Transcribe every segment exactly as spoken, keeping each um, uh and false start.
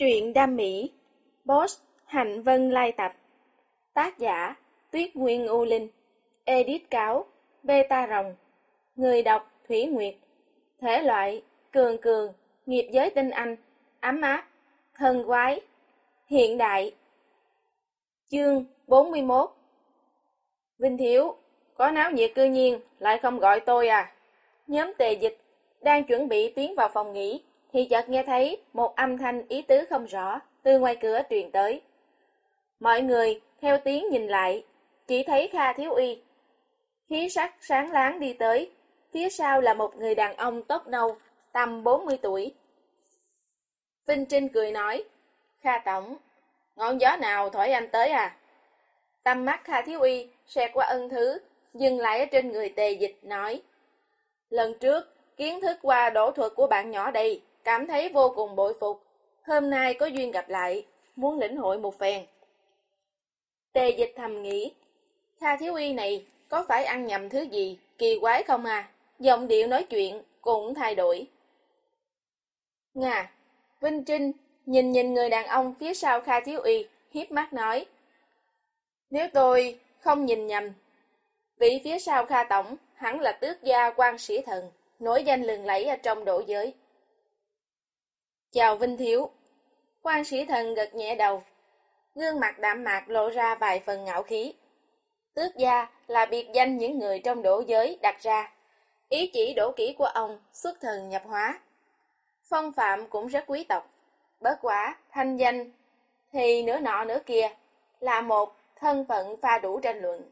Truyện đam mỹ, Boss Hạnh Vân Lai Tập. Tác giả Tuyết Nguyên U Linh. Edit Cáo Beta Rồng. Người đọc Thủy Nguyệt. Thể loại cường cường, nghiệp giới tinh anh, ấm áp, thân quái, hiện đại. Chương bốn mươi mốt. Vinh Thiếu, có náo nhiệt cư nhiên, lại không gọi tôi à? Nhóm Tề Dịch đang chuẩn bị tiến vào phòng nghỉ, thì chợt nghe thấy một âm thanh ý tứ không rõ từ ngoài cửa truyền tới. Mọi người theo tiếng nhìn lại, chỉ thấy Kha Thiếu Uy khí sắc sáng láng đi tới, phía sau là một người đàn ông tóc nâu, tầm bốn mươi tuổi. Vinh Trinh cười nói, Kha Tổng, ngọn gió nào thổi anh tới à? Tầm mắt Kha Thiếu Uy xẹt qua Ân Thứ, dừng lại ở trên người Tề Dịch, nói, lần trước kiến thức qua đổ thuật của bạn nhỏ đây, cảm thấy vô cùng bội phục. Hôm nay có duyên gặp lại, muốn lĩnh hội một phen. Tề Dịch thầm nghĩ, Kha Thiếu Uy này có phải ăn nhầm thứ gì kỳ quái không à? Giọng điệu nói chuyện cũng thay đổi. Ngà, Vinh Trinh nhìn nhìn người đàn ông phía sau Kha Thiếu Uy, hiếp mắt nói, nếu tôi không nhìn nhầm, vị phía sau Kha Tổng hẳn là tước gia Quan Sĩ Thần, nổi danh lừng lẫy ở trong độ giới. Chào Vinh Thiếu. Quan Sĩ Thần gật nhẹ đầu, gương mặt đạm mạc lộ ra vài phần ngạo khí. Tước gia là biệt danh những người trong độ giới đặt ra, ý chỉ đỗ kỹ của ông xuất thần nhập hóa. Phong phạm cũng rất quý tộc, bất quá thanh danh thì nửa nọ nửa kia, là một thân phận pha đủ tranh luận.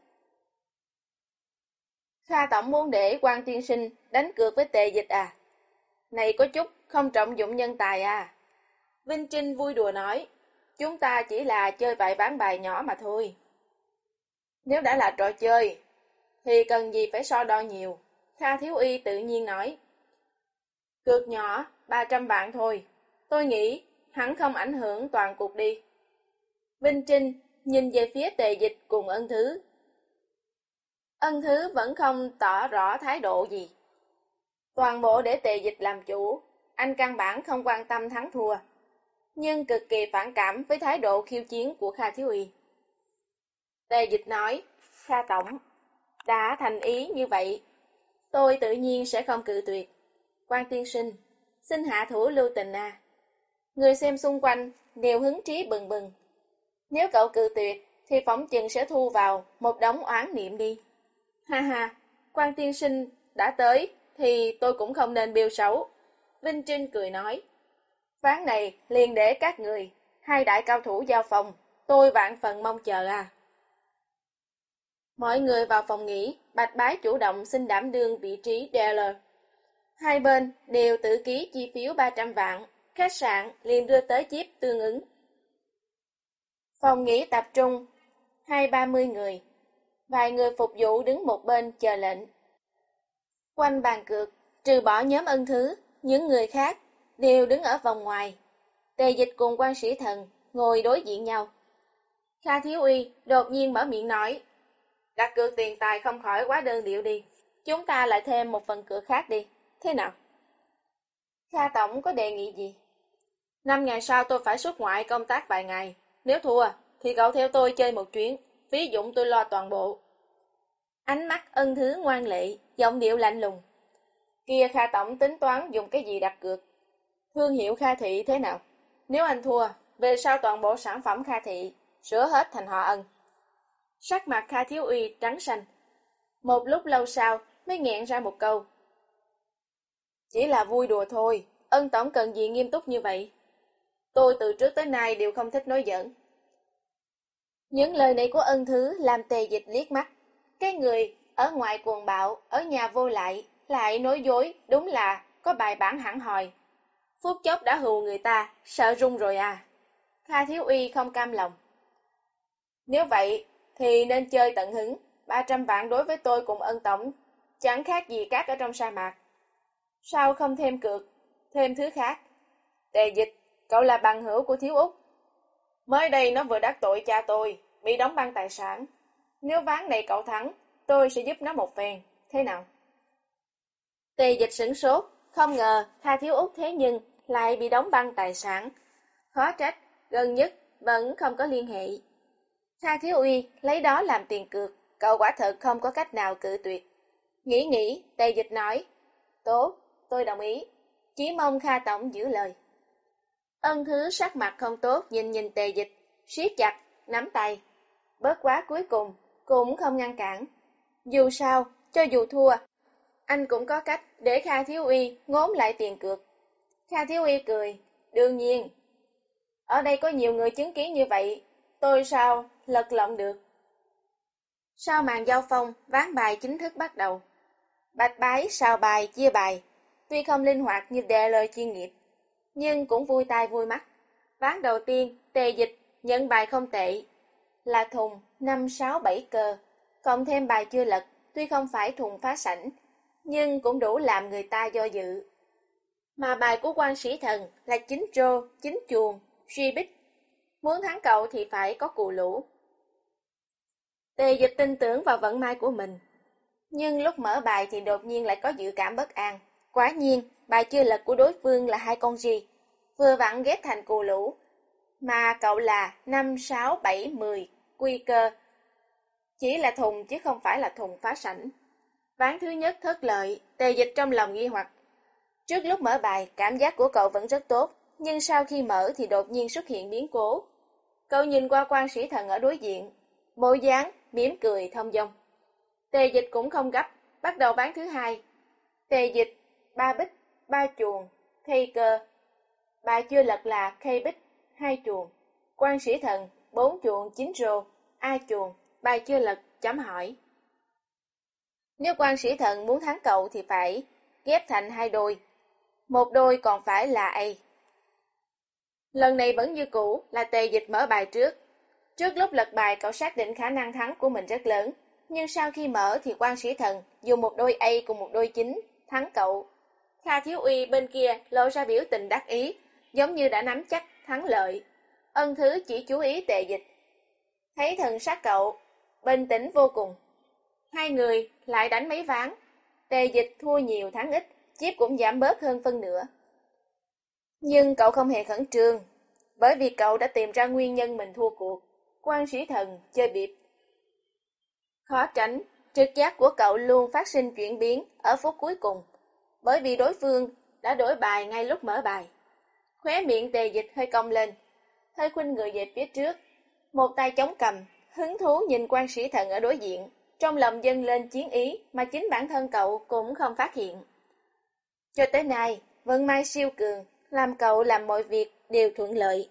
Kha Tổng muốn để Quan tiên sinh đánh cược với Tề Dịch à? Này có chút không trọng dụng nhân tài à? Vinh Trinh vui đùa nói, chúng ta chỉ là chơi vài ván bài nhỏ mà thôi. Nếu đã là trò chơi, thì cần gì phải so đo nhiều. Kha Thiếu Uy tự nhiên nói, cược nhỏ, ba trăm vạn thôi. Tôi nghĩ hắn không ảnh hưởng toàn cục đi. Vinh Trinh nhìn về phía Tề Dịch cùng Ân Thứ. Ân Thứ vẫn không tỏ rõ thái độ gì. Toàn bộ để Tề Dịch làm chủ, anh căn bản không quan tâm thắng thua, nhưng cực kỳ phản cảm với thái độ khiêu chiến của Kha Thiếu Uy. Tề Dịch nói, Kha Tổng, đã thành ý như vậy, tôi tự nhiên sẽ không cự tuyệt. Quan tiên sinh, xin hạ thủ lưu tình à. Người xem xung quanh đều hứng trí bừng bừng. Nếu cậu cự tuyệt, thì phỏng chừng sẽ thu vào một đống oán niệm đi. Ha ha, Quan tiên sinh đã tới, thì tôi cũng không nên bêu xấu. Vinh Trinh cười nói, ván này liền để các người, hai đại cao thủ giao phòng, tôi vạn phần mong chờ à. Mọi người vào phòng nghỉ, Bạch Bái chủ động xin đảm đương vị trí dealer. Hai bên đều tự ký chi phiếu ba trăm vạn, khách sạn liền đưa tới chip tương ứng. Phòng nghỉ tập trung, hai ba mươi người, vài người phục vụ đứng một bên chờ lệnh. Quanh bàn cược, trừ bỏ nhóm Ân Thứ, những người khác đều đứng ở vòng ngoài. Tề Dịch cùng Quan Sĩ Thần ngồi đối diện nhau. Kha Thiếu Uy đột nhiên mở miệng nói, đặt cược tiền tài không khỏi quá đơn điệu đi, chúng ta lại thêm một phần cược khác đi, thế nào? Kha Tổng có đề nghị gì? Năm ngày sau tôi phải xuất ngoại công tác vài ngày, nếu thua thì cậu theo tôi chơi một chuyến, phí dụng tôi lo toàn bộ. Ánh mắt Ân Thứ ngoan lệ, giọng điệu lạnh lùng. Kia Kha Tổng tính toán dùng cái gì đặt cược? Thương hiệu Kha Thị thế nào? Nếu anh thua, về sau toàn bộ sản phẩm Kha Thị sửa hết thành họ Ân. Sắc mặt Kha Thiếu Uy trắng xanh. Một lúc lâu sau mới nghẹn ra một câu. Chỉ là vui đùa thôi, Ân Tổng cần gì nghiêm túc như vậy? Tôi từ trước tới nay đều không thích nói giỡn. Những lời này của Ân Thứ làm Tề Dịch liếc mắt. Cái người ở ngoài cuồng bạo, ở nhà vô lại, lại nói dối, đúng là có bài bản hẳn hòi. Phút chốc đã hù người ta, sợ run rồi à. Kha Thiếu Uy không cam lòng. Nếu vậy thì nên chơi tận hứng, ba trăm vạn đối với tôi cùng Ân Tổng chẳng khác gì cát ở trong sa mạc. Sao không thêm cược, thêm thứ khác? Tề Dịch, cậu là bằng hữu của Thiếu Út. Mới đây nó vừa đắc tội cha tôi, bị đóng băng tài sản. Nếu ván này cậu thắng, tôi sẽ giúp nó một phen, thế nào? Tề Dịch sửng sốt, không ngờ Kha Thiếu Út thế nhưng lại bị đóng băng tài sản. Khó trách, gần nhất vẫn không có liên hệ. Kha Thiếu Uy lấy đó làm tiền cược, cậu quả thật không có cách nào cự tuyệt. Nghĩ nghĩ, Tề Dịch nói, tốt, tôi đồng ý, chỉ mong Kha Tổng giữ lời. Ân Thứ sắc mặt không tốt nhìn nhìn Tề Dịch, siết chặt, nắm tay. Bớt quá cuối cùng, cũng không ngăn cản. Dù sao, cho dù thua, anh cũng có cách để Kha Thiếu Uy ngốn lại tiền cược. Kha Thiếu Uy cười, đương nhiên. Ở đây có nhiều người chứng kiến như vậy, tôi sao lật lọng được. Sau màn giao phong, ván bài chính thức bắt đầu. Bạch bái, sao bài, chia bài. Tuy không linh hoạt như đề lời chuyên nghiệp, nhưng cũng vui tai vui mắt. Ván đầu tiên, Tề Dịch nhận bài không tệ, là thùng năm sáu bảy cờ, cộng thêm bài chưa lật, tuy không phải thùng phá sảnh, nhưng cũng đủ làm người ta do dự. Mà bài của quan sĩ thần là chín trô, chín chuồng, suy bích. Muốn thắng cậu thì phải có cù lũ. Tề Dịch tin tưởng vào vận may của mình. Nhưng lúc mở bài thì đột nhiên lại có dự cảm bất an. Quả nhiên, bài chưa lật của đối phương là hai con gì, vừa vặn ghép thành cù lũ. Mà cậu là năm, sáu, bảy, mười, quy cơ. Chỉ là thùng chứ không phải là thùng phá sảnh. Ván thứ nhất thất lợi, Tề Dịch trong lòng nghi hoặc. Trước lúc mở bài, cảm giác của cậu vẫn rất tốt, nhưng sau khi mở thì đột nhiên xuất hiện biến cố. Cậu nhìn qua quan sĩ thần ở đối diện, bộ dáng, mỉm cười thông dong. Tề Dịch cũng không gấp, bắt đầu ván thứ hai. Tề Dịch, ba bích, ba chuồng, khay cơ. Bài chưa lật là khay bích, hai chuồng. Quan sĩ thần, bốn chuồng, chín rô, a chuồng, bài chưa lật, chấm hỏi. Nếu quan sĩ thần muốn thắng cậu thì phải ghép thành hai đôi. Một đôi còn phải là A. Lần này vẫn như cũ là Tề Dịch mở bài trước. Trước lúc lật bài cậu xác định khả năng thắng của mình rất lớn. Nhưng sau khi mở thì quan sĩ thần dùng một đôi A cùng một đôi chín thắng cậu. Kha Thiếu Uy bên kia lộ ra biểu tình đắc ý, giống như đã nắm chắc thắng lợi. Ân Thứ chỉ chú ý Tề Dịch. Thấy thần sắc cậu, bình tĩnh vô cùng. Hai người lại đánh mấy ván. Tề Dịch thua nhiều thắng ít, chip cũng giảm bớt hơn phân nửa. Nhưng cậu không hề khẩn trương, bởi vì cậu đã tìm ra nguyên nhân mình thua cuộc. Quan sĩ thần chơi bịp. Khó tránh, trực giác của cậu luôn phát sinh chuyển biến ở phút cuối cùng, bởi vì đối phương đã đổi bài ngay lúc mở bài. Khóe miệng Tề Dịch hơi cong lên, hơi khuynh người về phía trước, một tay chống cầm, hứng thú nhìn quan sĩ thần ở đối diện, trong lòng dâng lên chiến ý mà chính bản thân cậu cũng không phát hiện. Cho tới nay, vận may siêu cường, làm cậu làm mọi việc đều thuận lợi.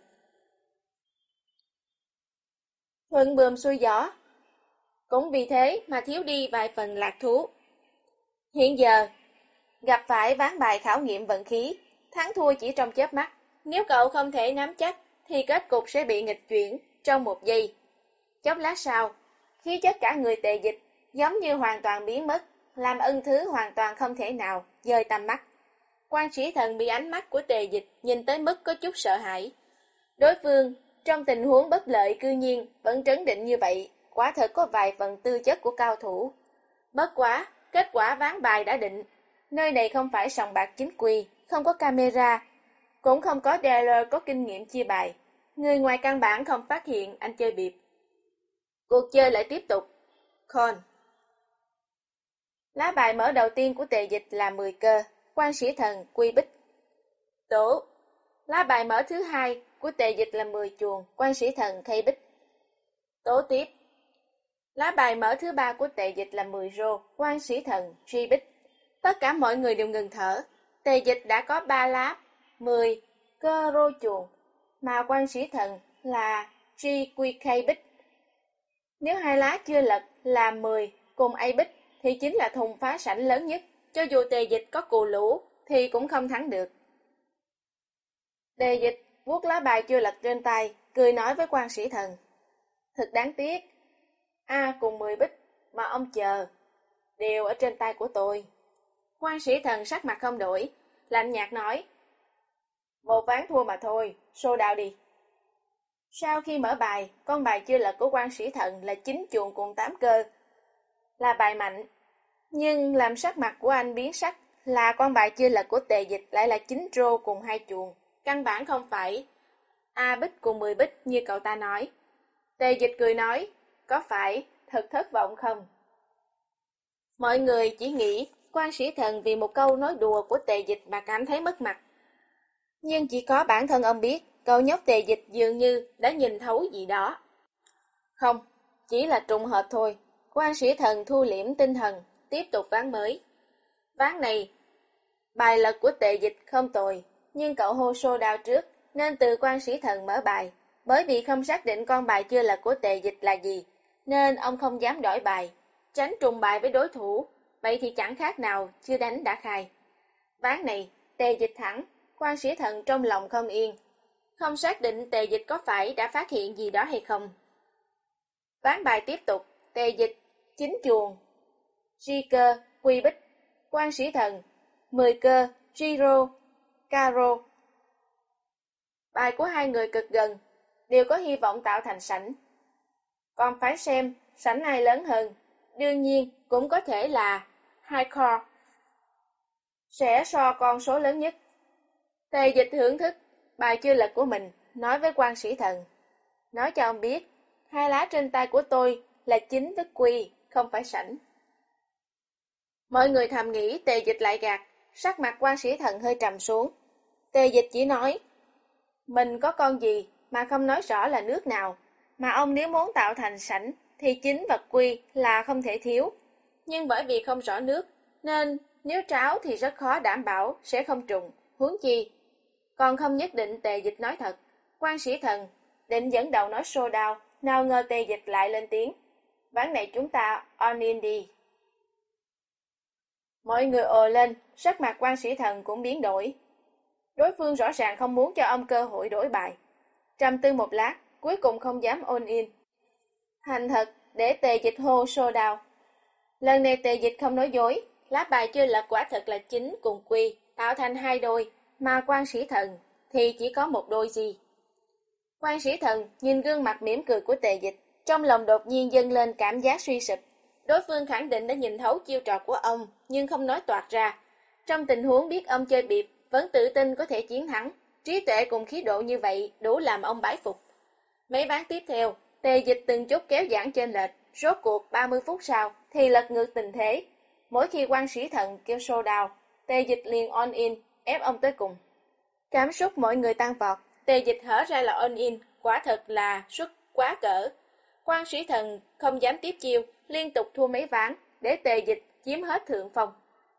Thuận buồm xuôi gió, cũng vì thế mà thiếu đi vài phần lạc thú. Hiện giờ, gặp phải ván bài khảo nghiệm vận khí, thắng thua chỉ trong chớp mắt. Nếu cậu không thể nắm chắc, thì kết cục sẽ bị nghịch chuyển trong một giây. Chốc lát sau, khí chất cả người Tề Dịch giống như hoàn toàn biến mất, làm Ân Thứ hoàn toàn không thể nào dời tầm mắt. Quan sĩ thần bị ánh mắt của Tề Dịch nhìn tới mức có chút sợ hãi. Đối phương, trong tình huống bất lợi cư nhiên vẫn trấn định như vậy, quả thật có vài phần tư chất của cao thủ. Bất quá, kết quả ván bài đã định. Nơi này không phải sòng bạc chính quy, không có camera, cũng không có dealer có kinh nghiệm chia bài. Người ngoài căn bản không phát hiện anh chơi bịp. Cuộc chơi lại tiếp tục. Con. Lá bài mở đầu tiên của Tề Dịch là mười cơ, quan sĩ thần quy bích. Tố. Lá bài mở thứ hai của Tề Dịch là mười chuồng, quan sĩ thần khay bích. Tố tiếp. Lá bài mở thứ ba của Tề Dịch là mười rô, quan sĩ thần truy bích. Tất cả mọi người đều ngừng thở. Tề Dịch đã có ba lá, mười cơ rô chuồng, mà quan sĩ thần là truy quy khay bích. Nếu hai lá chưa lật là mười cùng A bích thì chính là thùng phá sảnh lớn nhất. Cho dù Tề Dịch có cù lũ thì cũng không thắng được. Tề Dịch vuốt lá bài chưa lật trên tay, cười nói với quan sĩ thần. Thật đáng tiếc, A cùng mười bích mà ông chờ, đều ở trên tay của tôi. Quan sĩ thần sắc mặt không đổi, lạnh nhạt nói. Một ván thua mà thôi, xô đào đi. Sau khi mở bài, con bài chưa lật của quan sĩ thần là chín chuồng cùng tám cơ. Là bài mạnh, nhưng làm sắc mặt của anh biến sắc là con bài chưa lật của Tề Dịch lại là chín rô cùng hai chuồng. Căn bản không phải A bích cùng mười bích như cậu ta nói. Tề Dịch cười nói, có phải thật thất vọng không? Mọi người chỉ nghĩ Quan Sĩ Thần vì một câu nói đùa của Tề Dịch mà cảm thấy mất mặt. Nhưng chỉ có bản thân ông biết, cậu nhóc Tề Dịch dường như đã nhìn thấu gì đó. Không, chỉ là trùng hợp thôi. Quan Sĩ Thần thu liễm tinh thần, tiếp tục ván mới. Ván này, bài lật của Tề Dịch không tồi, nhưng cậu hô sô đao trước, nên từ Quan Sĩ Thần mở bài. Bởi vì không xác định con bài chưa lật của Tề Dịch là gì, nên ông không dám đổi bài, tránh trùng bài với đối thủ, vậy thì chẳng khác nào chưa đánh đã khai. Ván này, Tề Dịch thắng, Quan Sĩ Thần trong lòng không yên, không xác định Tề Dịch có phải đã phát hiện gì đó hay không. Ván bài tiếp tục, Tề Dịch, chín chuồng, Ri cơ, quy bích, Quan Sĩ Thần, mười cơ, Giro, Caro. Bài của hai người cực gần, đều có hy vọng tạo thành sảnh. Còn phải xem sảnh ai lớn hơn, đương nhiên cũng có thể là hai core. Sẽ so con số lớn nhất. Tề Dịch thưởng thức bài chưa lật của mình, nói với Quan Sĩ Thần. Nói cho ông biết, hai lá trên tay của tôi là chín với quy, không phải sảnh. Mọi người thầm nghĩ Tề Dịch lại gạt, sắc mặt Quan Sĩ Thần hơi trầm xuống. Tề Dịch chỉ nói, mình có con gì mà không nói rõ là nước nào, mà ông nếu muốn tạo thành sảnh thì chín và quy là không thể thiếu. Nhưng bởi vì không rõ nước, nên nếu tráo thì rất khó đảm bảo sẽ không trùng, huống chi. Còn không nhất định Tề Dịch nói thật. Quan Sĩ Thần định dẫn đầu nói sô đao, nào ngờ Tề Dịch lại lên tiếng. Ván này chúng ta on in đi. Mọi người ồ lên, sắc mặt Quan Sĩ Thần cũng biến đổi. Đối phương rõ ràng không muốn cho ông cơ hội đổi bài. Trầm tư một lát, cuối cùng không dám on in. Thành thật, để Tề Dịch hô sô đao. Lần này Tề Dịch không nói dối, lá bài chưa lật quả thật là chín cùng quy, tạo thành hai đôi, mà Quan Sĩ Thần thì chỉ có một đôi gì. Quan Sĩ Thần nhìn gương mặt mỉm cười của Tề Dịch, trong lòng đột nhiên dâng lên cảm giác suy sụp. Đối phương khẳng định đã nhìn thấu chiêu trò của ông, nhưng không nói toạc ra. Trong tình huống biết ông chơi bịp, vẫn tự tin có thể chiến thắng. Trí tuệ cùng khí độ như vậy đủ làm ông bái phục. Mấy ván tiếp theo, Tề Dịch từng chút kéo giãn trên lệch, rốt cuộc ba mươi phút sau thì lật ngược tình thế. Mỗi khi Quan Sĩ Thần kêu sô đao, Tề Dịch liền on in, ép ông tới cùng. Cảm xúc mọi người tăng vọt, Tề Dịch hở ra là on in, quả thật là suất quá cỡ. Quan Sĩ Thần không dám tiếp chiêu, liên tục thua mấy ván, để Tề Dịch chiếm hết thượng phong.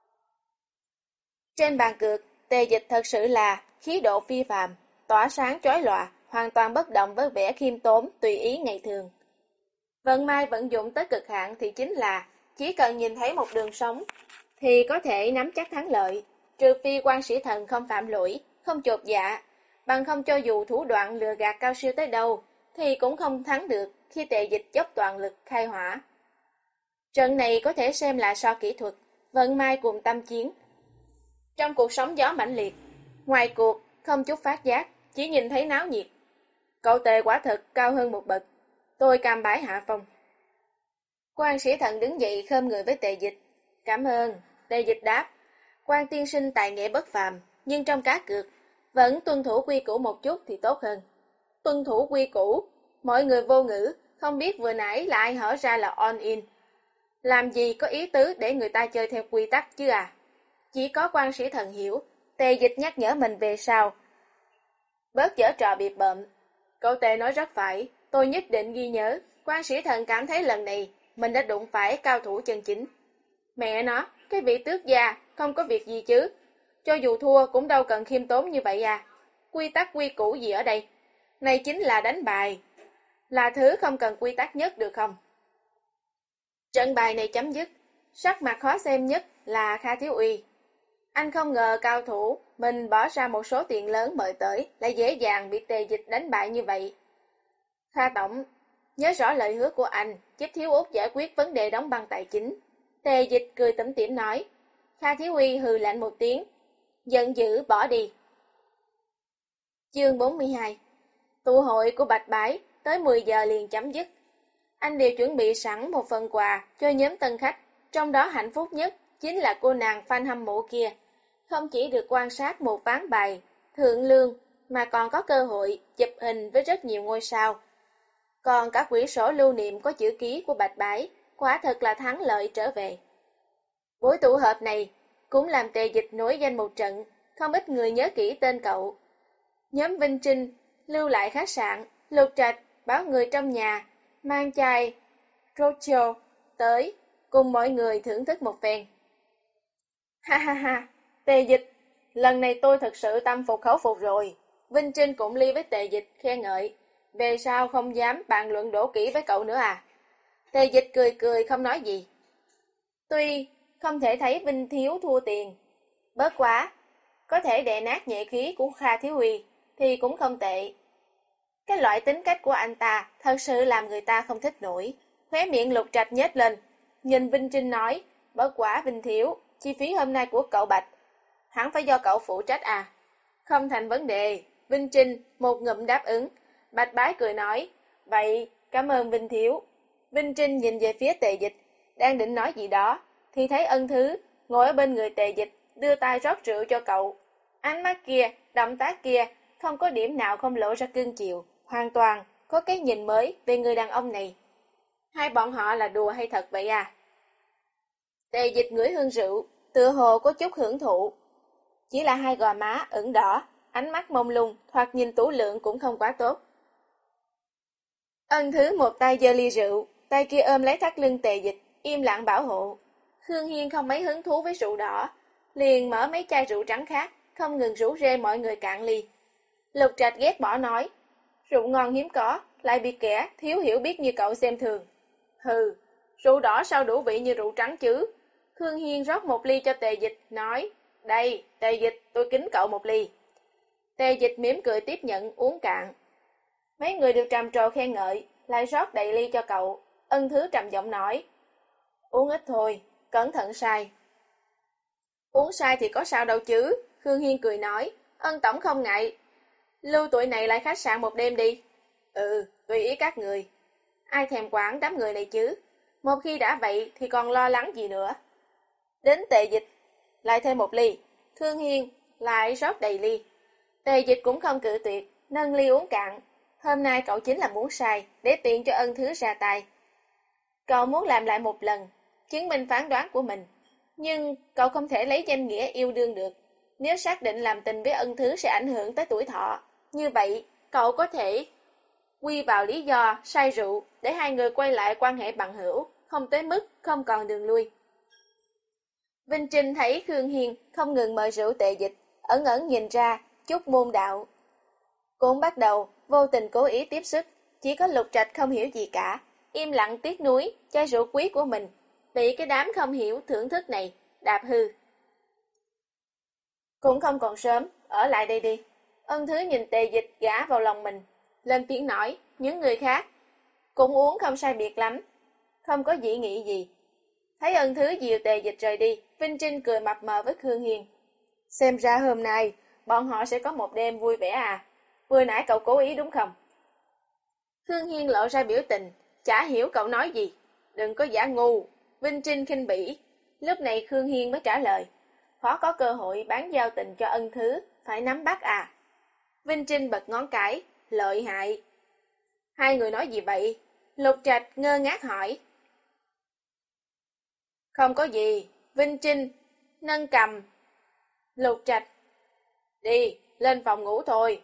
Trên bàn cược, Tề Dịch thật sự là khí độ phi phàm, tỏa sáng chói lòa, hoàn toàn bất động với vẻ khiêm tốn, tùy ý ngày thường. Vận may vận dụng tới cực hạn thì chính là chỉ cần nhìn thấy một đường sống thì có thể nắm chắc thắng lợi, trừ phi Quan Sĩ Thần không phạm lỗi, không chột dạ, bằng không cho dù thủ đoạn lừa gạt cao siêu tới đâu thì cũng không thắng được khi Tề Dịch dốc toàn lực khai hỏa. Trận này có thể xem là so kỹ thuật, vận may cùng tâm chiến. Trong cuộc sống gió mãnh liệt, ngoài cuộc không chút phát giác, chỉ nhìn thấy náo nhiệt. Cậu Tề quả thật cao hơn một bậc, tôi cam bái hạ phong. Quan Sĩ Thần đứng dậy khom người với Tề Dịch. Cảm ơn. Tề Dịch đáp. Quan tiên sinh tài nghệ bất phàm, nhưng trong cá cược vẫn tuân thủ quy củ một chút thì tốt hơn. Tuân thủ quy củ, mọi người vô ngữ, không biết vừa nãy là ai hở ra là on in. Làm gì có ý tứ để người ta chơi theo quy tắc chứ à? Chỉ có Quan Sĩ Thần hiểu. Tề Dịch nhắc nhở mình về sau, bớt giở trò bịp bợm. Cậu Tề nói rất phải, tôi nhất định ghi nhớ. Quan Sĩ Thần cảm thấy lần này mình đã đụng phải cao thủ chân chính. Mẹ nó, cái vị tước gia không có việc gì chứ. Cho dù thua cũng đâu cần khiêm tốn như vậy à. Quy tắc quy củ gì ở đây? Này chính là đánh bài, là thứ không cần quy tắc nhất được không? Trận bài này chấm dứt, sắc mặt khó xem nhất là Kha Thiếu Uy. Anh không ngờ cao thủ mình bỏ ra một số tiền lớn mời tới lại dễ dàng bị Tề Dịch đánh bại như vậy. Kha Tổng, nhớ rõ lời hứa của anh, giúp Thiếu Út giải quyết vấn đề đóng băng tài chính. Tề Dịch cười tủm tỉm nói. Kha Thiếu Uy hừ lạnh một tiếng, giận dữ bỏ đi. Chương bốn mươi hai. Tụ hội của Bạch Bái tới mười giờ liền chấm dứt. Anh đều chuẩn bị sẵn một phần quà cho nhóm tân khách, trong đó hạnh phúc nhất chính là cô nàng fan hâm mộ kia. Không chỉ được quan sát một ván bài thượng lương, mà còn có cơ hội chụp hình với rất nhiều ngôi sao. Còn cả quyển sổ lưu niệm có chữ ký của Bạch Bái, quả thật là thắng lợi trở về. Buổi tụ họp này cũng làm Tề Dịch nổi danh một trận, không ít người nhớ kỹ tên cậu. Nhóm Vinh Trinh lưu lại khách sạn, Lục Trạch báo người trong nhà mang chai Rothschild tới, cùng mọi người thưởng thức một phen. Ha ha ha, Tề Dịch, lần này tôi thật sự tâm phục khẩu phục rồi. Vinh Trinh cũng ly với Tề Dịch khen ngợi, về sau không dám bàn luận đổ kỹ với cậu nữa à. Tề Dịch cười cười không nói gì. Tuy không thể thấy Vinh Thiếu thua tiền, bớt quá, có thể đè nát nhẹ khí của Kha Thiếu Huy thì cũng không tệ. Cái loại tính cách của anh ta thật sự làm người ta không thích nổi. Khóe miệng Lục Trạch nhếch lên, nhìn Vinh Trinh nói, bớt quá Vinh Thiếu, chi phí hôm nay của cậu Bạch, hẳn phải do cậu phụ trách à. Không thành vấn đề, Vinh Trinh một ngụm đáp ứng. Bạch Bái cười nói, vậy cảm ơn Vinh Thiếu. Vinh Trinh nhìn về phía Tề Dịch, đang định nói gì đó, thì thấy Ân Thứ ngồi ở bên người Tề Dịch, đưa tay rót rượu cho cậu. Ánh mắt kia, động tác kia, không có điểm nào không lộ ra cưng chiều, hoàn toàn có cái nhìn mới về người đàn ông này. Hai bọn họ là đùa hay thật vậy à? Tề Dịch ngửi hương rượu, tựa hồ có chút hưởng thụ. Chỉ là hai gò má ửng đỏ, ánh mắt mông lung, thoạt nhìn tủ lượng cũng không quá tốt. Ân Thứ một tay giơ ly rượu, tay kia ôm lấy thắt lưng Tề Dịch, im lặng bảo hộ. Khương Hiên không mấy hứng thú với rượu đỏ, liền mở mấy chai rượu trắng khác, không ngừng rủ rê mọi người cạn ly. Lục Trạch ghét bỏ nói, rượu ngon hiếm có, lại bị kẻ thiếu hiểu biết như cậu xem thường. Hừ, rượu đỏ sao đủ vị như rượu trắng chứ? Khương Hiên rót một ly cho Tề Dịch, nói, đây, Tề Dịch, tôi kính cậu một ly. Tề Dịch mỉm cười tiếp nhận, uống cạn. Mấy người đều trầm trồ khen ngợi, lại rót đầy ly cho cậu. Ân Thứ trầm giọng nói, uống ít thôi, cẩn thận sai. Uống sai thì có sao đâu chứ, Khương Hiên cười nói, Ân Tổng không ngại. Lưu tụi này lại khách sạn một đêm đi. Ừ, tùy ý các người. Ai thèm quản đám người này chứ, một khi đã vậy thì còn lo lắng gì nữa. Đến Tề Dịch, lại thêm một ly. Khương Hiên lại rót đầy ly. Tề Dịch cũng không cự tuyệt, nâng ly uống cạn. Hôm nay cậu chính là muốn sai, để tiện cho Ân Thứ ra tay. Cậu muốn làm lại một lần, chứng minh phán đoán của mình. Nhưng cậu không thể lấy danh nghĩa yêu đương được. Nếu xác định làm tình với Ân Thứ sẽ ảnh hưởng tới tuổi thọ, như vậy cậu có thể quy vào lý do say rượu để hai người quay lại quan hệ bằng hữu, không tới mức không còn đường lui. Vinh Trinh thấy Khương Hiên không ngừng mời rượu Tề Dịch, ẩn ẩn nhìn ra chút môn đạo. Cũng bắt đầu vô tình cố ý tiếp sức, chỉ có Lục Trạch không hiểu gì cả, im lặng tiếc nuối chai rượu quý của mình, bị cái đám không hiểu thưởng thức này đạp hư. Cũng không còn sớm, ở lại đây đi. Ân Thứ nhìn Tề Dịch gã vào lòng mình, lên tiếng nói, những người khác cũng uống không sai biệt lắm, không có dị nghị gì. Thấy Ân Thứ dìu Tề Dịch rời đi, Vinh Trinh cười mập mờ với Khương Hiên. Xem ra hôm nay bọn họ sẽ có một đêm vui vẻ à? Vừa nãy cậu cố ý đúng không? Khương Hiên lộ ra biểu tình, chả hiểu cậu nói gì. Đừng có giả ngu. Vinh Trinh khinh bỉ. Lúc này Khương Hiên mới trả lời, khó có cơ hội bán giao tình cho Ân Thứ, phải nắm bắt à? Vinh Trinh bật ngón cái, lợi hại. Hai người nói gì vậy? Lục Trạch ngơ ngác hỏi. Không có gì. Vinh Trinh nâng cầm. Lục Trạch, đi, lên phòng ngủ thôi.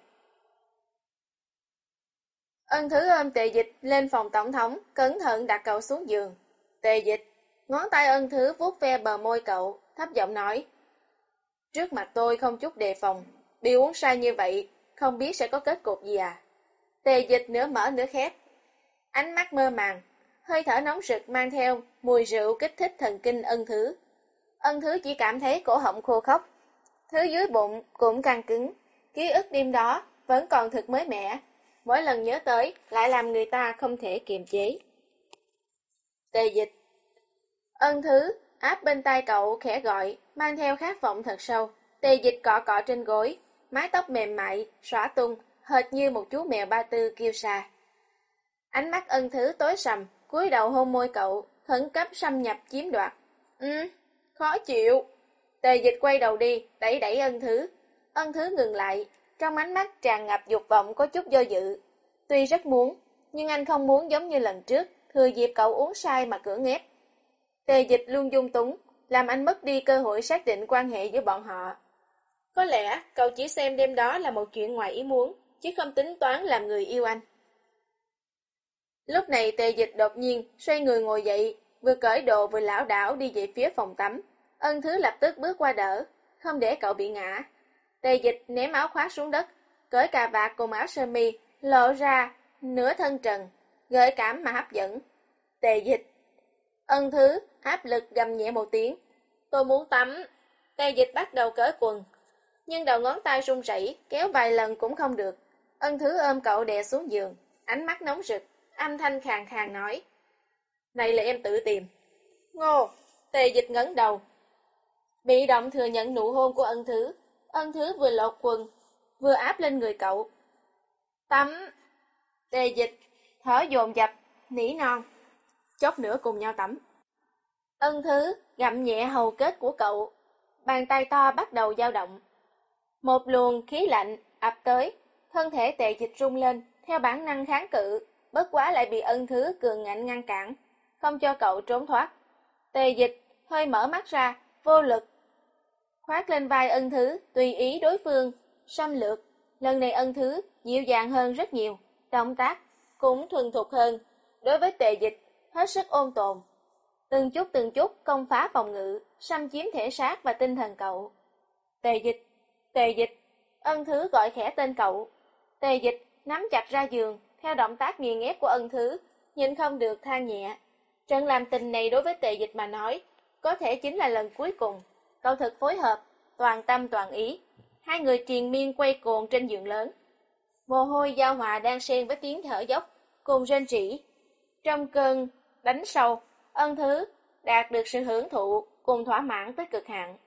Ân Thứ ôm Tề Dịch lên phòng tổng thống, cẩn thận đặt cậu xuống giường. Tề Dịch, ngón tay Ân Thứ vuốt ve bờ môi cậu, thấp giọng nói. Trước mặt tôi không chút đề phòng, bị uống say như vậy, không biết sẽ có kết cục gì à? Tề Dịch nửa mở nửa khép, ánh mắt mơ màng, hơi thở nóng rực mang theo mùi rượu kích thích thần kinh Ân Thứ. Ân Thứ chỉ cảm thấy cổ họng khô khốc, thứ dưới bụng cũng căng cứng, ký ức đêm đó vẫn còn thực mới mẻ, mỗi lần nhớ tới lại làm người ta không thể kiềm chế. Tề Dịch. Ân Thứ áp bên tai cậu khẽ gọi, mang theo khát vọng thật sâu. Tề Dịch cọ cọ trên gối, mái tóc mềm mại xõa tung, hệt như một chú mèo ba tư kêu xa. Ánh mắt Ân Thứ tối sầm, cúi đầu hôn môi cậu, khẩn cấp xâm nhập chiếm đoạt. Ừ, khó chịu. Tề Dịch quay đầu đi, đẩy đẩy Ân Thứ. Ân Thứ ngừng lại, trong ánh mắt tràn ngập dục vọng có chút do dự. Tuy rất muốn, nhưng anh không muốn giống như lần trước, thừa dịp cậu uống say mà cưỡng ép. Tề Dịch luôn dung túng, làm anh mất đi cơ hội xác định quan hệ giữa bọn họ. Có lẽ cậu chỉ xem đêm đó là một chuyện ngoài ý muốn, chứ không tính toán làm người yêu anh. Lúc này Tề Dịch đột nhiên xoay người ngồi dậy, vừa cởi đồ vừa lảo đảo đi về phía phòng tắm. Ân Thứ lập tức bước qua đỡ, không để cậu bị ngã. Tề Dịch ném áo khoác xuống đất, cởi cà vạt cùng áo sơ mi, lộ ra nửa thân trần, gợi cảm mà hấp dẫn. Tề Dịch. Ân Thứ áp lực gầm nhẹ một tiếng. Tôi muốn tắm. Tề Dịch bắt đầu cởi quần, nhưng đầu ngón tay run rẩy, kéo vài lần cũng không được. Ân Thứ ôm cậu đè xuống giường, ánh mắt nóng rực, âm thanh khàn khàn nói. Này là em tự tìm. Ngô. Tề Dịch ngẩng đầu, bị động thừa nhận nụ hôn của Ân Thứ. Ân Thứ vừa lột quần, vừa áp lên người cậu. Tắm. Tề Dịch thở dồn dập, nỉ non. Chốc nữa cùng nhau tắm. Ân Thứ gặm nhẹ hầu kết của cậu, bàn tay to bắt đầu dao động. Một luồng khí lạnh ập tới, thân thể Tề Dịch rung lên, theo bản năng kháng cự, bất quá lại bị Ân Thứ cường ngạnh ngăn cản, không cho cậu trốn thoát. Tề Dịch hơi mở mắt ra, vô lực, khoác lên vai Ân Thứ, tùy ý đối phương xâm lược. Lần này Ân Thứ dịu dàng hơn rất nhiều, động tác cũng thuần thục hơn. Đối với Tề Dịch, hết sức ôn tồn, từng chút từng chút công phá phòng ngự, xâm chiếm thể xác và tinh thần cậu. Tề Dịch, Tề Dịch. Ân Thứ gọi khẽ tên cậu. Tề Dịch nắm chặt ra giường, theo động tác nghiền ép của Ân Thứ, nhưng không được than nhẹ. Trận làm tình này đối với Tề Dịch mà nói, có thể chính là lần cuối cùng. Cậu thật phối hợp, toàn tâm toàn ý. Hai người triền miên quay cuồng trên giường lớn. Mồ hôi giao hòa đang xen với tiếng thở dốc, cùng rên rỉ. Trong cơn đánh sâu, Ân Thứ đạt được sự hưởng thụ cùng thỏa mãn tới cực hạn.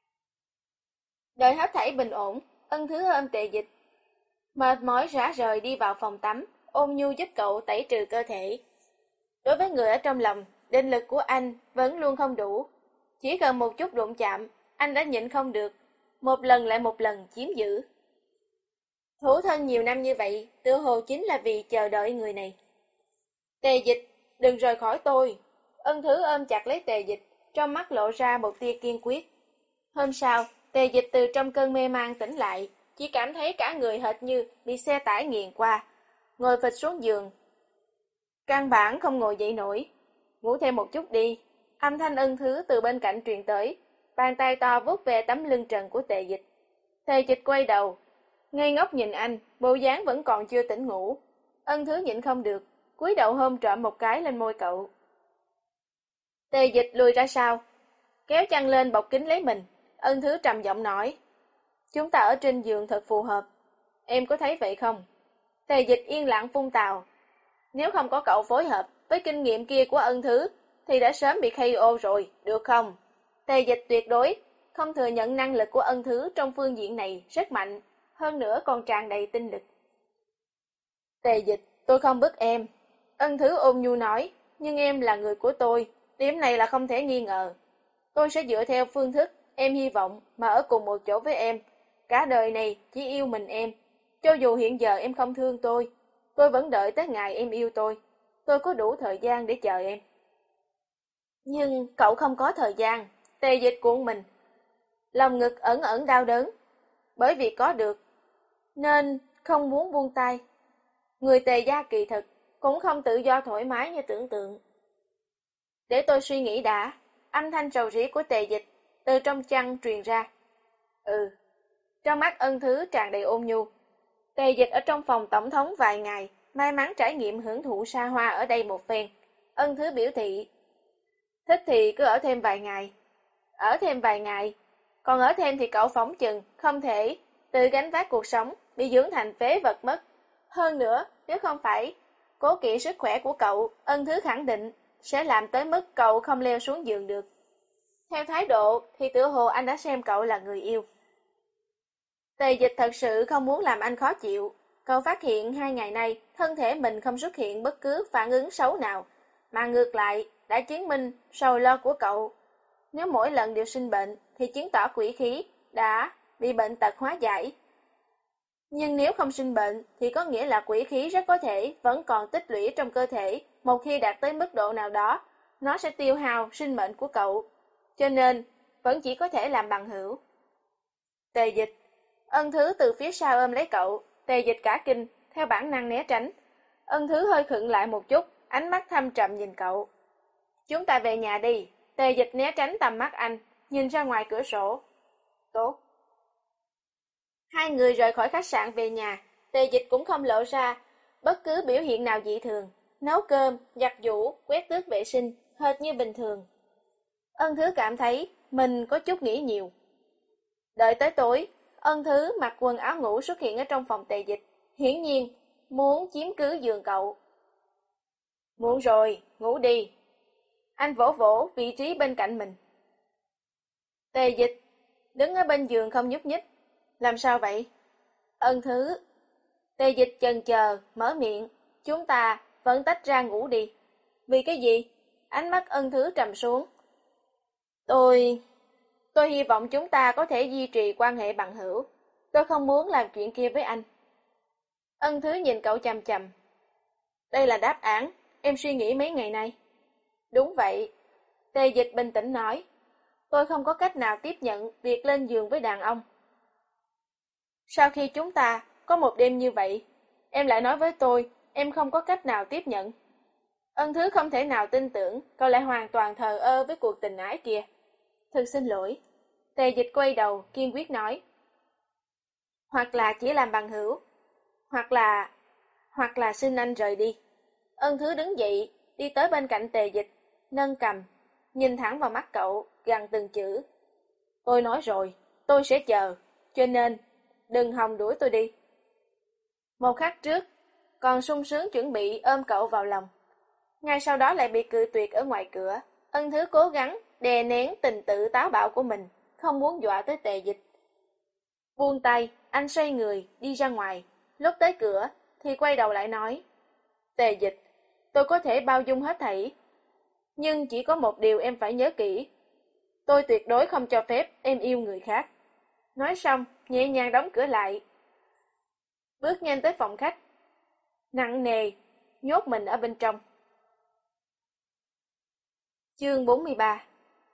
Đợi hết thảy bình ổn, Ân Thứ ôm Tề Dịch, mệt mỏi rã rời đi vào phòng tắm, ôn nhu giúp cậu tẩy trừ cơ thể. Đối với người ở trong lòng, định lực của anh vẫn luôn không đủ. Chỉ cần một chút đụng chạm, anh đã nhịn không được, một lần lại một lần chiếm giữ. Thủ thân nhiều năm như vậy, tựa hồ chính là vì chờ đợi người này. Tề Dịch, đừng rời khỏi tôi. Ân Thứ ôm chặt lấy Tề Dịch, trong mắt lộ ra một tia kiên quyết. Hôm sau, Tề Dịch từ trong cơn mê man tỉnh lại, chỉ cảm thấy cả người hệt như bị xe tải nghiền qua, ngồi phịch xuống giường. Căn bản không ngồi dậy nổi. Ngủ thêm một chút đi. Âm thanh Ân Thứ từ bên cạnh truyền tới, bàn tay to vuốt về tấm lưng trần của Tề Dịch. Tề Dịch quay đầu, ngây ngốc nhìn anh, bộ dáng vẫn còn chưa tỉnh ngủ. Ân Thứ nhịn không được, cúi đầu hôn trộm một cái lên môi cậu. Tề Dịch lùi ra sau, kéo chăn lên bọc kín lấy mình. Ân Thứ trầm giọng nói, chúng ta ở trên giường thật phù hợp, em có thấy vậy không? Tề Dịch yên lặng phun tào, nếu không có cậu phối hợp với kinh nghiệm kia của Ân Thứ thì đã sớm bị ca o rồi, được không? Tề Dịch tuyệt đối không thừa nhận năng lực của Ân Thứ trong phương diện này rất mạnh, hơn nữa còn tràn đầy tinh lực. Tề Dịch, tôi không bức em. Ân Thứ ôn nhu nói, nhưng em là người của tôi, điểm này là không thể nghi ngờ. Tôi sẽ dựa theo phương thức em hy vọng mà ở cùng một chỗ với em. Cả đời này chỉ yêu mình em. Cho dù hiện giờ em không thương tôi, tôi vẫn đợi tới ngày em yêu tôi. Tôi có đủ thời gian để chờ em. Nhưng cậu không có thời gian. Tề Dịch cuộn mình, lòng ngực ẩn ẩn đau đớn. Bởi vì có được, nên không muốn buông tay. Người Tề gia kỳ thực cũng không tự do thoải mái như tưởng tượng. Để tôi suy nghĩ đã. Âm thanh rầu rĩ của Tề Dịch từ trong chăn truyền ra. Ừ. Trong mắt Ân Thứ tràn đầy ôn nhu. Tề Dịch ở trong phòng tổng thống vài ngày, may mắn trải nghiệm hưởng thụ xa hoa ở đây một phen. Ân Thứ biểu thị, thích thì cứ ở thêm vài ngày. Ở thêm vài ngày, còn ở thêm thì cậu phóng chừng không thể tự gánh vác cuộc sống, bị dưỡng thành phế vật mất. Hơn nữa, nếu không phải cố kỵ sức khỏe của cậu, Ân Thứ khẳng định sẽ làm tới mức cậu không leo xuống giường được. Theo thái độ thì tựa hồ anh đã xem cậu là người yêu. Tề Dịch thật sự không muốn làm anh khó chịu. Cậu phát hiện hai ngày nay thân thể mình không xuất hiện bất cứ phản ứng xấu nào, mà ngược lại đã chứng minh sầu lo của cậu. Nếu mỗi lần đều sinh bệnh thì chứng tỏ quỷ khí đã bị bệnh tật hóa giải. Nhưng nếu không sinh bệnh thì có nghĩa là quỷ khí rất có thể vẫn còn tích lũy trong cơ thể, một khi đạt tới mức độ nào đó, nó sẽ tiêu hao sinh mệnh của cậu. Cho nên, vẫn chỉ có thể làm bằng hữu. Tề Dịch, Ân Thứ từ phía sau ôm lấy cậu, Tề Dịch cả kinh, theo bản năng né tránh. Ân Thứ hơi khựng lại một chút, ánh mắt thâm trầm nhìn cậu. Chúng ta về nhà đi. Tề Dịch né tránh tầm mắt anh, nhìn ra ngoài cửa sổ. Tốt. Hai người rời khỏi khách sạn về nhà, Tề Dịch cũng không lộ ra bất cứ biểu hiện nào dị thường, nấu cơm, giặt giũ, quét tước vệ sinh, hệt như bình thường. Ân Thứ cảm thấy mình có chút nghĩ nhiều. Đợi tới tối, Ân Thứ mặc quần áo ngủ xuất hiện ở trong phòng Tề Dịch, hiển nhiên muốn chiếm cứ giường cậu. Muộn rồi, ngủ đi. Anh vỗ vỗ vị trí bên cạnh mình. Tề Dịch đứng ở bên giường không nhúc nhích. Làm sao vậy? Ân Thứ. Tề Dịch chần chờ, mở miệng. Chúng ta vẫn tách ra ngủ đi. Vì cái gì? Ánh mắt Ân Thứ trầm xuống. Tôi... Tôi hy vọng chúng ta có thể duy trì quan hệ bằng hữu. Tôi không muốn làm chuyện kia với anh. Ân Thứ nhìn cậu chằm chằm. Đây là đáp án em suy nghĩ mấy ngày nay. Đúng vậy. Tề Dịch bình tĩnh nói. Tôi không có cách nào tiếp nhận việc lên giường với đàn ông. Sau khi chúng ta có một đêm như vậy, em lại nói với tôi em không có cách nào tiếp nhận. Ân Thứ không thể nào tin tưởng cậu lại hoàn toàn thờ ơ với cuộc tình ái kia. Thực xin lỗi. Tề Dịch quay đầu kiên quyết nói. Hoặc là chỉ làm bằng hữu, hoặc là... hoặc là xin anh rời đi. Ân Thứ đứng dậy, đi tới bên cạnh Tề Dịch, nâng cằm, nhìn thẳng vào mắt cậu, gằn từng chữ. Tôi nói rồi, tôi sẽ chờ, cho nên đừng hòng đuổi tôi đi. Một khắc trước, còn sung sướng chuẩn bị ôm cậu vào lòng. Ngay sau đó lại bị cự tuyệt ở ngoài cửa. Ân Thứ cố gắng đè nén tình tự táo bạo của mình, không muốn dọa tới Tề Dịch. Buông tay, anh xoay người, đi ra ngoài. Lúc tới cửa, thì quay đầu lại nói. Tề Dịch, tôi có thể bao dung hết thảy. Nhưng chỉ có một điều em phải nhớ kỹ. Tôi tuyệt đối không cho phép em yêu người khác. Nói xong, nhẹ nhàng đóng cửa lại. Bước nhanh tới phòng khách. Nặng nề, nhốt mình ở bên trong. Chương bốn mươi ba.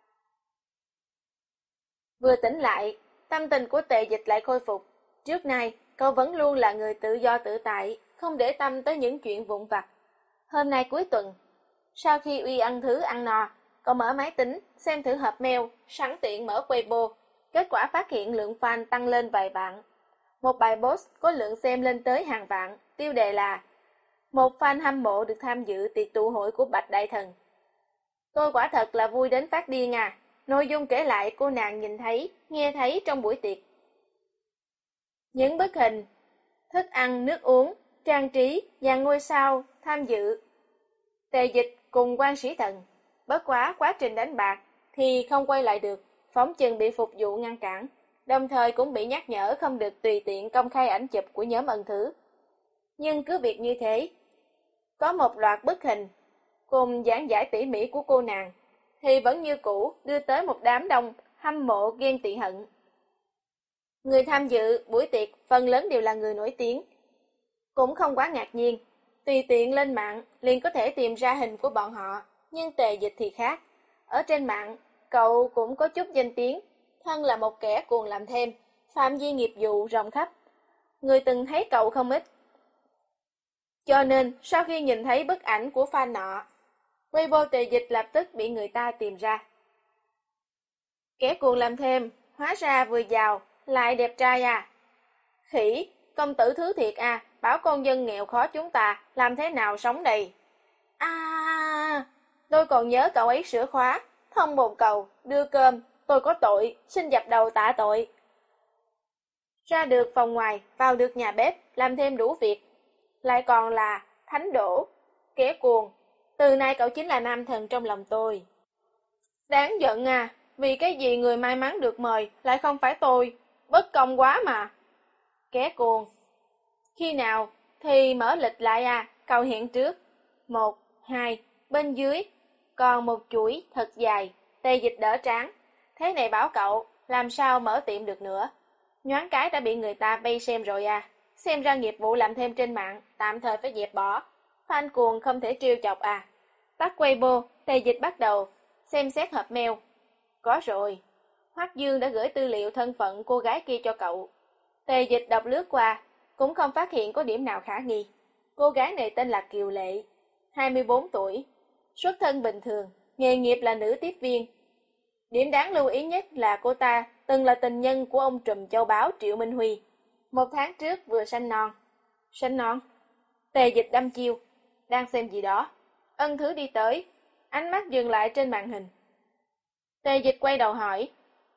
Vừa tỉnh lại, tâm tình của Tề Dịch lại khôi phục. Trước nay, cậu vẫn luôn là người tự do tự tại, không để tâm tới những chuyện vụn vặt. Hôm nay cuối tuần, sau khi Uy Ân Thứ ăn no, cậu mở máy tính, xem thử hộp mail, sẵn tiện mở Weibo. Kết quả phát hiện lượng fan tăng lên vài vạn. Một bài post có lượng xem lên tới hàng vạn, tiêu đề là một fan hâm mộ được tham dự tiệc tụ hội của Bạch Đại Thần. Tôi quả thật là vui đến phát điên à. Nội dung kể lại cô nàng nhìn thấy, nghe thấy trong buổi tiệc. Những bức hình, thức ăn, nước uống, trang trí và ngôi sao tham dự. Tề Dịch cùng quan sĩ thần. Bất quá quá trình đánh bạc thì không quay lại được, phóng chừng bị phục vụ ngăn cản. Đồng thời cũng bị nhắc nhở không được tùy tiện công khai ảnh chụp của nhóm Ân Thứ. Nhưng cứ việc như thế, có một loạt bức hình cùng giảng giải tỉ mỉ của cô nàng, thì vẫn như cũ đưa tới một đám đông hâm mộ ghen tị hận. Người tham dự buổi tiệc phần lớn đều là người nổi tiếng. Cũng không quá ngạc nhiên, tùy tiện lên mạng liền có thể tìm ra hình của bọn họ, nhưng Tề Dịch thì khác. Ở trên mạng, cậu cũng có chút danh tiếng, thân là một kẻ cuồng làm thêm, phạm vi nghiệp vụ rộng khắp. Người từng thấy cậu không ít. Cho nên, sau khi nhìn thấy bức ảnh của fan nọ, Weibo Tề Dịch lập tức bị người ta tìm ra. Kẻ cuồng làm thêm, hóa ra vừa giàu, lại đẹp trai à. Khỉ, công tử thứ thiệt à, bảo con dân nghèo khó chúng ta, làm thế nào sống đây? À, tôi còn nhớ cậu ấy sửa khóa, thông bồn cầu, đưa cơm, tôi có tội, xin dập đầu tạ tội. Ra được phòng ngoài, vào được nhà bếp, làm thêm đủ việc. Lại còn là thánh đổ, kẻ cuồng. Từ nay cậu chính là nam thần trong lòng tôi. Đáng giận à, vì cái gì người may mắn được mời, lại không phải tôi, bất công quá mà. Kẻ cuồng. Khi nào thì mở lịch lại à, cậu hẹn trước. Một, hai, bên dưới, còn một chuỗi thật dài, Tề Dịch đỡ trán. Thế này bảo cậu, làm sao mở tiệm được nữa. Nhoáng cái đã bị người ta vây xem rồi à. xem ra nghiệp vụ làm thêm trên mạng, tạm thời phải dẹp bỏ. Fan cuồng không thể trêu chọc à. Tắt Weibo, Tề Dịch bắt đầu xem xét hộp mail. Có rồi, Hoắc Dương đã gửi tư liệu thân phận cô gái kia cho cậu. Tề Dịch đọc lướt qua, cũng không phát hiện có điểm nào khả nghi. Cô gái này tên là Kiều Lệ, hai mươi bốn tuổi, xuất thân bình thường, nghề nghiệp là nữ tiếp viên. Điểm đáng lưu ý nhất là cô ta từng là tình nhân của ông trùm châu báu Triệu Minh Huy. Một tháng trước vừa sanh non. Sanh non? Tề Dịch đăm chiêu, đang xem gì đó. Ân Thứ đi tới, ánh mắt dừng lại trên màn hình. Tề Dịch quay đầu hỏi.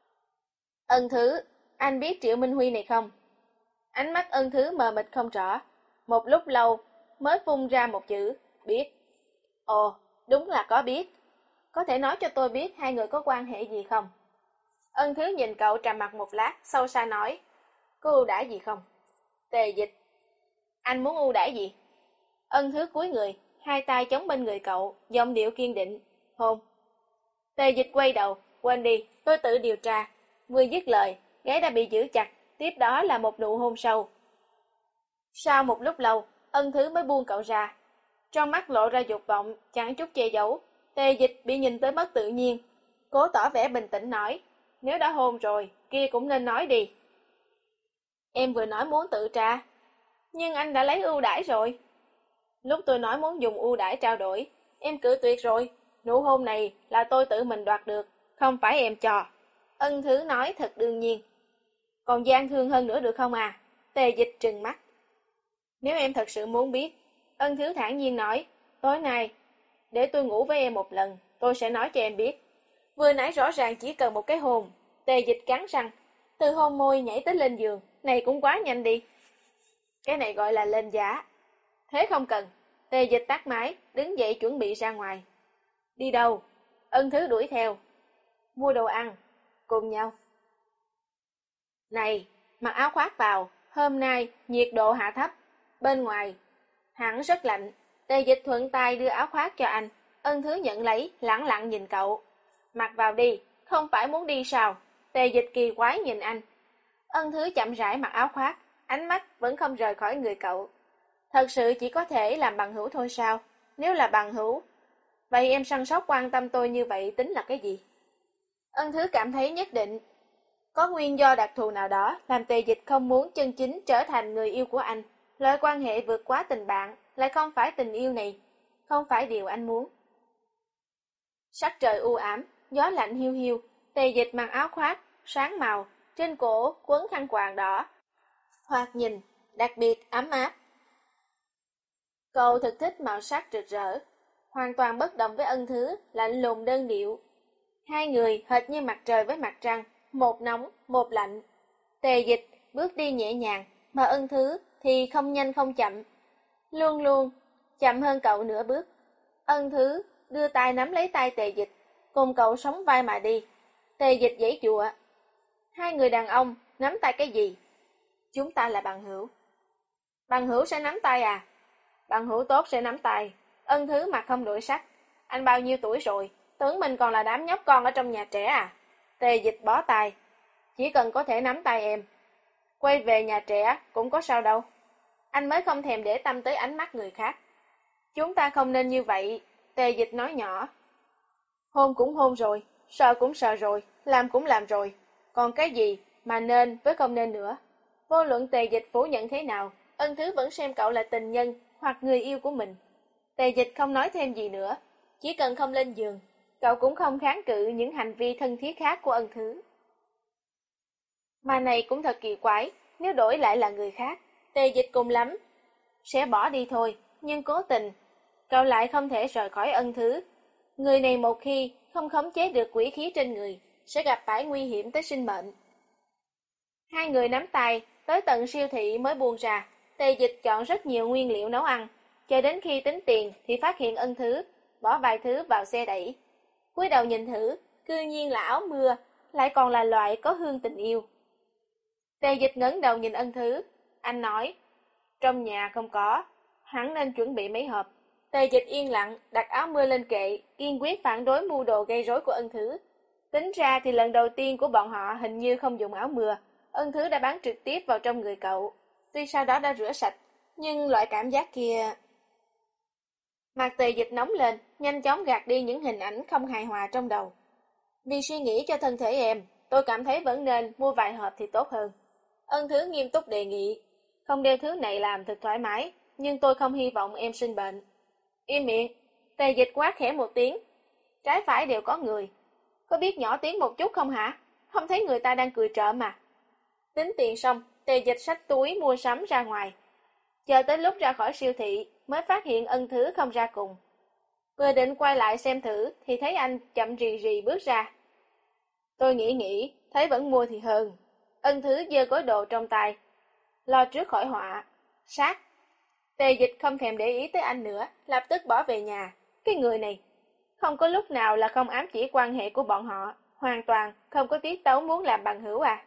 Ân Thứ, anh biết Triệu Minh Huy này không? Ánh mắt Ân Thứ mờ mịt không rõ. Một lúc lâu mới phun ra một chữ, biết. Ồ, đúng là có biết. Có thể nói cho tôi biết hai người có quan hệ gì không? Ân Thứ nhìn cậu trầm mặc một lát, sâu xa nói. Có ưu đãi gì không? Tề Dịch. Anh muốn ưu đãi gì? Ân Thứ cúi người, hai tay chống bên người cậu, giọng điệu kiên định. Hôn. Tề Dịch quay đầu, quên đi, tôi tự điều tra. Vừa dứt lời, gáy đã bị giữ chặt, tiếp đó là một nụ hôn sâu. Sau một lúc lâu, Ân Thứ mới buông cậu ra. Trong mắt lộ ra dục vọng, chẳng chút che giấu. Tề Dịch bị nhìn tới mất tự nhiên, cố tỏ vẻ bình tĩnh nói. Nếu đã hôn rồi, kia cũng nên nói đi. Em vừa nói muốn tự tra, nhưng anh đã lấy ưu đãi rồi. Lúc tôi nói muốn dùng ưu đãi trao đổi, em cự tuyệt rồi. Nụ hôn này là tôi tự mình đoạt được, không phải em cho. Ân Thứ nói thật đương nhiên. Còn gian thương hơn nữa được không à? Tề Dịch trừng mắt. Nếu em thật sự muốn biết, Ân Thứ thản nhiên nói, tối nay, để tôi ngủ với em một lần, tôi sẽ nói cho em biết. Vừa nãy rõ ràng chỉ cần một cái hôn. Tề Dịch cắn răng, từ hôn môi nhảy tới lên giường, này cũng quá nhanh đi. Cái này gọi là lên giá. Thế không cần. Tề Dịch tắt máy, đứng dậy chuẩn bị ra ngoài. Đi đâu? Ân Thứ đuổi theo. Mua đồ ăn. Cùng nhau. Này, mặc áo khoác vào, hôm nay nhiệt độ hạ thấp. Bên ngoài, hẳn rất lạnh. Tề Dịch thuận tay đưa áo khoác cho anh. Ân Thứ nhận lấy, lẳng lặng nhìn cậu. Mặc vào đi, không phải muốn đi sao? Tề Dịch kỳ quái nhìn anh. Ân Thứ chậm rãi mặc áo khoác, ánh mắt vẫn không rời khỏi người cậu. Thật sự chỉ có thể làm bằng hữu thôi sao? Nếu là bằng hữu, vậy em săn sóc quan tâm tôi như vậy tính là cái gì? Ân Thứ cảm thấy nhất định có nguyên do đặc thù nào đó làm Tề Dịch không muốn chân chính trở thành người yêu của anh. Loại quan hệ vượt quá tình bạn lại không phải tình yêu này, không phải điều anh muốn. Sắc trời u ám, gió lạnh hiu hiu. Tề Dịch mặc áo khoác sáng màu, trên cổ quấn khăn quàng đỏ, thoạt nhìn đặc biệt ấm áp. Cậu thực thích màu sắc rực rỡ, hoàn toàn bất đồng với Ân Thứ, lạnh lùng đơn điệu. Hai người hệt như mặt trời với mặt trăng, một nóng, một lạnh. Tề Dịch bước đi nhẹ nhàng, mà Ân Thứ thì không nhanh không chậm, luôn luôn chậm hơn cậu nửa bước. Ân Thứ đưa tay nắm lấy tay Tề Dịch, cùng cậu sóng vai mà đi. Tề Dịch giãy giụa. Hai người đàn ông nắm tay cái gì? Chúng ta là bằng hữu. Bằng hữu sẽ nắm tay à? Bằng hữu tốt sẽ nắm tay. Ân Thứ mặt không đổi sắc. Anh bao nhiêu tuổi rồi? Tưởng mình còn là đám nhóc con ở trong nhà trẻ à? Tề Dịch bó tay. Chỉ cần có thể nắm tay em, quay về nhà trẻ cũng có sao đâu. Anh mới không thèm để tâm tới ánh mắt người khác. Chúng ta không nên như vậy. Tề Dịch nói nhỏ. Hôn cũng hôn rồi, sợ cũng sợ rồi, làm cũng làm rồi. Còn cái gì mà nên với không nên nữa? Vô luận Tề Dịch phủ nhận thế nào, Ân Thứ vẫn xem cậu là tình nhân hoặc người yêu của mình. Tề Dịch không nói thêm gì nữa. Chỉ cần không lên giường, cậu cũng không kháng cự những hành vi thân thiết khác của Ân Thứ. Mà này cũng thật kỳ quái, nếu đổi lại là người khác, Tề Dịch cùng lắm sẽ bỏ đi thôi, nhưng cố tình cậu lại không thể rời khỏi Ân Thứ. Người này một khi không khống chế được quỷ khí trên người, sẽ gặp phải nguy hiểm tới sinh mệnh. Hai người nắm tay, tới tận siêu thị mới buông ra. Tề Dịch chọn rất nhiều nguyên liệu nấu ăn, chờ đến khi tính tiền thì phát hiện Ân Thứ bỏ vài thứ vào xe đẩy. Cúi đầu nhìn thử, cư nhiên là áo mưa, lại còn là loại có hương tình yêu. Tề Dịch ngẩng đầu nhìn Ân Thứ, anh nói, trong nhà không có, hắn nên chuẩn bị mấy hộp. Tề Dịch yên lặng, đặt áo mưa lên kệ, kiên quyết phản đối mưu đồ gây rối của Ân Thứ. Tính ra thì lần đầu tiên của bọn họ hình như không dùng áo mưa, Ân Thứ đã bắn trực tiếp vào trong người cậu. Tuy sau đó đã rửa sạch, nhưng loại cảm giác kia... Mặt Tề Dịch nóng lên, nhanh chóng gạt đi những hình ảnh không hài hòa trong đầu. Vì suy nghĩ cho thân thể em, tôi cảm thấy vẫn nên mua vài hộp thì tốt hơn. Ân Thứ nghiêm túc đề nghị, không đeo thứ này làm thật thoải mái, nhưng tôi không hy vọng em sinh bệnh. Im miệng, Tề Dịch quát khẽ một tiếng. Trái phải đều có người. Có biết nhỏ tiếng một chút không hả? Không thấy người ta đang cười trộm mà. Tính tiền xong, Tề Dịch xách túi mua sắm ra ngoài. Chờ tới lúc ra khỏi siêu thị mới phát hiện Ân Thứ không ra cùng. Vừa định quay lại xem thử thì thấy anh chậm rì rì bước ra. Tôi nghĩ nghĩ, thấy vẫn mua thì hơn. Ân Thứ giơ gói đồ trong tay. Lo trước khỏi họa. Sát. Tề Dịch không thèm để ý tới anh nữa, lập tức bỏ về nhà. Cái người này, không có lúc nào là không ám chỉ quan hệ của bọn họ, hoàn toàn không có tiết tấu muốn làm bằng hữu à.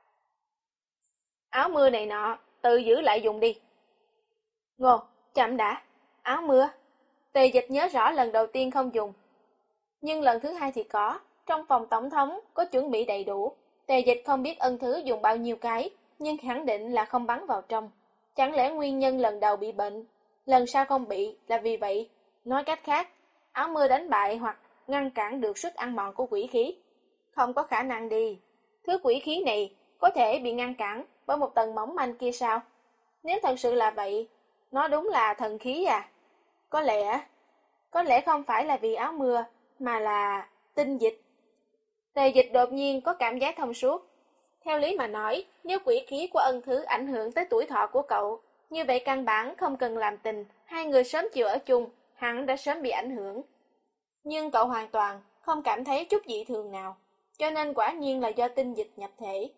Áo mưa này nọ, tự giữ lại dùng đi. Ngô, chậm đã. Áo mưa. Tề Dịch nhớ rõ lần đầu tiên không dùng. Nhưng lần thứ hai thì có. Trong phòng tổng thống có chuẩn bị đầy đủ. Tề Dịch không biết Ân Thứ dùng bao nhiêu cái, nhưng khẳng định là không bắn vào trong. Chẳng lẽ nguyên nhân lần đầu bị bệnh, lần sau không bị là vì vậy? Nói cách khác, áo mưa đánh bại hoặc ngăn cản được sức ăn mòn của quỷ khí. Không có khả năng đi. Thứ quỷ khí này có thể bị ngăn cản bởi một tầng mỏng manh kia sao? Nếu thật sự là vậy, nó đúng là thần khí à? Có lẽ, có lẽ không phải là vì áo mưa, mà là tinh dịch. Tề Dịch đột nhiên có cảm giác thông suốt. Theo lý mà nói, nếu quỷ khí của Ân Thứ ảnh hưởng tới tuổi thọ của cậu, như vậy căn bản không cần làm tình, hai người sớm chiều ở chung, hẳn đã sớm bị ảnh hưởng. Nhưng cậu hoàn toàn không cảm thấy chút dị thường nào, cho nên quả nhiên là do tinh dịch nhập thể.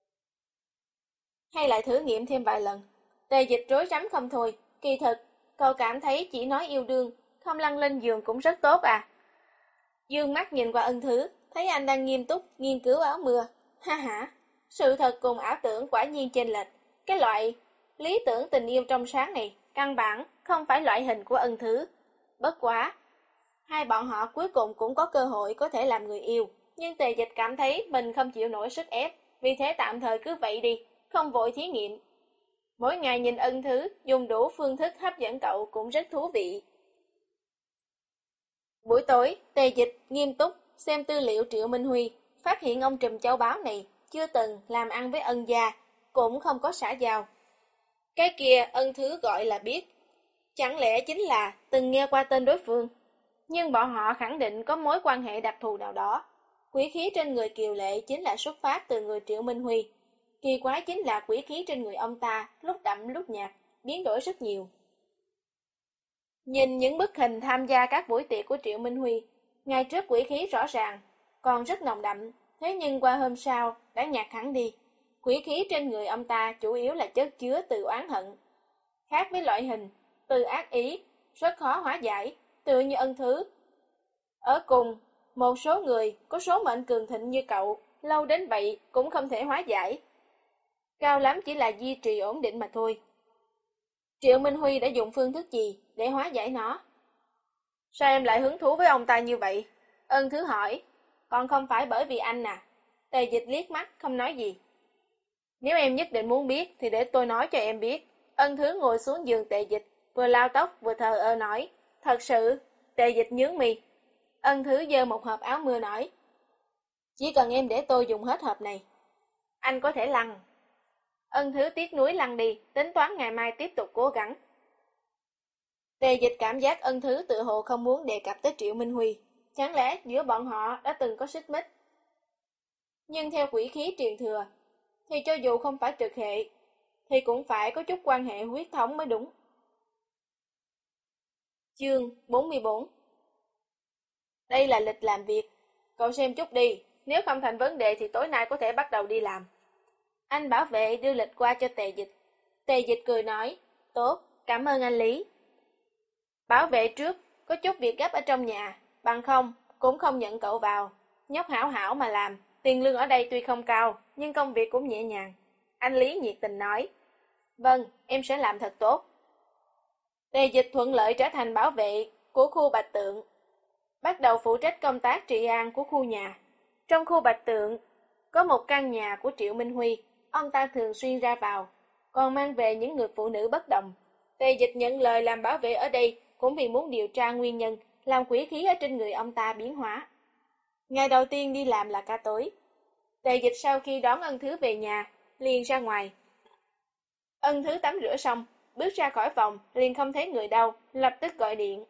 Hay lại thử nghiệm thêm vài lần. Tề Dịch rối rắm không thôi, kỳ thực, cậu cảm thấy chỉ nói yêu đương, không lăn lên giường cũng rất tốt à. Dương mắt nhìn qua Ân Thứ, thấy anh đang nghiêm túc nghiên cứu áo mưa. Ha ha, sự thật cùng ảo tưởng quả nhiên chênh lệch. Cái loại lý tưởng tình yêu trong sáng này, căn bản không phải loại hình của Ân Thứ. Bất quá, hai bọn họ cuối cùng cũng có cơ hội có thể làm người yêu. Nhưng Tề Dịch cảm thấy mình không chịu nổi sức ép, vì thế tạm thời cứ vậy đi, không vội thí nghiệm. Mỗi ngày nhìn Ân Thứ dùng đủ phương thức hấp dẫn cậu cũng rất thú vị. Buổi tối, Tề Dịch nghiêm túc xem tư liệu Triệu Minh Huy, phát hiện ông trùm châu báu này chưa từng làm ăn với Ân gia, cũng không có xã giao. Cái kia Ân Thứ gọi là biết, chẳng lẽ chính là từng nghe qua tên đối phương. Nhưng bọn họ khẳng định có mối quan hệ đặc thù nào đó. Quỷ khí trên người Kiều Lệ chính là xuất phát từ người Triệu Minh Huy. Kỳ quái chính là quỷ khí trên người ông ta lúc đậm lúc nhạt, biến đổi rất nhiều. Nhìn những bức hình tham gia các buổi tiệc của Triệu Minh Huy, ngày trước quỷ khí rõ ràng, còn rất nồng đậm, thế nhưng qua hôm sau đã nhạt hẳn đi. Quỷ khí trên người ông ta chủ yếu là chất chứa từ oán hận. Khác với loại hình, từ ác ý, rất khó hóa giải, tựa như Ân Thứ. Ở cùng, một số người có số mệnh cường thịnh như cậu, lâu đến vậy cũng không thể hóa giải. Cao lắm chỉ là duy trì ổn định mà thôi. Triệu Minh Huy đã dùng phương thức gì để hóa giải nó? Sao em lại hứng thú với ông ta như vậy? Ân Thứ hỏi. Còn không phải bởi vì anh à? Tề Dịch liếc mắt không nói gì. Nếu em nhất định muốn biết thì để tôi nói cho em biết. Ân Thứ ngồi xuống giường Tề Dịch, vừa lau tóc vừa thờ ơ nói. Thật sự. Tề Dịch nhướng mi. Ân Thứ giơ một hộp áo mưa nói. Chỉ cần em để tôi dùng hết hộp này, anh có thể lăn. Ân Thứ tiếc nuối lăn đi, tính toán ngày mai tiếp tục cố gắng. Tề Dịch cảm giác Ân Thứ tự hồ không muốn đề cập tới Triệu Minh Huy. Chẳng lẽ giữa bọn họ đã từng có xích mích? Nhưng theo quỷ khí truyền thừa, thì cho dù không phải trực hệ, thì cũng phải có chút quan hệ huyết thống mới đúng. Chương bốn mươi bốn. Đây là lịch làm việc. Cậu xem chút đi, nếu không thành vấn đề thì tối nay có thể bắt đầu đi làm. Anh bảo vệ đưa lịch qua cho Tề Dịch. Tề Dịch cười nói, tốt, cảm ơn anh Lý. Bảo vệ trước, có chút việc gấp ở trong nhà, bằng không, cũng không nhận cậu vào. Nhóc hảo hảo mà làm, tiền lương ở đây tuy không cao, nhưng công việc cũng nhẹ nhàng. Anh Lý nhiệt tình nói, vâng, em sẽ làm thật tốt. Tề Dịch thuận lợi trở thành bảo vệ của khu Bạch Tượng, bắt đầu phụ trách công tác trị an của khu nhà. Trong khu Bạch Tượng, có một căn nhà của Triệu Minh Huy, ông ta thường xuyên ra vào. còn mang về những người phụ nữ bất đồng. Tề Dịch nhận lời làm bảo vệ ở đây cũng vì muốn điều tra nguyên nhân làm quỷ khí ở trên người ông ta biến hóa. Ngày đầu tiên đi làm là ca tối. Tề Dịch sau khi đón Ân Thứ về nhà, liền ra ngoài. Ân Thứ tắm rửa xong, bước ra khỏi phòng, liền không thấy người đâu, lập tức gọi điện.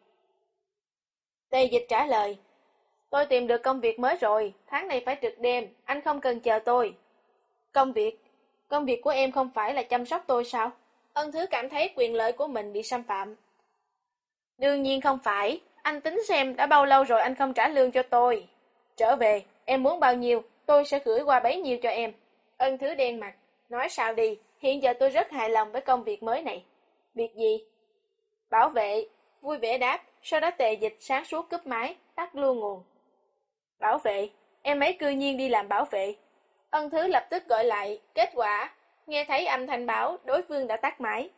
Tề Dịch trả lời, tôi tìm được công việc mới rồi, tháng này phải trực đêm, anh không cần chờ tôi. Công việc? Công việc của em không phải là chăm sóc tôi sao? Ân Thứ cảm thấy quyền lợi của mình bị xâm phạm. Đương nhiên không phải, anh tính xem đã bao lâu rồi anh không trả lương cho tôi. Trở về, em muốn bao nhiêu, tôi sẽ gửi qua bấy nhiêu cho em. Ân Thứ đen mặt, nói sao đi, hiện giờ tôi rất hài lòng với công việc mới này. Việc gì? Bảo vệ, vui vẻ đáp, sau đó Tề Dịch sáng suốt cúp máy, tắt luôn nguồn. Bảo vệ, em ấy cư nhiên đi làm bảo vệ. Ân Thứ lập tức gọi lại, kết quả, nghe thấy âm thanh báo đối phương đã tắt máy.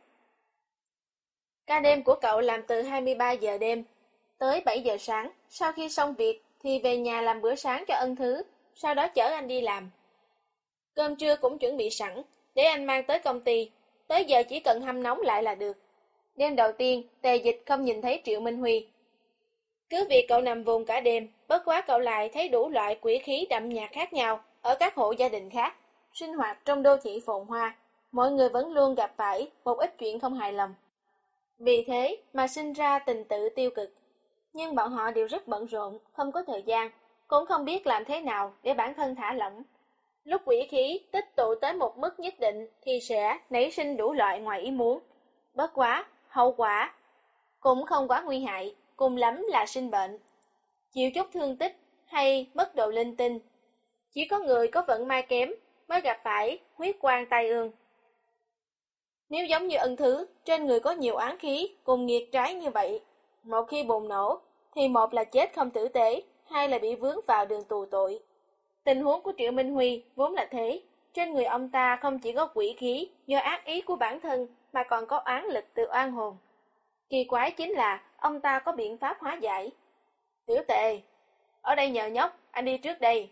Ca đêm của cậu làm từ hai mươi ba giờ đêm tới bảy giờ sáng, sau khi xong việc thì về nhà làm bữa sáng cho Ân Thứ, sau đó chở anh đi làm. Cơm trưa cũng chuẩn bị sẵn, để anh mang tới công ty, tới giờ chỉ cần hâm nóng lại là được. Đêm đầu tiên, Tề Dịch không nhìn thấy Triệu Minh Huy. Cứ việc cậu nằm vùng cả đêm, bất quá cậu lại thấy đủ loại quỷ khí đậm nhạt khác nhau ở các hộ gia đình khác. Sinh hoạt trong đô thị phồn hoa, mọi người vẫn luôn gặp phải một ít chuyện không hài lòng. Vì thế mà sinh ra tình tự tiêu cực. Nhưng bọn họ đều rất bận rộn, không có thời gian, cũng không biết làm thế nào để bản thân thả lỏng. Lúc quỷ khí tích tụ tới một mức nhất định thì sẽ nảy sinh đủ loại ngoài ý muốn. Bất quá, hậu quả cũng không quá nguy hại, cùng lắm là sinh bệnh, chịu chút thương tích hay mất độ linh tinh. Chỉ có người có vận may kém mới gặp phải huyết quang tai ương. Nếu giống như Ân Thứ, trên người có nhiều oán khí cùng nghiệt trái như vậy, một khi bùng nổ thì một là chết không tử tế, hai là bị vướng vào đường tù tội. Tình huống của Triệu Minh Huy vốn là thế, trên người ông ta không chỉ có quỷ khí do ác ý của bản thân mà còn có oán lực từ oan hồn. Kỳ quái chính là ông ta có biện pháp hóa giải. Tiểu Tề, ở đây nhờ nhóc, anh đi trước đây.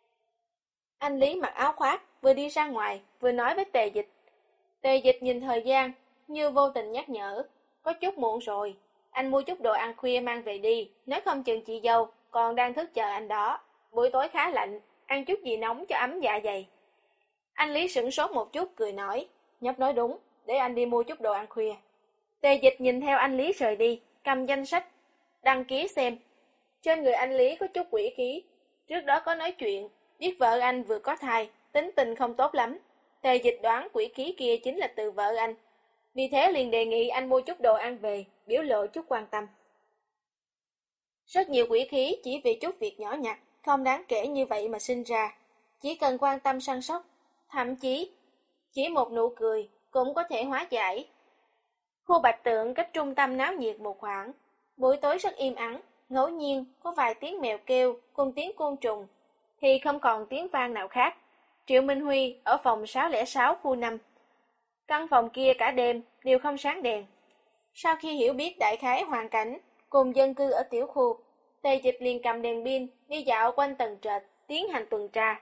Anh Lý mặc áo khoác, vừa đi ra ngoài, vừa nói với Tề Dịch. Tề Dịch nhìn thời gian, như vô tình nhắc nhở, có chút muộn rồi, anh mua chút đồ ăn khuya mang về đi, nếu không chừng chị dâu còn đang thức chờ anh đó. Buổi tối khá lạnh, ăn chút gì nóng cho ấm dạ dày. Anh Lý sửng sốt một chút cười nói, nhóc nói đúng, để anh đi mua chút đồ ăn khuya. Tề Dịch nhìn theo anh Lý rời đi, cầm danh sách, đăng ký xem. Trên người anh Lý có chút quỷ khí, trước đó có nói chuyện, biết vợ anh vừa có thai, tính tình không tốt lắm. Tề Dịch đoán quỷ khí kia chính là từ vợ anh, vì thế liền đề nghị anh mua chút đồ ăn về, biểu lộ chút quan tâm. Rất nhiều quỷ khí chỉ vì chút việc nhỏ nhặt, không đáng kể như vậy mà sinh ra, chỉ cần quan tâm săn sóc, thậm chí chỉ một nụ cười cũng có thể hóa giải. Khu Bạch Tượng cách trung tâm náo nhiệt một khoảng, buổi tối rất im ắng, ngẫu nhiên có vài tiếng mèo kêu cùng tiếng côn trùng, thì không còn tiếng vang nào khác. Triệu Minh Huy ở phòng sáu không sáu khu năm. Căn phòng kia cả đêm đều không sáng đèn. Sau khi hiểu biết đại khái hoàn cảnh cùng dân cư ở tiểu khu, Tề Dịch liền cầm đèn pin đi dạo quanh tầng trệt, tiến hành tuần tra.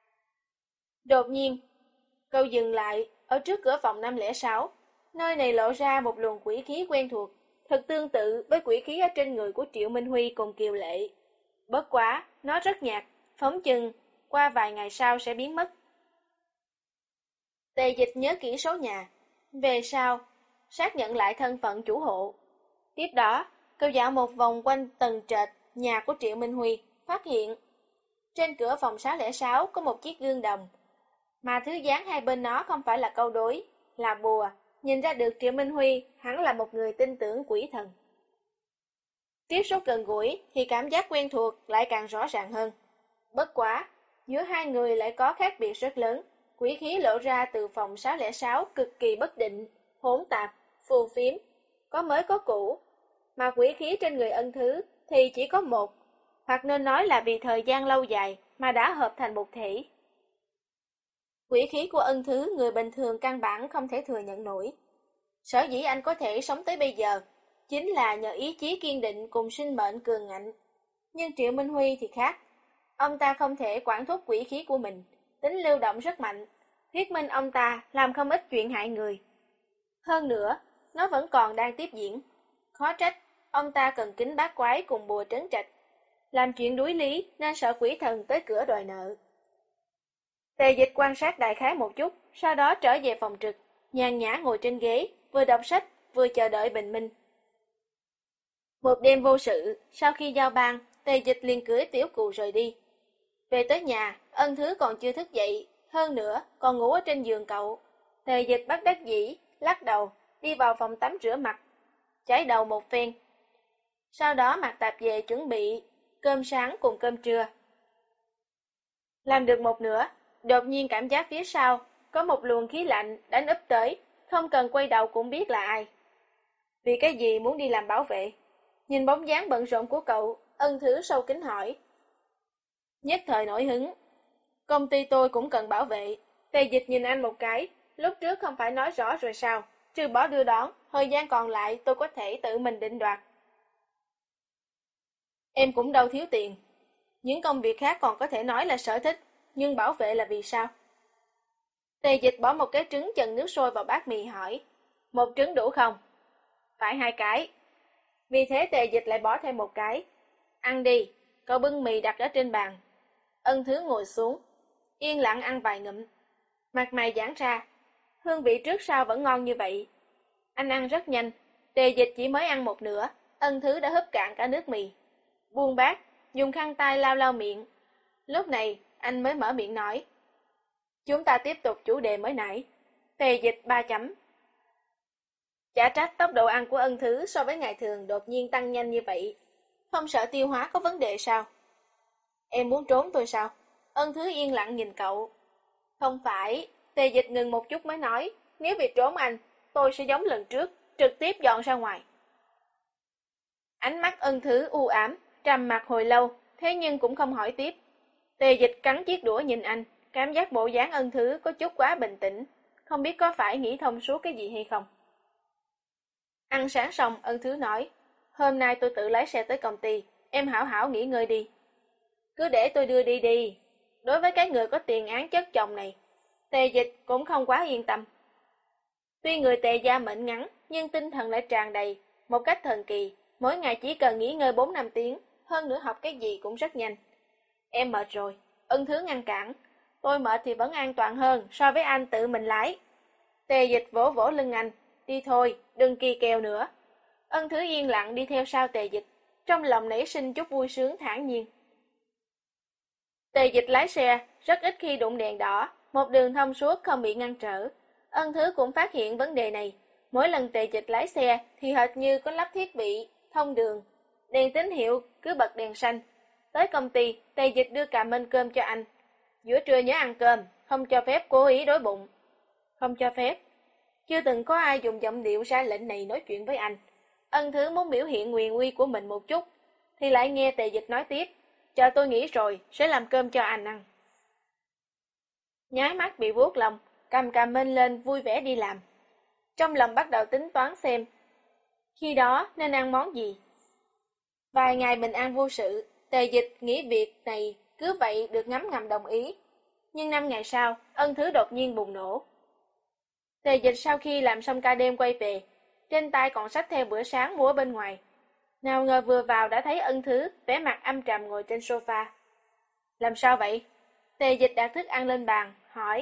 Đột nhiên, cậu dừng lại ở trước cửa phòng năm không sáu. Nơi này lộ ra một luồng quỷ khí quen thuộc, thật tương tự với quỷ khí ở trên người của Triệu Minh Huy cùng Kiều Lệ. Bất quá, nó rất nhạt, phóng chừng qua vài ngày sau sẽ biến mất. Tề Dịch nhớ kỹ số nhà, về sau xác nhận lại thân phận chủ hộ. Tiếp đó, cậu dạo một vòng quanh tầng trệt nhà của Triệu Minh Huy, phát hiện trên cửa phòng sáu không sáu có một chiếc gương đồng, mà thứ dán hai bên nó không phải là câu đối, là bùa. Nhìn ra được Triệu Minh Huy hẳn là một người tin tưởng quỷ thần. Tiếp xúc gần gũi thì cảm giác quen thuộc lại càng rõ ràng hơn. Bất quá, giữa hai người lại có khác biệt rất lớn. Quỷ khí lộ ra từ phòng sáu không sáu cực kỳ bất định, hỗn tạp, phù phiếm, có mới có cũ. Mà quỷ khí trên người Ân Thứ thì chỉ có một, hoặc nên nói là vì thời gian lâu dài mà đã hợp thành một thể. Quỷ khí của Ân Thứ người bình thường căn bản không thể thừa nhận nổi. Sở dĩ anh có thể sống tới bây giờ, chính là nhờ ý chí kiên định cùng sinh mệnh cường ngạnh. Nhưng Triệu Minh Huy thì khác. Ông ta không thể quản thúc quỷ khí của mình, tính lưu động rất mạnh. thuyết minh ông ta làm không ít chuyện hại người. Hơn nữa, nó vẫn còn đang tiếp diễn. Khó trách, ông ta cần kính bát quái cùng bùa trấn trạch. Làm chuyện đuối lý nên sợ quỷ thần tới cửa đòi nợ. Tề Dịch quan sát đại khái một chút, sau đó trở về phòng trực, nhàn nhã ngồi trên ghế, vừa đọc sách, vừa chờ đợi bình minh. Một đêm vô sự, sau khi giao ban, Tề Dịch liền cưỡi tiểu cù rời đi. Về tới nhà, Ân Thứ còn chưa thức dậy, hơn nữa còn ngủ ở trên giường cậu. Tề Dịch bất đắc dĩ, lắc đầu, đi vào phòng tắm rửa mặt, chải đầu một phen. Sau đó mặc tạp về chuẩn bị cơm sáng cùng cơm trưa. Làm được một nửa, đột nhiên cảm giác phía sau có một luồng khí lạnh đánh úp tới, không cần quay đầu cũng biết là ai. Vì cái gì muốn đi làm bảo vệ? Nhìn bóng dáng bận rộn của cậu, Ân Thứ sâu kính hỏi. Nhất thời nổi hứng. Công ty tôi cũng cần bảo vệ. Tề Dịch nhìn anh một cái, lúc trước không phải nói rõ rồi sao? Trừ bỏ đưa đón, thời gian còn lại tôi có thể tự mình định đoạt. Em cũng đâu thiếu tiền. Những công việc khác còn có thể nói là sở thích, nhưng bảo vệ là vì sao? Tề Dịch bỏ một cái trứng chần nước sôi vào bát mì hỏi. Một trứng đủ không? Phải hai cái. Vì thế Tề Dịch lại bỏ thêm một cái. Ăn đi, cậu bưng mì đặt ở trên bàn. Ân Thứ ngồi xuống, yên lặng ăn vài ngụm. Mặt mày giãn ra, hương vị trước sau vẫn ngon như vậy. Anh ăn rất nhanh, Tề Dịch chỉ mới ăn một nửa, Ân Thứ đã húp cạn cả nước mì. Buông bát, dùng khăn tay lau lau miệng. Lúc này, anh mới mở miệng nói. Chúng ta tiếp tục chủ đề mới nãy. Tề Dịch ba chấm. Chả trách tốc độ ăn của Ân Thứ so với ngày thường đột nhiên tăng nhanh như vậy. Không sợ tiêu hóa có vấn đề sao? Em muốn trốn tôi sao? Ân Thứ yên lặng nhìn cậu. Không phải, Tề Dịch ngừng một chút mới nói. Nếu vì trốn anh, tôi sẽ giống lần trước, trực tiếp dọn ra ngoài. Ánh mắt Ân Thứ u ám, trầm mặc hồi lâu, thế nhưng cũng không hỏi tiếp. Tề Dịch cắn chiếc đũa nhìn anh, cảm giác bộ dáng Ân Thứ có chút quá bình tĩnh, không biết có phải nghĩ thông suốt cái gì hay không. Ăn sáng xong, Ân Thứ nói, hôm nay tôi tự lái xe tới công ty, em hảo hảo nghỉ ngơi đi. Cứ để tôi đưa đi đi. Đối với cái người có tiền án chất chồng này, Tề Dịch cũng không quá yên tâm. Tuy người Tề gia mệnh ngắn, nhưng tinh thần lại tràn đầy, một cách thần kỳ, mỗi ngày chỉ cần nghỉ ngơi bốn năm tiếng, hơn nữa học cái gì cũng rất nhanh. Em mệt rồi, Ân Thứ ngăn cản, tôi mệt thì vẫn an toàn hơn so với anh tự mình lái. Tề Dịch vỗ vỗ lưng anh, đi thôi, đừng kỳ kèo nữa. Ân Thứ yên lặng đi theo sau Tề Dịch, trong lòng nảy sinh chút vui sướng thản nhiên. Tề Dịch lái xe, rất ít khi đụng đèn đỏ, một đường thông suốt không bị ngăn trở. Ân Thứ cũng phát hiện vấn đề này, mỗi lần Tề Dịch lái xe thì hệt như có lắp thiết bị thông đường, đèn tín hiệu cứ bật đèn xanh. Tới công ty, Tề Dịch đưa cà mên cơm cho anh. Giữa trưa nhớ ăn cơm, không cho phép cố ý đói bụng. Không cho phép. Chưa từng có ai dùng giọng điệu ra lệnh này nói chuyện với anh. Ân Thứ muốn biểu hiện quyền uy của mình một chút, thì lại nghe Tề Dịch nói tiếp. Chờ tôi nghỉ rồi, sẽ làm cơm cho anh ăn. Nháy mắt bị vuốt lòng, cầm cà mên lên vui vẻ đi làm. Trong lòng bắt đầu tính toán xem, khi đó nên ăn món gì. Vài ngày bình an vô sự, Tề Dịch nghĩ việc này cứ vậy được ngấm ngầm đồng ý. Nhưng năm ngày sau, Ân Thứ đột nhiên bùng nổ. Tề Dịch sau khi làm xong ca đêm quay về, trên tay còn xách theo bữa sáng mua ở bên ngoài. Nào ngờ vừa vào đã thấy Ân Thứ vẻ mặt âm trầm ngồi trên sofa. Làm sao vậy? Tề Dịch đặt thức ăn lên bàn, hỏi.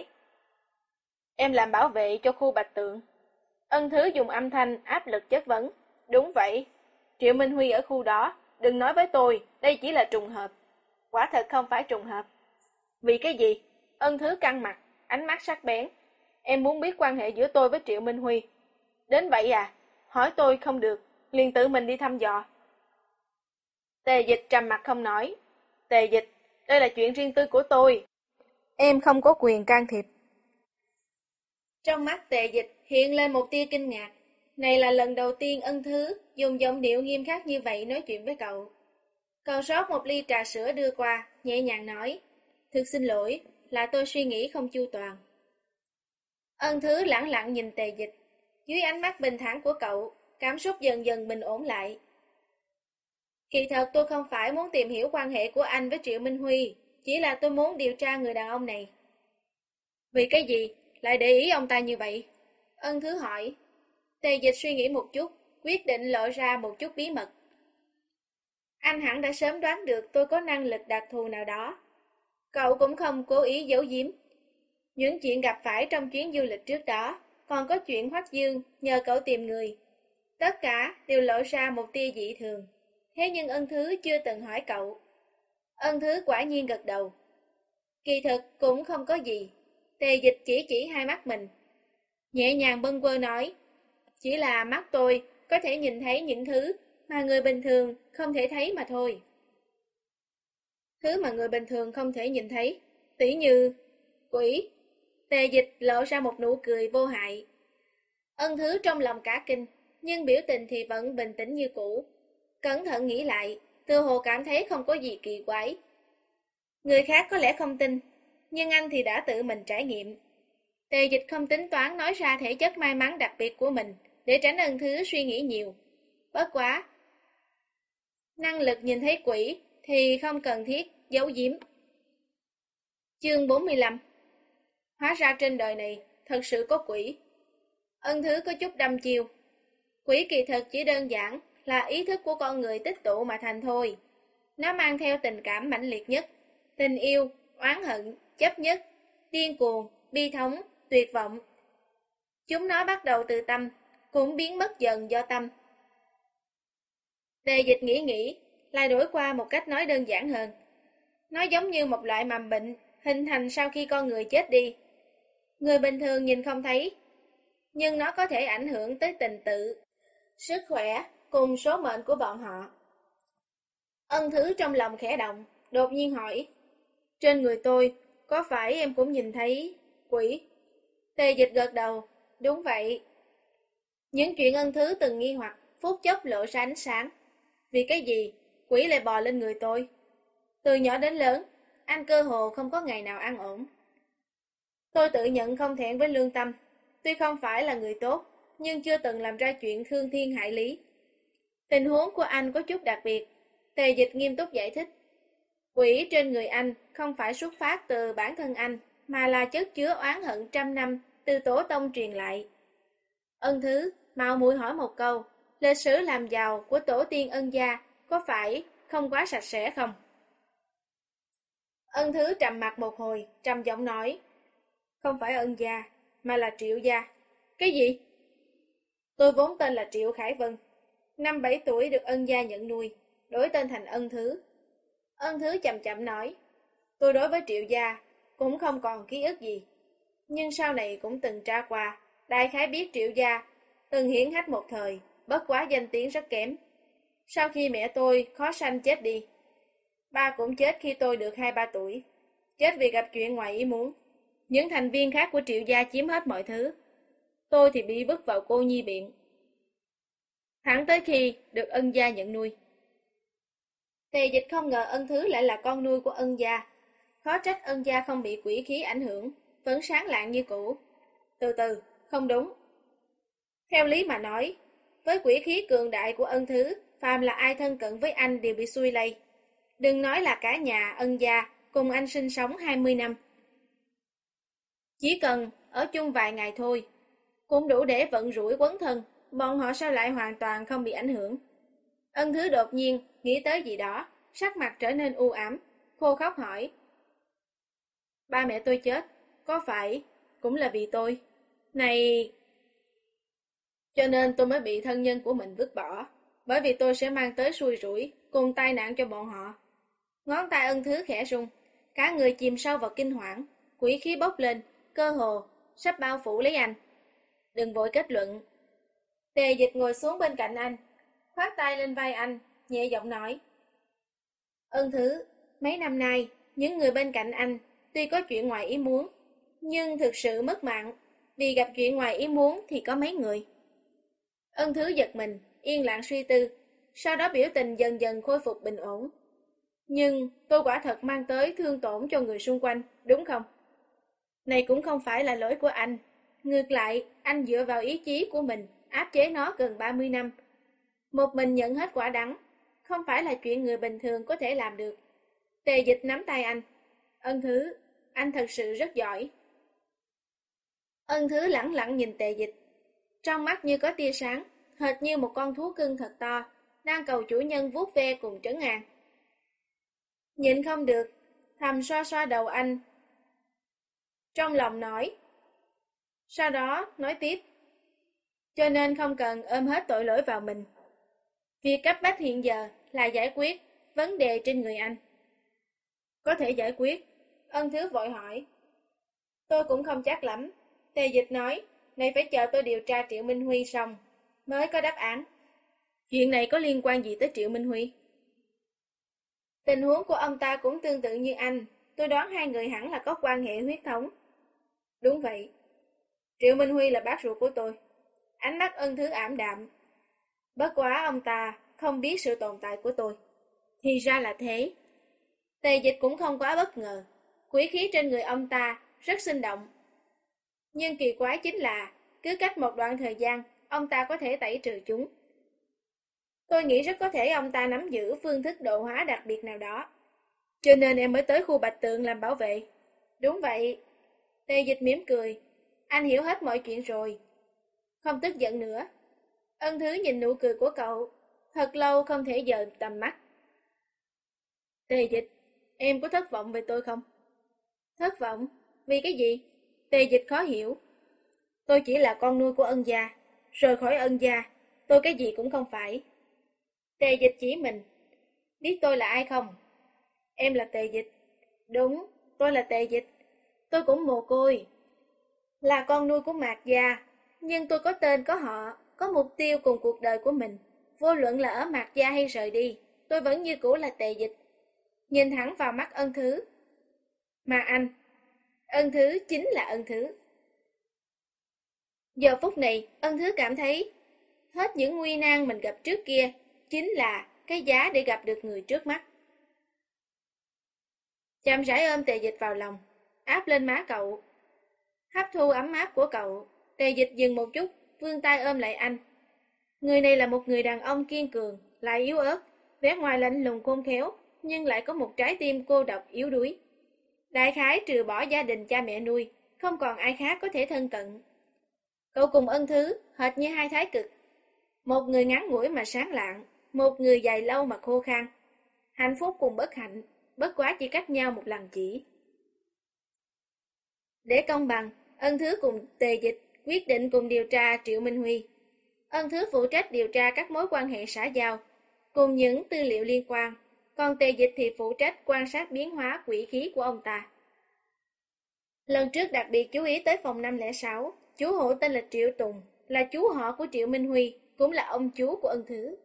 Em làm bảo vệ cho khu Bạch Tượng. Ân Thứ dùng âm thanh áp lực chất vấn. Đúng vậy. Triệu Minh Huy ở khu đó, đừng nói với tôi, đây chỉ là trùng hợp. Quả thật không phải trùng hợp. Vì cái gì? Ân Thứ căng mặt, ánh mắt sắc bén. Em muốn biết quan hệ giữa tôi với Triệu Minh Huy. Đến vậy à? Hỏi tôi không được, liền tự mình đi thăm dò. Tề Dịch trầm mặt không nói. Tề Dịch, đây là chuyện riêng tư của tôi. Em không có quyền can thiệp. Trong mắt Tề Dịch hiện lên một tia kinh ngạc. Này là lần đầu tiên Ân Thứ dùng giọng điệu nghiêm khắc như vậy nói chuyện với cậu. Cậu rót một ly trà sữa đưa qua, nhẹ nhàng nói. Thực xin lỗi, là tôi suy nghĩ không chu toàn. Ân Thứ lẳng lặng nhìn Tề Dịch. Dưới ánh mắt bình thản của cậu, cảm xúc dần dần bình ổn lại. Kỳ thật tôi không phải muốn tìm hiểu quan hệ của anh với Triệu Minh Huy, chỉ là tôi muốn điều tra người đàn ông này. Vì cái gì lại để ý ông ta như vậy? Ân Thứ hỏi. Tề Dịch suy nghĩ một chút, quyết định lộ ra một chút bí mật. Anh hẳn đã sớm đoán được tôi có năng lực đặc thù nào đó. Cậu cũng không cố ý giấu giếm. Những chuyện gặp phải trong chuyến du lịch trước đó, còn có chuyện Hoắc Dương nhờ cậu tìm người. Tất cả đều lộ ra một tia dị thường. Thế nhưng Ân Thứ chưa từng hỏi cậu. Ân Thứ quả nhiên gật đầu. Kỳ thực cũng không có gì. Tề Dịch chỉ chỉ hai mắt mình. Nhẹ nhàng bâng quơ nói. Chỉ là mắt tôi có thể nhìn thấy những thứ mà người bình thường không thể thấy mà thôi. Thứ mà người bình thường không thể nhìn thấy, tỉ như quỷ. Tề Dịch lộ ra một nụ cười vô hại. Ân Thứ trong lòng cả kinh, nhưng biểu tình thì vẫn bình tĩnh như cũ. Cẩn thận nghĩ lại, tựa hồ cảm thấy không có gì kỳ quái. Người khác có lẽ không tin, nhưng anh thì đã tự mình trải nghiệm. Tề Dịch không tính toán nói ra thể chất may mắn đặc biệt của mình, để tránh Ân Thứ suy nghĩ nhiều. Bất quá, năng lực nhìn thấy quỷ thì không cần thiết giấu giếm. Chương bốn mươi lăm. Hóa ra trên đời này thật sự có quỷ. Ân Thứ có chút đăm chiêu. Quỷ kỳ thực chỉ đơn giản là ý thức của con người tích tụ mà thành thôi. Nó mang theo tình cảm mãnh liệt nhất, tình yêu, oán hận, chấp nhất, điên cuồng, bi thống, tuyệt vọng. Chúng nó bắt đầu từ tâm, cũng biến mất dần do tâm. Tề Dịch nghĩ nghĩ, lại đổi qua một cách nói đơn giản hơn. Nó giống như một loại mầm bệnh hình thành sau khi con người chết đi. Người bình thường nhìn không thấy, nhưng nó có thể ảnh hưởng tới tình tự, sức khỏe cùng số mệnh của bọn họ. Ân Thứ trong lòng khẽ động, đột nhiên hỏi. Trên người tôi, có phải em cũng nhìn thấy quỷ? Tề Dịch gật đầu, đúng vậy. Những chuyện Ân Thứ từng nghi hoặc, phút chốc lộ ra ánh sáng. Vì cái gì, quỷ lại bò lên người tôi? Từ nhỏ đến lớn, anh cơ hồ không có ngày nào an ổn. Tôi tự nhận không thẹn với lương tâm. Tuy không phải là người tốt, nhưng chưa từng làm ra chuyện thương thiên hại lý. Tình huống của anh có chút đặc biệt. Tề Dịch nghiêm túc giải thích. Quỷ trên người anh không phải xuất phát từ bản thân anh, mà là chất chứa oán hận trăm năm từ tổ tông truyền lại. Ân Thứ, mạo muội hỏi một câu, lịch sử làm giàu của tổ tiên Ân gia có phải không quá sạch sẽ không? Ân Thứ trầm mặt một hồi, trầm giọng nói. Không phải Ân gia, mà là Triệu gia. Cái gì? Tôi vốn tên là Triệu Khải Vân. Năm bảy tuổi được Ân gia nhận nuôi, đổi tên thành Ân Thứ. Ân Thứ chậm chậm nói. Tôi đối với Triệu gia cũng không còn ký ức gì. Nhưng sau này cũng từng tra qua, đại khái biết Triệu gia từng hiển hách một thời, bất quá danh tiếng rất kém. Sau khi mẹ tôi khó sanh chết đi, ba cũng chết khi tôi được hai ba tuổi, chết vì gặp chuyện ngoài ý muốn. Những thành viên khác của Triệu gia chiếm hết mọi thứ. Tôi thì bị vứt vào cô nhi viện. Thẳng tới khi được Ân gia nhận nuôi. Tề Dịch không ngờ Ân Thứ lại là con nuôi của Ân gia. Khó trách Ân gia không bị quỷ khí ảnh hưởng, vẫn sáng lạng như cũ. Từ từ, không đúng. Theo lý mà nói, với quỷ khí cường đại của Ân Thứ, phàm là ai thân cận với anh đều bị xui lây. Đừng nói là cả nhà Ân gia cùng anh sinh sống hai mươi năm. Chỉ cần ở chung vài ngày thôi, cũng đủ để vận rủi quấn thân, bọn họ sao lại hoàn toàn không bị ảnh hưởng. Ân Thứ đột nhiên nghĩ tới gì đó, sắc mặt trở nên u ám, khô khóc hỏi. Ba mẹ tôi chết, có phải cũng là vì tôi? Này... Cho nên tôi mới bị thân nhân của mình vứt bỏ, bởi vì tôi sẽ mang tới xui rủi, cùng tai nạn cho bọn họ. Ngón tay Ân Thứ khẽ rung, cả người chìm sâu vào kinh hoảng, quỷ khí bốc lên, cơ hồ sắp bao phủ lấy anh. Đừng vội kết luận. Tề Dịch ngồi xuống bên cạnh anh, khoát tay lên vai anh, nhẹ giọng nói. Ân Thứ, mấy năm nay, những người bên cạnh anh tuy có chuyện ngoài ý muốn, nhưng thực sự mất mạng, vì gặp chuyện ngoài ý muốn thì có mấy người. Ân Thứ giật mình, yên lặng suy tư, sau đó biểu tình dần dần khôi phục bình ổn. Nhưng tôi quả thật mang tới thương tổn cho người xung quanh, đúng không? Này cũng không phải là lỗi của anh. Ngược lại, anh dựa vào ý chí của mình, áp chế nó gần ba mươi năm. Một mình nhận hết quả đắng, không phải là chuyện người bình thường có thể làm được. Tề Dịch nắm tay anh. Ân Thứ, anh thật sự rất giỏi. Ân Thứ lẳng lặng nhìn Tề Dịch, trong mắt như có tia sáng, hệt như một con thú cưng thật to, đang cầu chủ nhân vuốt ve cùng trấn an. Nhịn không được, thầm xoa xoa đầu anh. Trong lòng nói. Sau đó nói tiếp. Cho nên không cần ôm hết tội lỗi vào mình. Việc cấp bách hiện giờ là giải quyết vấn đề trên người anh. Có thể giải quyết. Ân Thứ vội hỏi. Tôi cũng không chắc lắm. Tề Dịch nói, này phải chờ tôi điều tra Triệu Minh Huy xong, mới có đáp án. Chuyện này có liên quan gì tới Triệu Minh Huy? Tình huống của ông ta cũng tương tự như anh, tôi đoán hai người hẳn là có quan hệ huyết thống. Đúng vậy. Triệu Minh Huy là bác ruột của tôi. Ánh mắt Ân Thứ ảm đạm. Bất quá ông ta không biết sự tồn tại của tôi. Thì ra là thế. Tề Dịch cũng không quá bất ngờ. Quỷ khí trên người ông ta rất sinh động. Nhưng kỳ quái chính là, cứ cách một đoạn thời gian, ông ta có thể tẩy trừ chúng. Tôi nghĩ rất có thể ông ta nắm giữ phương thức độ hóa đặc biệt nào đó. Cho nên em mới tới khu Bạch Tượng làm bảo vệ. Đúng vậy. Tề Dịch mỉm cười. Anh hiểu hết mọi chuyện rồi. Không tức giận nữa. Ân Thứ nhìn nụ cười của cậu, thật lâu không thể dời tầm mắt. Tề Dịch, em có thất vọng về tôi không? Thất vọng? Vì cái gì? Tề Dịch khó hiểu. Tôi chỉ là con nuôi của Ân gia. Rời khỏi Ân gia, tôi cái gì cũng không phải. Tề Dịch chỉ mình. Biết tôi là ai không? Em là Tề Dịch. Đúng, tôi là Tề Dịch. Tôi cũng mồ côi. Là con nuôi của Mạc gia. Nhưng tôi có tên có họ, có mục tiêu cùng cuộc đời của mình. Vô luận là ở Mạc gia hay rời đi, tôi vẫn như cũ là Tề Dịch. Nhìn thẳng vào mắt Ân Thứ. Mà anh, Ân Thứ chính là Ân Thứ. Giờ phút này, Ân Thứ cảm thấy hết những nguy nan mình gặp trước kia chính là cái giá để gặp được người trước mắt. Chậm rãi ôm Tề Dịch vào lòng, áp lên má cậu. Hấp thu ấm áp của cậu, Tề Dịch dừng một chút, vươn tay ôm lại anh. Người này là một người đàn ông kiên cường, lại yếu ớt, vẻ ngoài lạnh lùng khôn khéo, nhưng lại có một trái tim cô độc yếu đuối. Đại khái trừ bỏ gia đình cha mẹ nuôi, không còn ai khác có thể thân cận. Cậu cùng Ân Thứ hệt như hai thái cực. Một người ngắn ngủi mà sáng lạng, một người dài lâu mà khô khan. Hạnh phúc cùng bất hạnh, bất quá chỉ cách nhau một lần chỉ. Để công bằng, Ân Thứ cùng Tề Dịch quyết định cùng điều tra Triệu Minh Huy. Ân Thứ phụ trách điều tra các mối quan hệ xã giao, cùng những tư liệu liên quan, còn Tề Dịch thì phụ trách quan sát biến hóa quỷ khí của ông ta. Lần trước đặc biệt chú ý tới phòng năm không sáu, chú hộ tên là Triệu Tùng, là chú họ của Triệu Minh Huy, cũng là ông chú của Ân Thứ.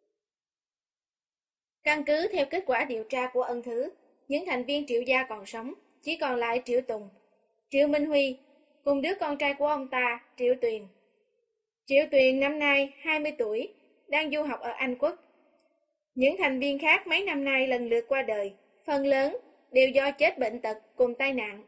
Căn cứ theo kết quả điều tra của Ân Thứ, những thành viên Triệu gia còn sống, chỉ còn lại Triệu Tùng, Triệu Minh Huy, cùng đứa con trai của ông ta, Triệu Tuyền. Triệu Tuyền năm nay hai mươi tuổi, đang du học ở Anh Quốc. Những thành viên khác mấy năm nay lần lượt qua đời, phần lớn đều do chết bệnh tật cùng tai nạn.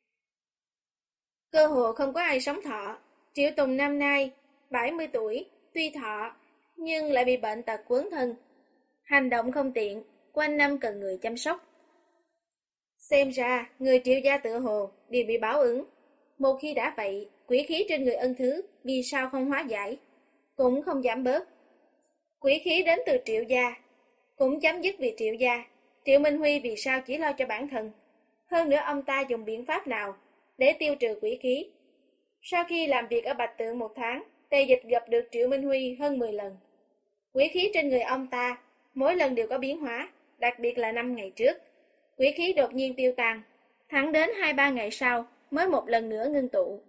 Cơ hồ không có ai sống thọ. Triệu Tùng năm nay bảy mươi tuổi, tuy thọ, nhưng lại bị bệnh tật quấn thân. Hành động không tiện, quanh năm cần người chăm sóc. Xem ra, người Triệu gia tự hồ đều bị báo ứng. Một khi đã vậy, quỷ khí trên người Ân Thứ vì sao không hóa giải, cũng không giảm bớt. Quỷ khí đến từ Triệu gia, cũng chấm dứt vì Triệu gia. Triệu Minh Huy vì sao chỉ lo cho bản thân? Hơn nữa ông ta dùng biện pháp nào để tiêu trừ quỷ khí? Sau khi làm việc ở Bạch Tượng một tháng, Tề Dịch gặp được Triệu Minh Huy hơn mười lần. Quỷ khí trên người ông ta mỗi lần đều có biến hóa, đặc biệt là năm ngày trước. Quỷ khí đột nhiên tiêu tan, thẳng đến hai ba ngày sau mới một lần nữa ngưng tụ.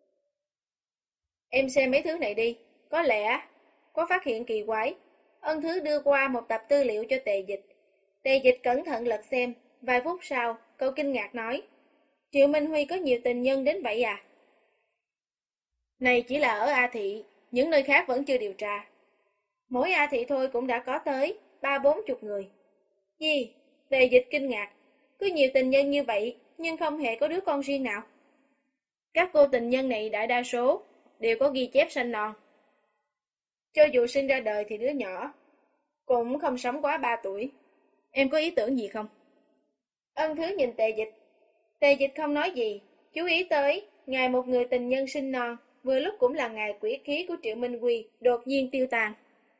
Em xem mấy thứ này đi, có lẽ có phát hiện kỳ quái. Ân Thứ đưa qua một tập tư liệu cho Tề Dịch. Tề Dịch cẩn thận lật xem, vài phút sau, cậu kinh ngạc nói, Triệu Minh Huy có nhiều tình nhân đến vậy à? Này chỉ là ở A Thị, những nơi khác vẫn chưa điều tra. Mỗi A Thị thôi cũng đã có tới ba bốn chục người. Gì? Tề Dịch kinh ngạc, có nhiều tình nhân như vậy, nhưng không hề có đứa con riêng nào. Các cô tình nhân này đại đa số đều có ghi chép sanh non. Cho dù sinh ra đời thì đứa nhỏ cũng không sống quá ba tuổi. Em có ý tưởng gì không? Ân Thứ nhìn Tề Dịch. Tề Dịch không nói gì, chú ý tới ngày một người tình nhân sinh non, vừa lúc cũng là ngày quỷ khí của Triệu Minh Quy đột nhiên tiêu tàn.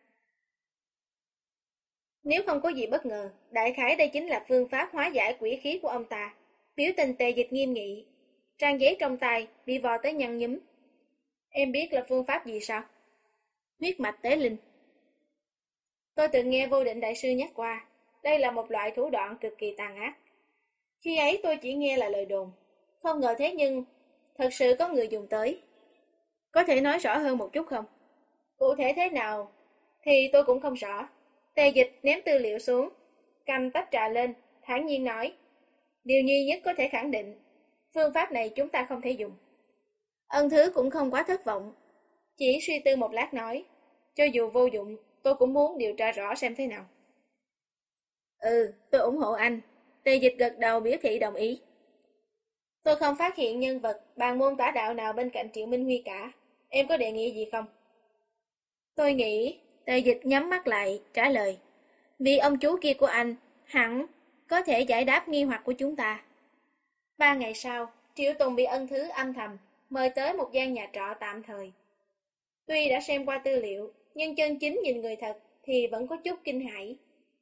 Nếu không có gì bất ngờ, đại khái đây chính là phương pháp hóa giải quỷ khí của ông ta. Biểu tình Tề Dịch nghiêm nghị, trang giấy trong tay bị vò tới nhăn nhúm. Em biết là phương pháp gì sao? Huyết mạch tế linh. Tôi từng nghe Vô Định đại sư nhắc qua, đây là một loại thủ đoạn cực kỳ tàn ác. Khi ấy tôi chỉ nghe là lời đồn, không ngờ thế nhưng thật sự có người dùng tới. Có thể nói rõ hơn một chút không? Cụ thể thế nào thì tôi cũng không rõ. Tề Dịch ném tư liệu xuống, cầm tách trà lên, thản nhiên nói. Điều duy nhất có thể khẳng định, phương pháp này chúng ta không thể dùng. Ân Thứ cũng không quá thất vọng, chỉ suy tư một lát nói. Cho dù vô dụng, tôi cũng muốn điều tra rõ xem thế nào. Ừ, tôi ủng hộ anh. Tề Dịch gật đầu biểu thị đồng ý. Tôi không phát hiện nhân vật bàn môn tả đạo nào bên cạnh Triệu Minh Huy cả. Em có đề nghị gì không? Tôi nghĩ, Tề Dịch nhắm mắt lại, trả lời. Vì ông chú kia của anh, hẳn có thể giải đáp nghi hoặc của chúng ta. Ba ngày sau, Triệu Tùng bị Ân Thứ âm thầm mời tới một gian nhà trọ tạm thời. Tuy đã xem qua tư liệu, nhưng chân chính nhìn người thật thì vẫn có chút kinh hãi.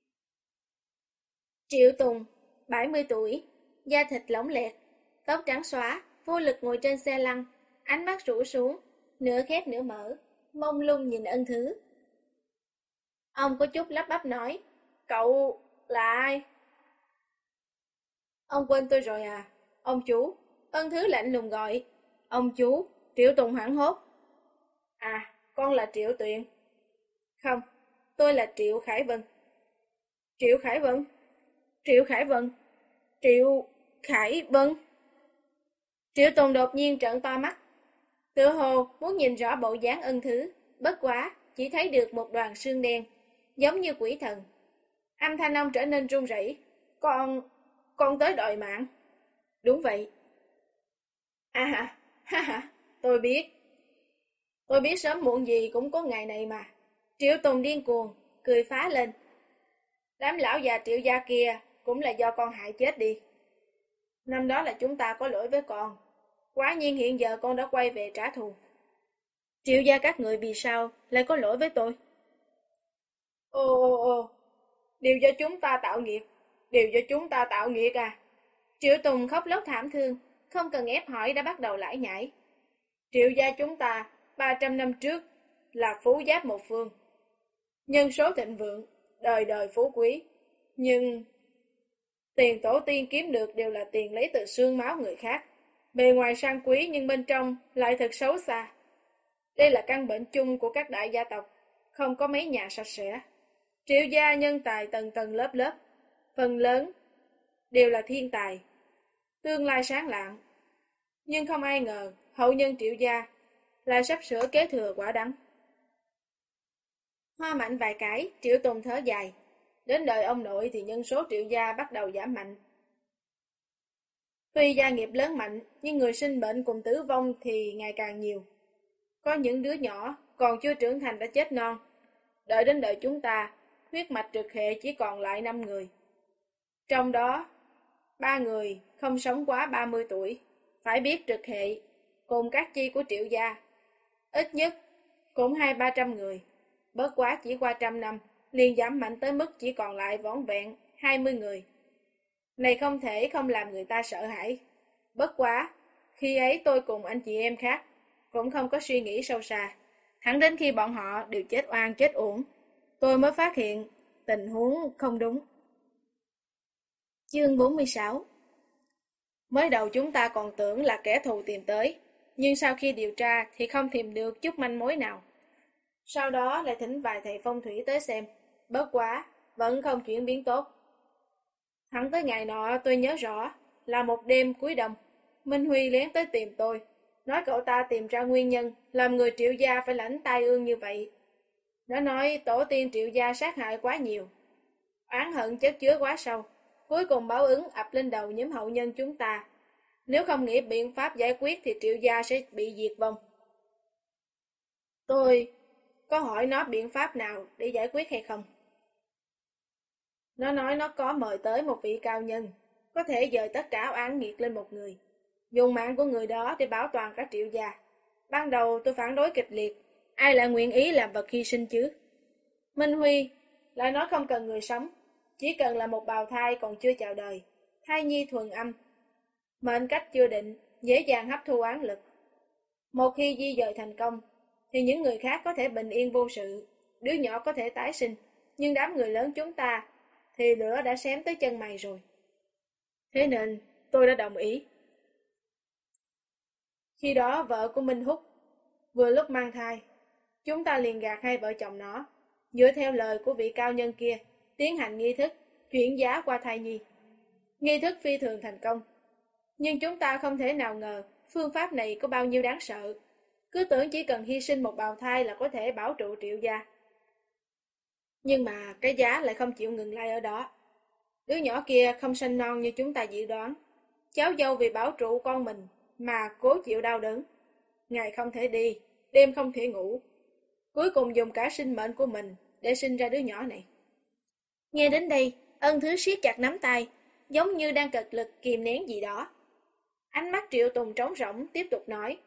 Triệu Tùng, bảy mươi tuổi, da thịt lỏng lẹt, tóc trắng xóa, vô lực ngồi trên xe lăn, ánh mắt rũ xuống, nửa khép nửa mở, mông lung nhìn Ân Thứ. Ông có chút lắp bắp nói, cậu là ai? Ông quên tôi rồi à? Ông chú, Ân Thứ lạnh lùng gọi. Ông chú, Triệu Tùng hoảng hốt. À, con là Triệu Tuyền. Không, tôi là Triệu Khải Vân. Triệu Khải Vân? Triệu Khải Vân? Triệu Khải Vân? Triệu Tùng đột nhiên trợn to mắt. Tựa hồ muốn nhìn rõ bộ dáng Ân Thứ, bất quá, chỉ thấy được một đoàn sương đen, giống như quỷ thần. Âm thanh ông trở nên run rẩy. Con, con tới đòi mạng. Đúng vậy. À ha, ha ha, tôi biết. Tôi biết sớm muộn gì cũng có ngày này mà. Triệu Tùng điên cuồng, cười phá lên. Đám lão già Triệu gia kia cũng là do con hại chết đi. Năm đó là chúng ta có lỗi với con. Quả nhiên hiện giờ con đã quay về trả thù. Triệu gia các người vì sao lại có lỗi với tôi? Ô ô ô, đều do chúng ta tạo nghiệp, đều do chúng ta tạo nghiệp à. Triệu Tùng khóc lóc thảm thương, không cần ép hỏi đã bắt đầu lải nhải. Triệu gia chúng ta ba trăm năm trước là phú giáp một phương. Nhân số thịnh vượng, đời đời phú quý. Nhưng tiền tổ tiên kiếm được đều là tiền lấy từ xương máu người khác. Bề ngoài sang quý nhưng bên trong lại thật xấu xa. Đây là căn bệnh chung của các đại gia tộc, không có mấy nhà sạch sẽ. Triệu gia nhân tài tầng tầng lớp lớp, phần lớn đều là thiên tài, tương lai sáng lạng. Nhưng không ai ngờ hậu nhân Triệu gia lại sắp sửa kế thừa quả đắng. Hoa mạnh vài cái, Triệu Tùng thở dài. Đến đời ông nội thì nhân số Triệu gia bắt đầu giảm mạnh. Tuy gia nghiệp lớn mạnh, nhưng người sinh bệnh cùng tử vong thì ngày càng nhiều. Có những đứa nhỏ còn chưa trưởng thành đã chết non. Đợi đến đời chúng ta, huyết mạch trực hệ chỉ còn lại năm người. Trong đó, ba người không sống quá ba mươi tuổi. Phải biết trực hệ, cùng các chi của Triệu gia. Ít nhất cũng hai ba trăm người. Bớt quá chỉ qua trăm năm, liền giảm mạnh tới mức chỉ còn lại vỏn vẹn hai mươi người. Này không thể không làm người ta sợ hãi. Bất quá, khi ấy tôi cùng anh chị em khác cũng không có suy nghĩ sâu xa. Thẳng đến khi bọn họ đều chết oan chết uổng, tôi mới phát hiện tình huống không đúng. Chương bốn mươi sáu. Mới đầu chúng ta còn tưởng là kẻ thù tìm tới, nhưng sau khi điều tra thì không tìm được chút manh mối nào. Sau đó lại thỉnh vài thầy phong thủy tới xem, bất quá, vẫn không chuyển biến tốt. Thẳng tới ngày nọ tôi nhớ rõ, là một đêm cuối đông, Minh Huy lén tới tìm tôi, nói cậu ta tìm ra nguyên nhân làm người Triệu gia phải lãnh tai ương như vậy. Nó nói tổ tiên Triệu gia sát hại quá nhiều, oán hận chất chứa quá sâu, cuối cùng báo ứng ập lên đầu nhóm hậu nhân chúng ta. Nếu không nghĩ biện pháp giải quyết thì Triệu gia sẽ bị diệt vong. Tôi có hỏi nó biện pháp nào để giải quyết hay không? Nó nói nó có mời tới một vị cao nhân, có thể dời tất cả oán nghiệt lên một người. Dùng mạng của người đó để bảo toàn cả Triệu gia. Ban đầu tôi phản đối kịch liệt, ai lại nguyện ý làm vật hy sinh chứ? Minh Huy lại nói không cần người sống, chỉ cần là một bào thai còn chưa chào đời, thai nhi thuần âm, mệnh cách chưa định, dễ dàng hấp thu oán lực. Một khi di dời thành công, thì những người khác có thể bình yên vô sự, đứa nhỏ có thể tái sinh, nhưng đám người lớn chúng ta thì lửa đã xém tới chân mày rồi. Thế nên tôi đã đồng ý. Khi đó vợ của Minh Húc vừa lúc mang thai, chúng ta liền gạt hai vợ chồng nó, dựa theo lời của vị cao nhân kia, tiến hành nghi thức chuyển giá qua thai nhi. Nghi thức phi thường thành công, nhưng chúng ta không thể nào ngờ phương pháp này có bao nhiêu đáng sợ. Cứ tưởng chỉ cần hy sinh một bào thai là có thể bảo trụ Triệu gia. Nhưng mà cái giá lại không chịu ngừng lại ở đó. Đứa nhỏ kia không sanh non như chúng ta dự đoán. Cháu dâu vì bảo trụ con mình mà cố chịu đau đớn. Ngày không thể đi, đêm không thể ngủ. Cuối cùng dùng cả sinh mệnh của mình để sinh ra đứa nhỏ này. Nghe đến đây, Ân Thứ siết chặt nắm tay, giống như đang cật lực kìm nén gì đó. Ánh mắt Triệu Tùng trống rỗng tiếp tục nói.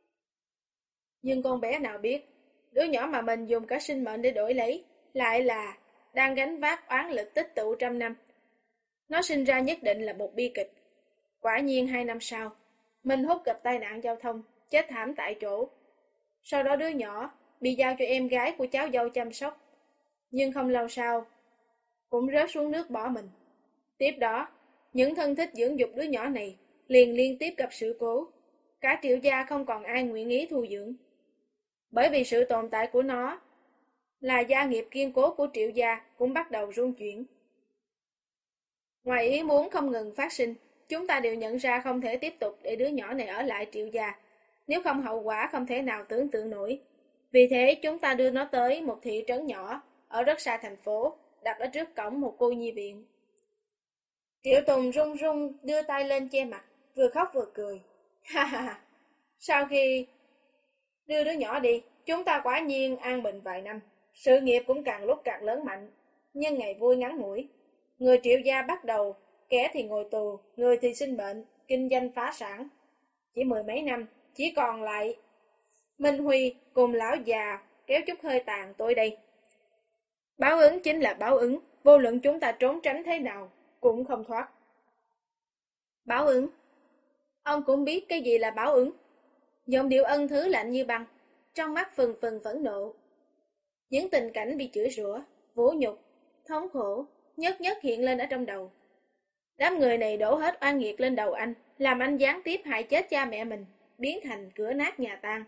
Nhưng con bé nào biết, đứa nhỏ mà mình dùng cả sinh mệnh để đổi lấy, lại là đang gánh vác oán lực tích tụ trăm năm. Nó sinh ra nhất định là một bi kịch. Quả nhiên hai năm sau, Minh Húc gặp tai nạn giao thông, chết thảm tại chỗ. Sau đó đứa nhỏ bị giao cho em gái của cháu dâu chăm sóc. Nhưng không lâu sau, cũng rớt xuống nước bỏ mình. Tiếp đó, những thân thích dưỡng dục đứa nhỏ này liền liên tiếp gặp sự cố. Cả Triệu gia không còn ai nguyện ý thu dưỡng. Bởi vì sự tồn tại của nó là gia nghiệp kiên cố của Triệu gia cũng bắt đầu rung chuyển. Ngoài ý muốn không ngừng phát sinh, chúng ta đều nhận ra không thể tiếp tục để đứa nhỏ này ở lại Triệu gia, nếu không hậu quả không thể nào tưởng tượng nổi. Vì thế chúng ta đưa nó tới một thị trấn nhỏ ở rất xa thành phố, đặt ở trước cổng một cô nhi viện. Triệu Tùng run run đưa tay lên che mặt, vừa khóc vừa cười. Ha ha ha, sau khi đưa đứa nhỏ đi, chúng ta quả nhiên an bình vài năm, sự nghiệp cũng càng lúc càng lớn mạnh, nhưng ngày vui ngắn ngủi. Người Triệu gia bắt đầu, kẻ thì ngồi tù, người thì sinh bệnh, kinh doanh phá sản. Chỉ mười mấy năm, chỉ còn lại Minh Huy cùng lão già kéo chút hơi tàn tôi đây. Báo ứng chính là báo ứng, vô luận chúng ta trốn tránh thế nào, cũng không thoát. Báo ứng? Ông cũng biết cái gì là báo ứng. Giọng điệu Ân Thứ lạnh như băng, trong mắt phừng phừng phẫn nộ. Những tình cảnh bị chửi rủa, vũ nhục, thống khổ, nhất nhất hiện lên ở trong đầu. Đám người này đổ hết oan nghiệt lên đầu anh, làm anh gián tiếp hại chết cha mẹ mình, biến thành cửa nát nhà tan.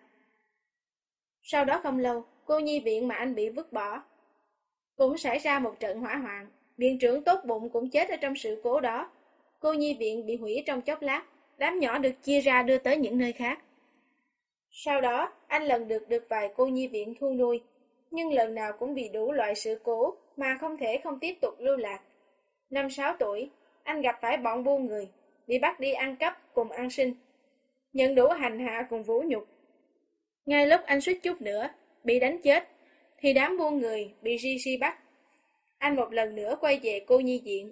Sau đó không lâu, cô nhi viện mà anh bị vứt bỏ cũng xảy ra một trận hỏa hoạn, viện trưởng tốt bụng cũng chết ở trong sự cố đó. Cô nhi viện bị hủy trong chốc lát, đám nhỏ được chia ra đưa tới những nơi khác. Sau đó, anh lần lượt được vài cô nhi viện thu nuôi, nhưng lần nào cũng bị đủ loại sự cố mà không thể không tiếp tục lưu lạc. Năm sáu tuổi, anh gặp phải bọn buôn người, bị bắt đi ăn cắp cùng ăn sinh, nhận đủ hành hạ cùng vũ nhục. Ngay lúc anh suýt chút nữa bị đánh chết, thì đám buôn người bị gi si bắt. Anh một lần nữa quay về cô nhi viện.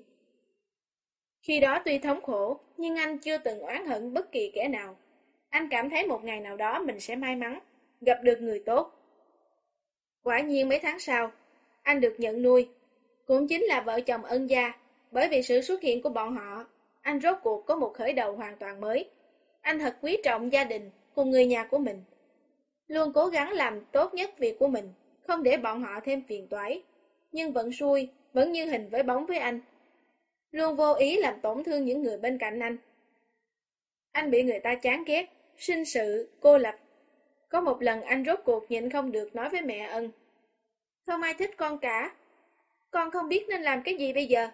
Khi đó tuy thống khổ, nhưng anh chưa từng oán hận bất kỳ kẻ nào. Anh cảm thấy một ngày nào đó mình sẽ may mắn, gặp được người tốt. Quả nhiên mấy tháng sau, anh được nhận nuôi, cũng chính là vợ chồng Ân gia. Bởi vì sự xuất hiện của bọn họ, anh rốt cuộc có một khởi đầu hoàn toàn mới. Anh thật quý trọng gia đình cùng người nhà của mình, luôn cố gắng làm tốt nhất việc của mình, không để bọn họ thêm phiền toái. Nhưng vận xui vẫn như hình với bóng với anh, luôn vô ý làm tổn thương những người bên cạnh anh. Anh bị người ta chán ghét, sinh sự, cô lập. Có một lần anh rốt cuộc nhịn không được nói với mẹ Ân: "Không ai thích con cả, con không biết nên làm cái gì bây giờ."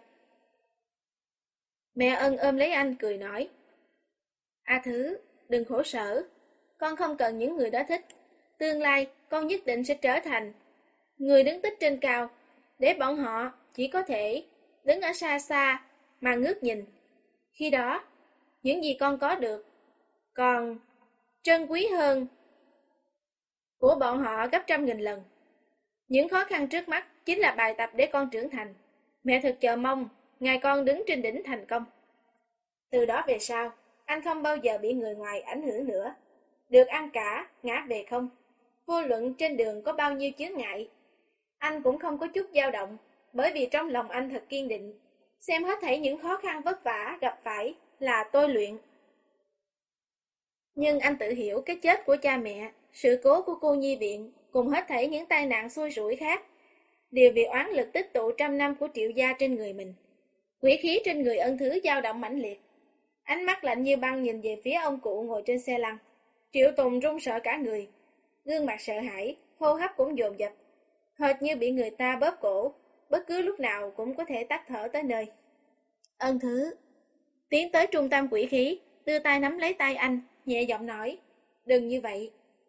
Mẹ Ân ôm lấy anh cười nói: "A Thứ, đừng khổ sở, con không cần những người đó thích. Tương lai con nhất định sẽ trở thành người đứng tích trên cao, để bọn họ chỉ có thể đứng ở xa xa mà ngước nhìn. Khi đó, những gì con có được còn trân quý hơn của bọn họ gấp trăm nghìn lần. Những khó khăn trước mắt chính là bài tập để con trưởng thành. Mẹ thật chờ mong ngày con đứng trên đỉnh thành công." Từ đó về sau, anh không bao giờ bị người ngoài ảnh hưởng nữa. Được ăn cả, ngã về không. Vô luận trên đường có bao nhiêu chướng ngại, anh cũng không có chút dao động, bởi vì trong lòng anh thật kiên định, xem hết thảy những khó khăn vất vả gặp phải là tôi luyện. Nhưng anh tự hiểu cái chết của cha mẹ, sự cố của cô nhi viện, cùng hết thảy những tai nạn xui rủi khác, đều vì oán lực tích tụ trăm năm của Triệu gia trên người mình. Quỷ khí trên người Ân Thứ dao động mãnh liệt. Ánh mắt lạnh như băng nhìn về phía ông cụ ngồi trên xe lăn. Triệu Tùng run sợ cả người, gương mặt sợ hãi, hô hấp cũng dồn dập, hệt như bị người ta bóp cổ, bất cứ lúc nào cũng có thể tắt thở tới nơi. Ân Thứ tiến tới trung tâm quỷ khí, đưa tay nắm lấy tay anh, nhẹ giọng nói, đừng như vậy.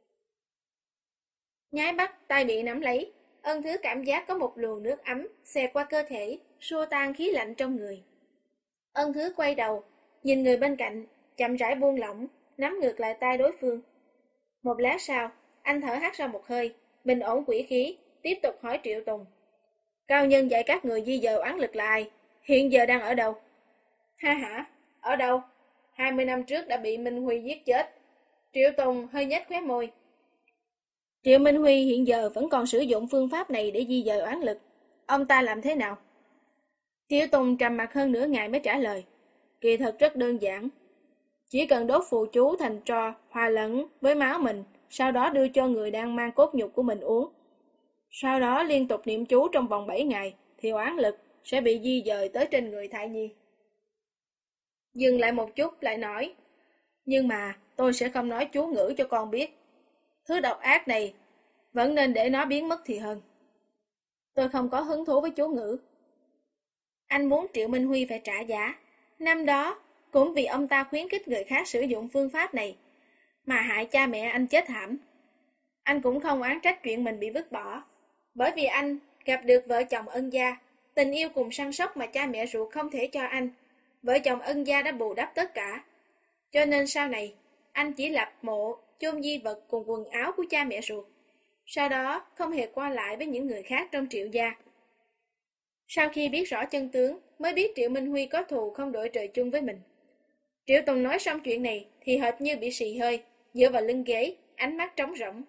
Nháy mắt tay bị nắm lấy, Ân Thứ cảm giác có một luồng nước ấm xẹt qua cơ thể, xua tan khí lạnh trong người. Ân Thứ quay đầu, nhìn người bên cạnh, chậm rãi buông lỏng, nắm ngược lại tay đối phương. Một lát sau, anh thở hắt ra một hơi, bình ổn quỷ khí, tiếp tục hỏi Triệu Tùng. Cao nhân dạy các người di dời oán lực là ai? Hiện giờ đang ở đâu? Ha hả? Ở đâu? Hai mươi năm trước đã bị Minh Huy giết chết. Triệu Tùng hơi nhếch khóe môi. Triệu Minh Huy hiện giờ vẫn còn sử dụng phương pháp này để di dời oán lực. Ông ta làm thế nào? Triệu Tùng trầm mặt hơn nửa ngày mới trả lời. Kỳ thật rất đơn giản. Chỉ cần đốt phù chú thành tro hòa lẫn với máu mình, sau đó đưa cho người đang mang cốt nhục của mình uống. Sau đó liên tục niệm chú trong vòng bảy ngày, thì oán lực sẽ bị di dời tới trên người thai nhi. Dừng lại một chút lại nói, nhưng mà tôi sẽ không nói chú ngữ cho con biết. Thứ độc ác này vẫn nên để nó biến mất thì hơn. Tôi không có hứng thú với chú ngữ. Anh muốn Triệu Minh Huy phải trả giá. Năm đó, cũng vì ông ta khuyến khích người khác sử dụng phương pháp này, mà hại cha mẹ anh chết thảm. Anh cũng không oán trách chuyện mình bị vứt bỏ, bởi vì anh gặp được vợ chồng Ân gia, tình yêu cùng săn sóc mà cha mẹ ruột không thể cho anh. Vợ chồng Ân gia đã bù đắp tất cả. Cho nên sau này, anh chỉ lập mộ, chôn di vật cùng quần áo của cha mẹ ruột. Sau đó không hề qua lại với những người khác trong Triệu gia. Sau khi biết rõ chân tướng, mới biết Triệu Minh Huy có thù không đội trời chung với mình. Triệu Tùng nói xong chuyện này thì hệt như bị xì hơi, dựa vào lưng ghế, ánh mắt trống rỗng.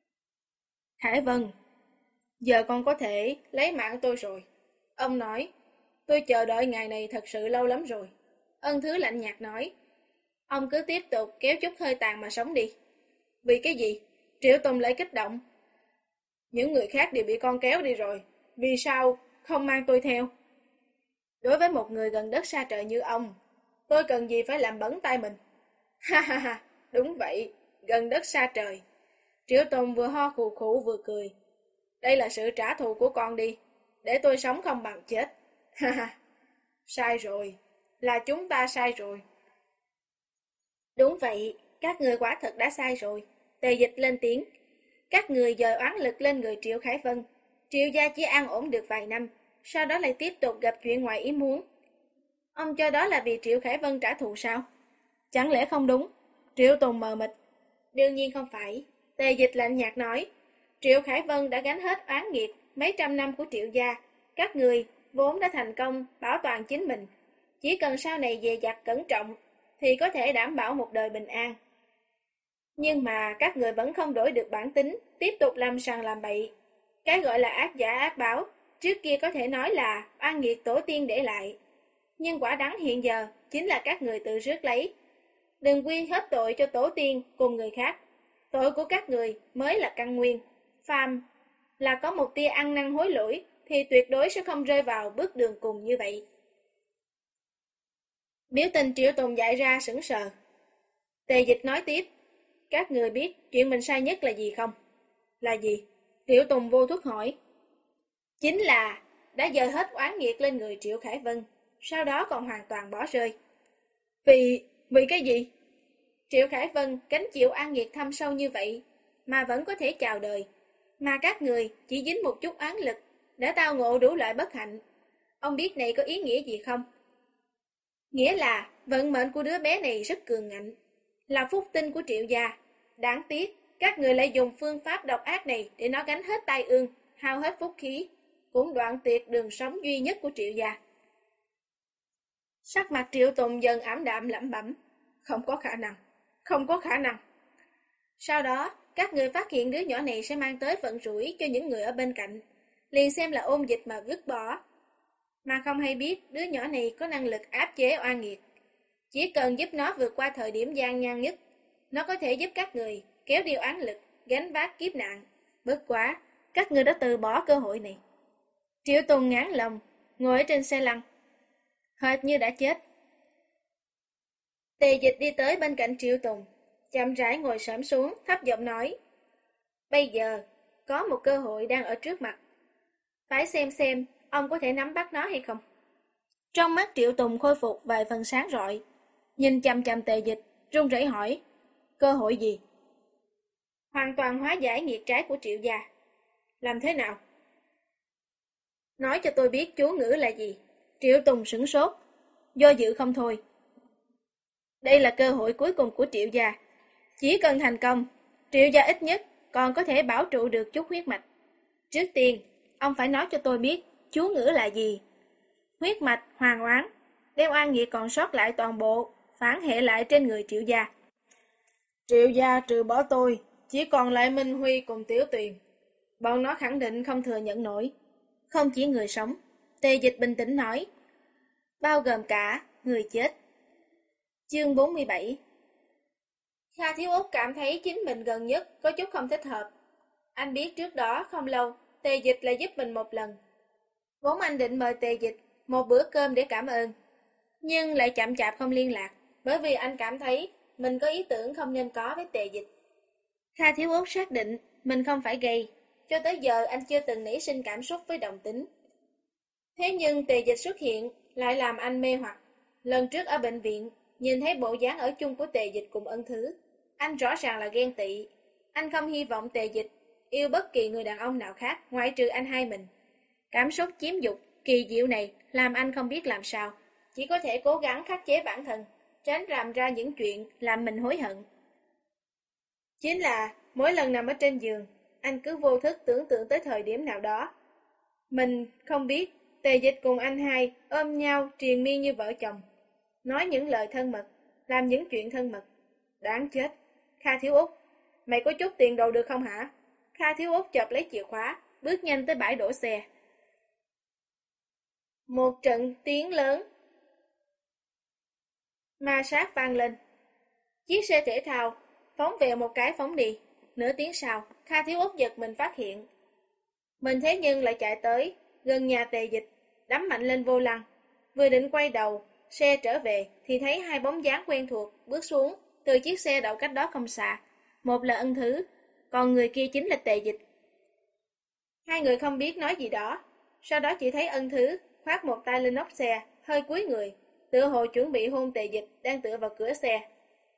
Khải Vân, giờ con có thể lấy mạng tôi rồi. Ông nói, tôi chờ đợi ngày này thật sự lâu lắm rồi. Ân Thứ lạnh nhạt nói, ông cứ tiếp tục kéo chút hơi tàn mà sống đi. Vì cái gì? Triệu Tùng lại kích động. Những người khác đều bị con kéo đi rồi, vì sao không mang tôi theo? Đối với một người gần đất xa trời như ông, tôi cần gì phải làm bẩn tay mình? Ha ha ha, đúng vậy, gần đất xa trời. Triệu Tùng vừa ho khù khụ vừa cười. Đây là sự trả thù của con đi, để tôi sống không bằng chết. Ha ha, sai rồi, là chúng ta sai rồi. Đúng vậy, các người quả thật đã sai rồi. Tề Dịch lên tiếng. Các người dời oán lực lên người Triệu Khải Vân. Triệu gia chỉ an ổn được vài năm, sau đó lại tiếp tục gặp chuyện ngoài ý muốn. Ông cho đó là vì Triệu Khải Vân trả thù sao? Chẳng lẽ không đúng? Triệu Tùng mờ mịt. Đương nhiên không phải. Tề Dịch lạnh nhạt nói. Triệu Khải Vân đã gánh hết oán nghiệt mấy trăm năm của Triệu gia. Các người vốn đã thành công bảo toàn chính mình. Chỉ cần sau này dè dặt cẩn trọng thì có thể đảm bảo một đời bình an. Nhưng mà các người vẫn không đổi được bản tính, tiếp tục làm sằng làm bậy. Cái gọi là ác giả ác báo, trước kia có thể nói là oan nghiệt tổ tiên để lại. Nhưng quả đắng hiện giờ chính là các người tự rước lấy. Đừng quy hết tội cho tổ tiên cùng người khác. Tội của các người mới là căn nguyên. Phàm là có một tia ăn năn hối lỗi thì tuyệt đối sẽ không rơi vào bước đường cùng như vậy. Biểu tình Triệu Tùng dại ra sững sờ. Tề Dịch nói tiếp. Các người biết chuyện mình sai nhất là gì không? Là gì? Triệu Tùng vô thức hỏi. Chính là đã dời hết oán nghiệt lên người Triệu Khải Vân, sau đó còn hoàn toàn bỏ rơi. Vì... vì cái gì? Triệu Khải Vân gánh chịu oan nghiệt thâm sâu như vậy, mà vẫn có thể chào đời. Mà các người chỉ dính một chút oán lực, đã tao ngộ đủ loại bất hạnh. Ông biết này có ý nghĩa gì không? Nghĩa là vận mệnh của đứa bé này rất cường ngạnh, là phúc tinh của Triệu gia. Đáng tiếc, các người lại dùng phương pháp độc ác này để nó gánh hết tai ương, hao hết phúc khí, cũng đoạn tuyệt đường sống duy nhất của Triệu gia. Sắc mặt Triệu Tùng dần ảm đạm lẩm bẩm. Không có khả năng, không có khả năng. Sau đó, các người phát hiện đứa nhỏ này sẽ mang tới vận rủi cho những người ở bên cạnh, liền xem là ôn dịch mà vứt bỏ. Mà không hay biết đứa nhỏ này có năng lực áp chế oan nghiệt. Chỉ cần giúp nó vượt qua thời điểm gian nan nhất, nó có thể giúp các người kéo đi oán lực, gánh vác kiếp nạn. Bất quá, các người đã từ bỏ cơ hội này. Triệu Tùng ngán lòng, ngồi ở trên xe lăn, hệt như đã chết. Tề Dịch đi tới bên cạnh Triệu Tùng, chậm rãi ngồi xổm xuống, thấp giọng nói: Bây giờ, có một cơ hội đang ở trước mặt. Phải xem xem, ông có thể nắm bắt nó hay không. Trong mắt Triệu Tùng khôi phục vài phần sáng rọi, nhìn chằm chằm Tề Dịch, run rẩy hỏi: Cơ hội gì? Hoàn toàn hóa giải nghiệt trái của Triệu gia. Làm thế nào? Nói cho tôi biết chú ngữ là gì? Triệu Tùng sửng sốt, do dự không thôi. Đây là cơ hội cuối cùng của Triệu gia. Chỉ cần thành công, Triệu gia ít nhất còn có thể bảo trụ được chút huyết mạch. Trước tiên, ông phải nói cho tôi biết chú ngữ là gì. Huyết mạch hoàng oán, đem oan nghiệt còn sót lại toàn bộ, phản hệ lại trên người Triệu gia. Triệu gia trừ bỏ tôi, chỉ còn lại Minh Huy cùng Tiểu Tuyền. Bọn nó khẳng định không thừa nhận nổi. Không chỉ người sống, Tề Dịch bình tĩnh nói, bao gồm cả người chết. Chương bốn mươi bảy. Kha Thiếu Út cảm thấy chính mình gần nhất có chút không thích hợp. Anh biết trước đó không lâu, Tề Dịch lại giúp mình một lần. Vốn anh định mời Tề Dịch một bữa cơm để cảm ơn, nhưng lại chậm chạp không liên lạc, bởi vì anh cảm thấy mình có ý tưởng không nên có với Tề Dịch. Kha Thiếu Út xác định mình không phải gay, cho tới giờ anh chưa từng nảy sinh cảm xúc với đồng tính. Thế nhưng Tề Dịch xuất hiện lại làm anh mê hoặc. Lần trước ở bệnh viện, nhìn thấy bộ dáng ở chung của Tề Dịch cùng Ân Thứ, anh rõ ràng là ghen tị. Anh không hy vọng Tề Dịch yêu bất kỳ người đàn ông nào khác ngoại trừ anh hai mình. Cảm xúc chiếm dục kỳ diệu này làm anh không biết làm sao, chỉ có thể cố gắng khắc chế bản thân, tránh làm ra những chuyện làm mình hối hận. Chính là mỗi lần nằm ở trên giường, anh cứ vô thức tưởng tượng tới thời điểm nào đó. Mình không biết Tề Dịch cùng anh hai ôm nhau triền miên như vợ chồng, nói những lời thân mật, làm những chuyện thân mật. Đáng chết. Kha Thiếu Út, mày có chút tiền đồ được không hả? Kha Thiếu Út chộp lấy chìa khóa, bước nhanh tới bãi đổ xe. Một trận tiếng lớn ma sát vang lên. Chiếc xe thể thao phóng về một cái phóng đi. Nửa tiếng sau, Kha Thiếu Út giật mình phát hiện mình thế nhưng lại chạy tới gần nhà Tề Dịch, đấm mạnh lên vô lăng. Vừa định quay đầu xe trở về thì thấy hai bóng dáng quen thuộc bước xuống từ chiếc xe đậu cách đó không xa. Một là Ân Thứ, còn người kia chính là Tề Dịch. Hai người không biết nói gì đó, sau đó chỉ thấy Ân Thứ khoác một tay lên nóc xe, hơi cúi người, tựa hồ chuẩn bị hôn Tề Dịch đang tựa vào cửa xe.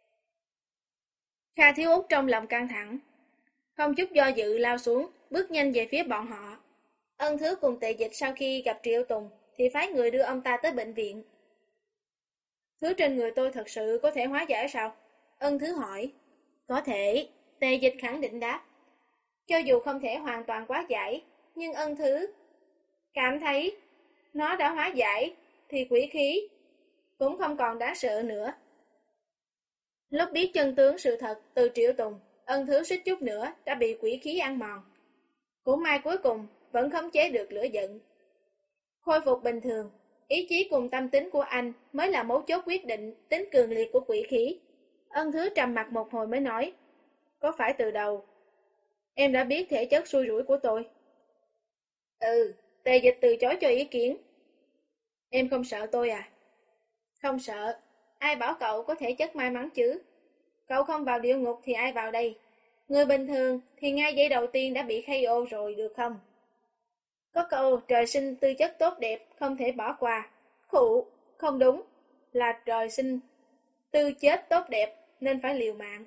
Kha Thiếu Út trong lòng căng thẳng, không chút do dự lao xuống, bước nhanh về phía bọn họ. Ân Thứ cùng Tề Dịch sau khi gặp Triệu Tùng thì phái người đưa ông ta tới bệnh viện. Thứ trên người tôi thật sự có thể hóa giải sao? Ân Thứ hỏi. Có thể, Tề Dịch khẳng định đáp. Cho dù không thể hoàn toàn hóa giải, nhưng Ân Thứ cảm thấy nó đã hóa giải thì quỷ khí cũng không còn đáng sợ nữa. Lúc biết chân tướng sự thật từ Triệu Tùng, Ân Thứ suýt chút nữa đã bị quỷ khí ăn mòn. Cũng may cuối cùng vẫn khống chế được lửa giận. Khôi phục bình thường, ý chí cùng tâm tính của anh mới là mấu chốt quyết định tính cường liệt của quỷ khí. Ân Thứ trầm mặt một hồi mới nói, có phải từ đầu em đã biết thể chất xui rủi của tôi? Ừ, Tề Dịch từ chối cho ý kiến. Em không sợ tôi à? Không sợ, ai bảo cậu có thể chất may mắn chứ? Cậu không vào địa ngục thì ai vào đây? Người bình thường thì ngay giây đầu tiên đã bị ca o rồi được không? Có câu trời sinh tư chất tốt đẹp không thể bỏ qua. Khụ, không đúng, là trời sinh tư chết tốt đẹp nên phải liều mạng.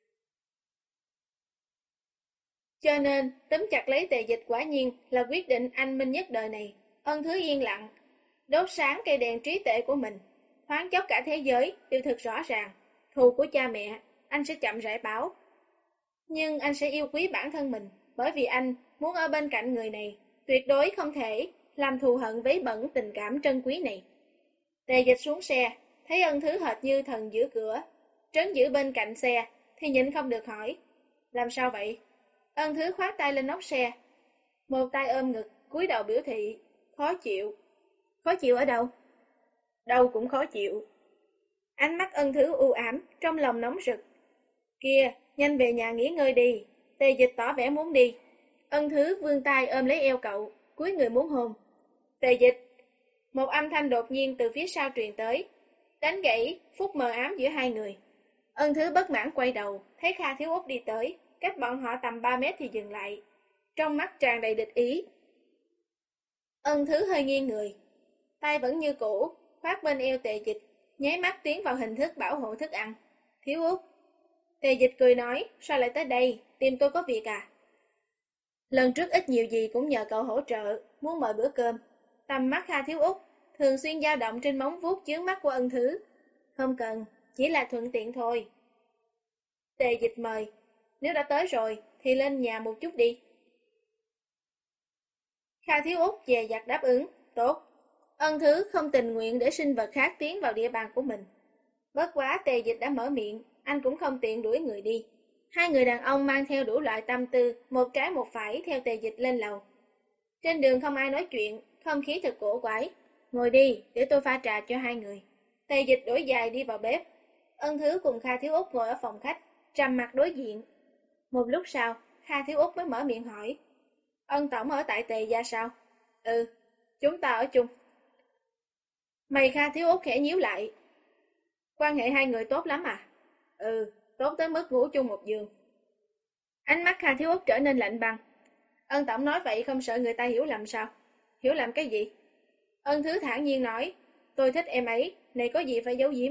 Cho nên, túm chặt lấy Tề Dịch quả nhiên là quyết định anh minh nhất đời này. Ân Thứ yên lặng, đốt sáng cây đèn trí tuệ của mình. Thoáng chốc cả thế giới đều thực rõ ràng. Thù của cha mẹ, anh sẽ chậm rãi báo. Nhưng anh sẽ yêu quý bản thân mình, bởi vì anh muốn ở bên cạnh người này. Tuyệt đối không thể làm thù hận vấy bẩn tình cảm trân quý này. Tề Dịch xuống xe, thấy Ân Thứ hệt như thần giữa cửa. trấn giữ bên cạnh xe, thì nhịn không được hỏi. Làm sao vậy? Ân Thứ khoát tay lên nóc xe. Một tay ôm ngực, cúi đầu biểu thị. Khó chịu. Khó chịu ở đâu? Đâu cũng khó chịu. Ánh mắt Ân Thứ u ám, trong lòng nóng rực. Kia, nhanh về nhà nghỉ ngơi đi. Tề Dịch tỏ vẻ muốn đi. Ân Thứ vươn tay ôm lấy eo cậu, cúi người muốn hôn. Tề Dịch. Một âm thanh đột nhiên từ phía sau truyền tới, đánh gãy phút mờ ám giữa hai người. Ân Thứ bất mãn quay đầu, thấy Kha Thiếu Út đi tới, cách bọn họ tầm ba mét thì dừng lại. Trong mắt tràn đầy địch ý. Ân Thứ hơi nghiêng người, tay vẫn như cũ, khoác bên eo Tề Dịch, nháy mắt tiến vào hình thức bảo hộ thức ăn. Thiếu Út. Tề Dịch cười nói, sao lại tới đây, tìm tôi có việc à? Lần trước ít nhiều gì cũng nhờ cậu hỗ trợ, muốn mời bữa cơm. Tầm mắt Kha Thiếu Út thường xuyên dao động trên móng vuốt chướng mắt của Ân Thứ. Không cần, chỉ là thuận tiện thôi. Tề Dịch mời, nếu đã tới rồi thì lên nhà một chút đi. Kha Thiếu Út dè dặt đáp ứng, tốt. Ân Thứ không tình nguyện để sinh vật khác tiến vào địa bàn của mình. Bất quá Tề Dịch đã mở miệng, anh cũng không tiện đuổi người đi. Hai người đàn ông mang theo đủ loại tâm tư, một trái một phải theo Tề Dịch lên lầu. Trên đường không ai nói chuyện, không khí thật cổ quái. Ngồi đi, để tôi pha trà cho hai người. Tề Dịch đổi giày đi vào bếp. Ân Thứ cùng Kha Thiếu Út ngồi ở phòng khách, trầm mặt đối diện. Một lúc sau, Kha Thiếu Út mới mở miệng hỏi. Ân tổng ở tại Tề gia sao? Ừ, chúng ta ở chung. Mày Kha Thiếu Út khẽ nhíu lại. Quan hệ hai người tốt lắm à? Ừ, tốt tới mức ngủ chung một giường. Ánh mắt Kha Thiếu Út trở nên lạnh băng. Ân tổng nói vậy không sợ người ta hiểu lầm sao? Hiểu lầm cái gì? Ân Thứ thản nhiên nói, tôi thích em ấy, này có gì phải giấu giếm.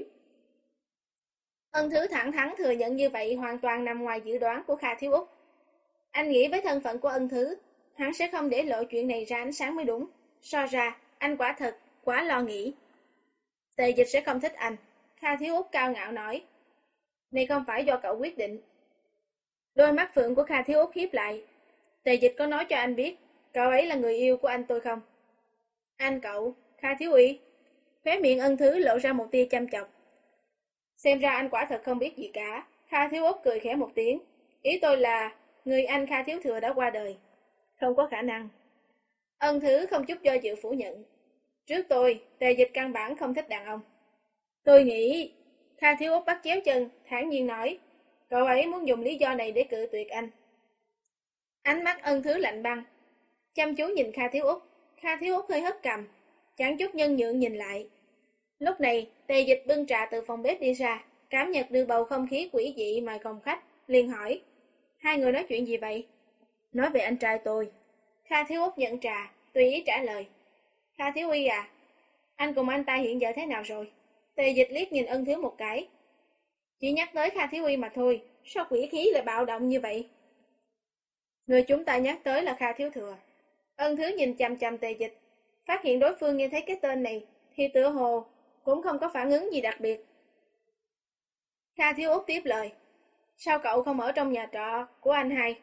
Ân Thứ thẳng thắn thừa nhận như vậy hoàn toàn nằm ngoài dự đoán của Kha Thiếu Út. Anh nghĩ với thân phận của Ân Thứ, hắn sẽ không để lộ chuyện này ra ánh sáng mới đúng. So ra, anh quả thật, quá lo nghĩ. Tề Dịch sẽ không thích anh. Kha Thiếu Út cao ngạo nói, này không phải do cậu quyết định. Đôi mắt phượng của Kha Thiếu Út hiếp lại. Tề Dịch có nói cho anh biết, cậu ấy là người yêu của anh tôi không? Anh cậu, Kha Thiếu Uy. Khóe miệng Ân Thứ lộ ra một tia chăm chọc. Xem ra anh quả thật không biết gì cả. Kha Thiếu Út cười khẽ một tiếng. Ý tôi là, người anh Kha Thiếu Thừa đã qua đời. Không có khả năng. Ân Thứ không chút do dự phủ nhận. Trước tôi, Tề Dịch căn bản không thích đàn ông. Tôi nghĩ... Kha Thiếu Út bắt chéo chân, thản nhiên nói. Cậu ấy muốn dùng lý do này để cự tuyệt anh. Ánh mắt Ân Thứ lạnh băng, chăm chú nhìn Kha Thiếu Út. Kha Thiếu Út hơi hất cằm, chẳng chút nhân nhượng nhìn lại. Lúc này, Tề Dịch bưng trà từ phòng bếp đi ra, cảm nhận được bầu không khí quỷ dị ngoài phòng khách, liền hỏi. Hai người nói chuyện gì vậy? Nói về anh trai tôi. Kha Thiếu Út nhận trà, tùy ý trả lời. Kha Thiếu Uy à, anh cùng anh ta hiện giờ thế nào rồi? Tề Dịch liếc nhìn Ân Thứ một cái. Chỉ nhắc tới Kha Thiếu Uy mà thôi, sao quỷ khí lại bạo động như vậy? Người chúng ta nhắc tới là Kha Thiếu Thừa. Ân Thứ nhìn chằm chằm Tề Dịch, phát hiện đối phương nghe thấy cái tên này, thì tựa hồ cũng không có phản ứng gì đặc biệt. Kha Thiếu Út tiếp lời. Sao cậu không ở trong nhà trọ của anh hai?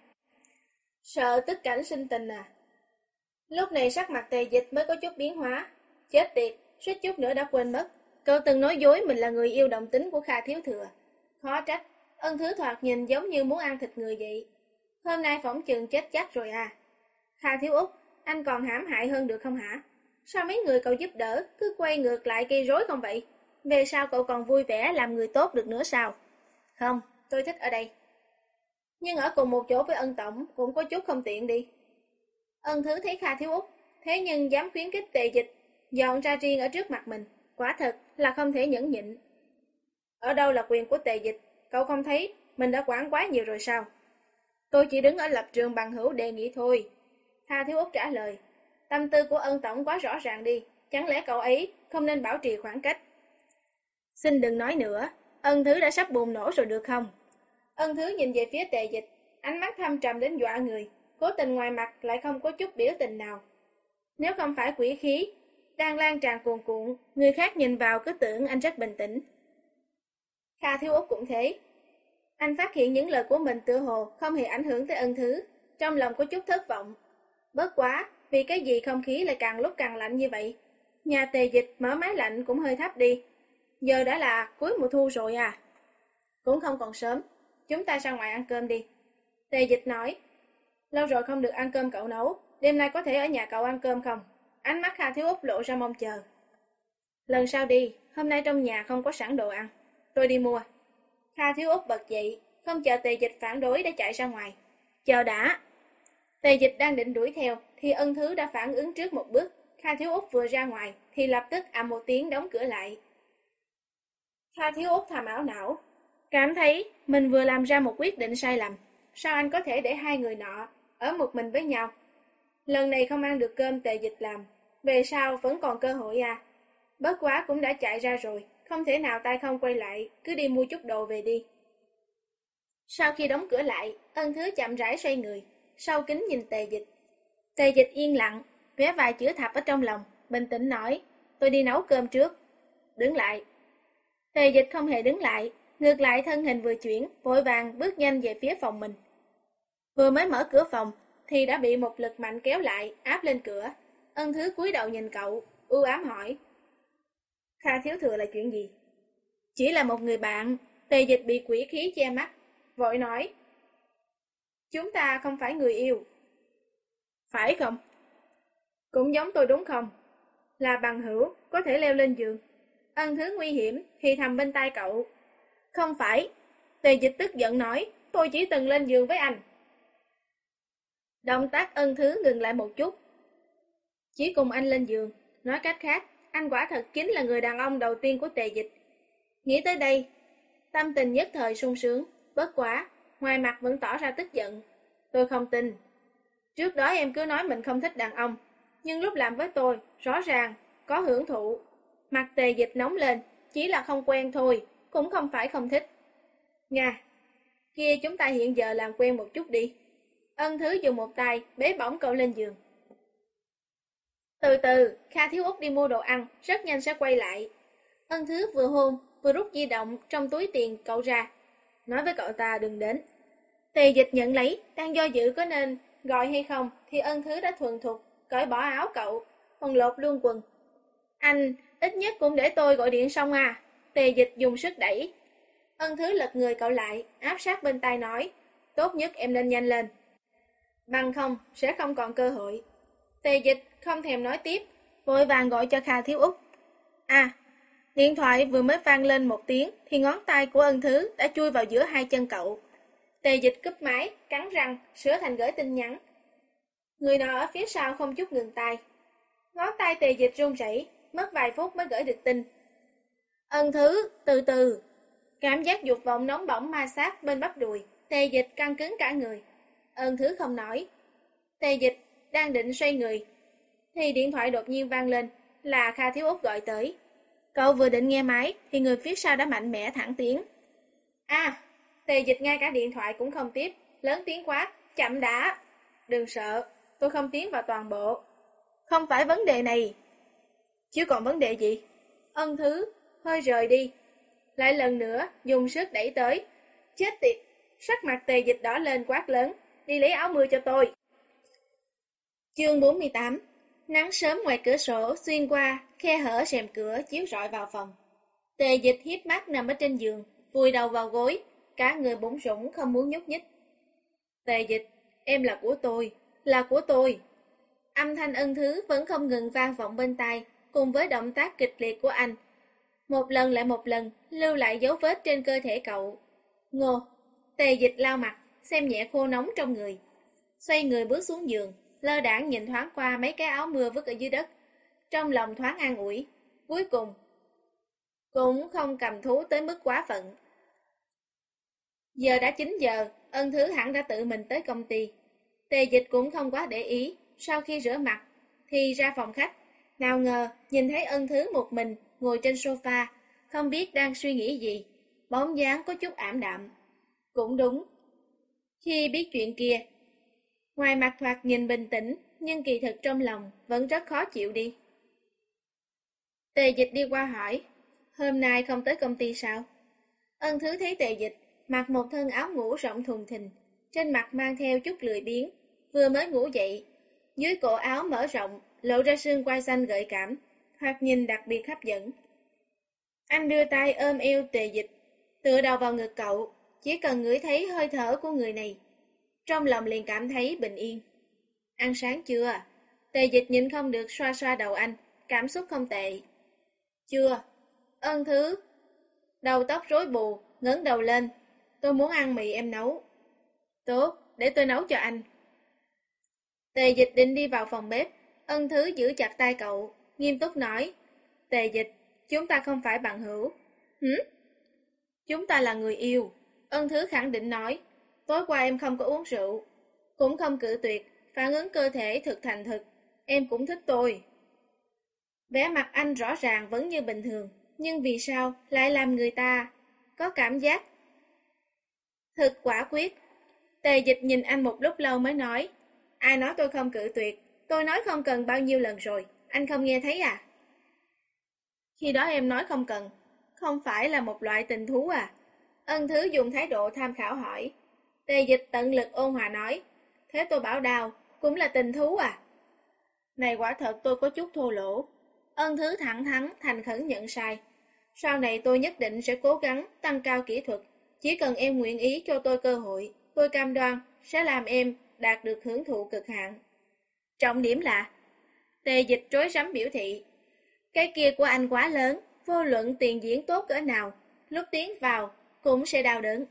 Sợ tức cảnh sinh tình à? Lúc này sắc mặt Tề Dịch mới có chút biến hóa. Chết tiệt, suýt chút nữa đã quên mất. Cậu từng nói dối mình là người yêu đồng tính của Kha Thiếu Thừa. Khó trách, Ân Thứ thoạt nhìn giống như muốn ăn thịt người vậy. Hôm nay phỏng chừng chết chắc rồi à. Kha Thiếu Út, anh còn hãm hại hơn được không hả? Sao mấy người cậu giúp đỡ cứ quay ngược lại gây rối không vậy? Về sau cậu còn vui vẻ làm người tốt được nữa sao? Không, tôi thích ở đây. Nhưng ở cùng một chỗ với Ân tổng cũng có chút không tiện đi. Ân Thứ thấy Kha Thiếu Út, thế nhưng dám khuyến khích Tề Dịch dọn ra riêng ở trước mặt mình, quả thật là không thể nhẫn nhịn. Ở đâu là quyền của Tề Dịch, cậu không thấy mình đã quản quá nhiều rồi sao? Tôi chỉ đứng ở lập trường bằng hữu đề nghị thôi. Kha Thiếu Út trả lời. Tâm tư của Ân tổng quá rõ ràng đi, chẳng lẽ cậu ấy không nên bảo trì khoảng cách? Xin đừng nói nữa, Ân Thứ đã sắp bùng nổ rồi được không? Ân Thứ nhìn về phía Tề Dịch, ánh mắt thâm trầm đến dọa người, cố tình ngoài mặt lại không có chút biểu tình nào. Nếu không phải quỷ khí đang lan tràn cuồn cuộn, người khác nhìn vào cứ tưởng anh rất bình tĩnh. Kha Thiếu Út cũng thế. Anh phát hiện những lời của mình tựa hồ không hề ảnh hưởng tới Ân Thứ, trong lòng có chút thất vọng. Bớt quá, vì cái gì không khí lại càng lúc càng lạnh như vậy? Nhà Tề Dịch mở máy lạnh cũng hơi thấp đi. Giờ đã là cuối mùa thu rồi à? Cũng không còn sớm, chúng ta ra ngoài ăn cơm đi. Tề Dịch nói, lâu rồi không được ăn cơm cậu nấu, đêm nay có thể ở nhà cậu ăn cơm không? Ánh mắt Kha Thiếu Úc lộ ra mong chờ. Lần sau đi, hôm nay trong nhà không có sẵn đồ ăn. Tôi đi mua. Kha Thiếu Úc bật dậy, không chờ Tề Dịch phản đối đã chạy ra ngoài. Chờ đã. Tề Dịch đang định đuổi theo, thì Ân Thứ đã phản ứng trước một bước. Kha Thiếu Úc vừa ra ngoài, thì lập tức ầm một tiếng đóng cửa lại. Kha Thiếu Úc thầm ảo não, cảm thấy mình vừa làm ra một quyết định sai lầm. Sao anh có thể để hai người nọ ở một mình với nhau? Lần này không ăn được cơm Tề Dịch làm, về sau vẫn còn cơ hội à? Bất quá cũng đã chạy ra rồi, không thể nào tay không quay lại, cứ đi mua chút đồ về đi. Sau khi đóng cửa lại, Ân Thứ chậm rãi xoay người, sau kính nhìn Tề Dịch. Tề Dịch yên lặng, vẽ vài chữ thập ở trong lòng, bình tĩnh nói, tôi đi nấu cơm trước. Đứng lại. Tề Dịch không hề đứng lại, ngược lại thân hình vừa chuyển, vội vàng bước nhanh về phía phòng mình. Vừa mới mở cửa phòng, thì đã bị một lực mạnh kéo lại, áp lên cửa. Ân Thứ cúi đầu nhìn cậu, u ám hỏi. Kha thiếu thừa là chuyện gì? Chỉ là một người bạn. Tề Dịch bị quỷ khí che mắt, vội nói. Chúng ta không phải người yêu. Phải không? Cũng giống tôi đúng không? Là bằng hữu, có thể leo lên giường. Ân Thứ nguy hiểm, thì thầm bên tai cậu. Không phải. Tề Dịch tức giận nói, tôi chỉ từng lên giường với anh. Động tác Ân Thứ ngừng lại một chút. Chỉ cùng anh lên giường. Nói cách khác, anh quả thật chính là người đàn ông đầu tiên của Tề Dịch. Nghĩ tới đây, tâm tình nhất thời sung sướng, bất quá, ngoài mặt vẫn tỏ ra tức giận. Tôi không tin. Trước đó em cứ nói mình không thích đàn ông, nhưng lúc làm với tôi, rõ ràng, có hưởng thụ. Mặt Tề Dịch nóng lên, chỉ là không quen thôi, cũng không phải không thích. Nga, kia chúng ta hiện giờ làm quen một chút đi. Ân Thứ dùng một tay, bế bổng cậu lên giường. Từ từ, Kha Thiếu Úc đi mua đồ ăn, rất nhanh sẽ quay lại. Ân Thứ vừa hôn, vừa rút di động trong túi tiền cậu ra. Nói với cậu ta đừng đến. Tề Dịch nhận lấy, đang do dự có nên gọi hay không, thì Ân Thứ đã thuần thục, cởi bỏ áo cậu, còn lột luôn quần. Anh, ít nhất cũng để tôi gọi điện xong à. Tề Dịch dùng sức đẩy. Ân Thứ lật người cậu lại, áp sát bên tai nói. Tốt nhất em nên nhanh lên. Bằng không, sẽ không còn cơ hội. Tề Dịch không thèm nói tiếp, vội vàng gọi cho Kha Thiếu Úc. À, điện thoại vừa mới vang lên một tiếng, thì ngón tay của Ân Thứ đã chui vào giữa hai chân cậu. Tề Dịch cúp máy, cắn răng, sửa thành gửi tin nhắn. Người nọ ở phía sau không chút ngừng tay. Ngón tay Tề Dịch run rẩy, mất vài phút mới gửi được tin. Ân Thứ, từ từ. Cảm giác dục vọng nóng bỏng ma sát bên bắp đùi, Tề Dịch căng cứng cả người. Ân Thứ không nói. Tề Dịch đang định xoay người, thì điện thoại đột nhiên vang lên, là Kha Thiếu Úc gọi tới. Cậu vừa định nghe máy, thì người phía sau đã mạnh mẽ thẳng tiếng. À, Tề Dịch ngay cả điện thoại cũng không tiếp, lớn tiếng quát, chậm đã. Đừng sợ, tôi không tiến vào toàn bộ. Không phải vấn đề này. Chứ còn vấn đề gì? Ân Thứ hơi rời đi, lại lần nữa dùng sức đẩy tới. Chết tiệt, sắc mặt Tề Dịch đỏ lên quát lớn, đi lấy áo mưa cho tôi. Chương bốn mươi tám. Nắng sớm ngoài cửa sổ xuyên qua khe hở rèm cửa chiếu rọi vào phòng. Tề Dịch hiếp mắt nằm ở trên giường, vùi đầu vào gối, cả người bủn rủn không muốn nhúc nhích. Tề Dịch, em là của tôi, là của tôi. Âm thanh Ân Thứ vẫn không ngừng vang vọng bên tai, cùng với động tác kịch liệt của anh. Một lần lại một lần, lưu lại dấu vết trên cơ thể cậu. Ngô, Tề Dịch lau mặt, xem nhẹ khô nóng trong người. Xoay người bước xuống giường, lơ đãng nhìn thoáng qua mấy cái áo mưa vứt ở dưới đất. Trong lòng thoáng an ủi, cuối cùng cũng không cầm thú tới mức quá phận. Giờ đã chín giờ, Ân Thứ hẳn đã tự mình tới công ty. Tề Dịch cũng không quá để ý, sau khi rửa mặt thì ra phòng khách. Nào ngờ nhìn thấy Ân Thứ một mình ngồi trên sofa, không biết đang suy nghĩ gì, bóng dáng có chút ảm đạm. Cũng đúng, khi biết chuyện kia, ngoài mặt thoạt nhìn bình tĩnh, nhưng kỳ thực trong lòng vẫn rất khó chịu đi. Tề Dịch đi qua hỏi, hôm nay không tới công ty sao? Ân Thứ thấy Tề Dịch mặc một thân áo ngủ rộng thùng thình, trên mặt mang theo chút lười biếng, vừa mới ngủ dậy, dưới cổ áo mở rộng, lộ ra xương quai xanh gợi cảm, thoạt nhìn đặc biệt hấp dẫn. Anh đưa tay ôm eo Tề Dịch, tựa đầu vào ngực cậu, chỉ cần ngửi thấy hơi thở của người này. Trong lòng liền cảm thấy bình yên. Ăn sáng chưa? Tề Dịch nhịn không được xoa xoa đầu anh, cảm xúc không tệ. Chưa. Ân Thứ. Đầu tóc rối bù, ngẩng đầu lên. Tôi muốn ăn mì em nấu. Tốt, để tôi nấu cho anh. Tề Dịch định đi vào phòng bếp. Ân Thứ giữ chặt tay cậu, nghiêm túc nói. Tề Dịch, chúng ta không phải bằng hữu. Hử? Chúng ta là người yêu. Ân Thứ khẳng định nói. Tối qua em không có uống rượu, cũng không cự tuyệt, phản ứng cơ thể thực thành thực. Em cũng thích tôi. Vẻ mặt anh rõ ràng vẫn như bình thường, nhưng vì sao lại làm người ta có cảm giác thực quả quyết. Tề Dịch nhìn anh một lúc lâu mới nói. Ai nói tôi không cự tuyệt? Tôi nói không cần bao nhiêu lần rồi, anh không nghe thấy à? Khi đó em nói không cần, không phải là một loại tình thú à? Ân Thứ dùng thái độ tham khảo hỏi. Tề Dịch tận lực ôn hòa nói. Thế tôi bảo đào, cũng là tình thú à? Này quả thật tôi có chút thô lỗ. Ân Thứ thẳng thắn, thành khẩn nhận sai. Sau này tôi nhất định sẽ cố gắng tăng cao kỹ thuật. Chỉ cần em nguyện ý cho tôi cơ hội, tôi cam đoan sẽ làm em đạt được hưởng thụ cực hạn. Trọng điểm là, Tề Dịch rối rắm biểu thị. Cái kia của anh quá lớn, vô luận tiền diễn tốt cỡ nào, lúc tiến vào cũng sẽ đau đớn.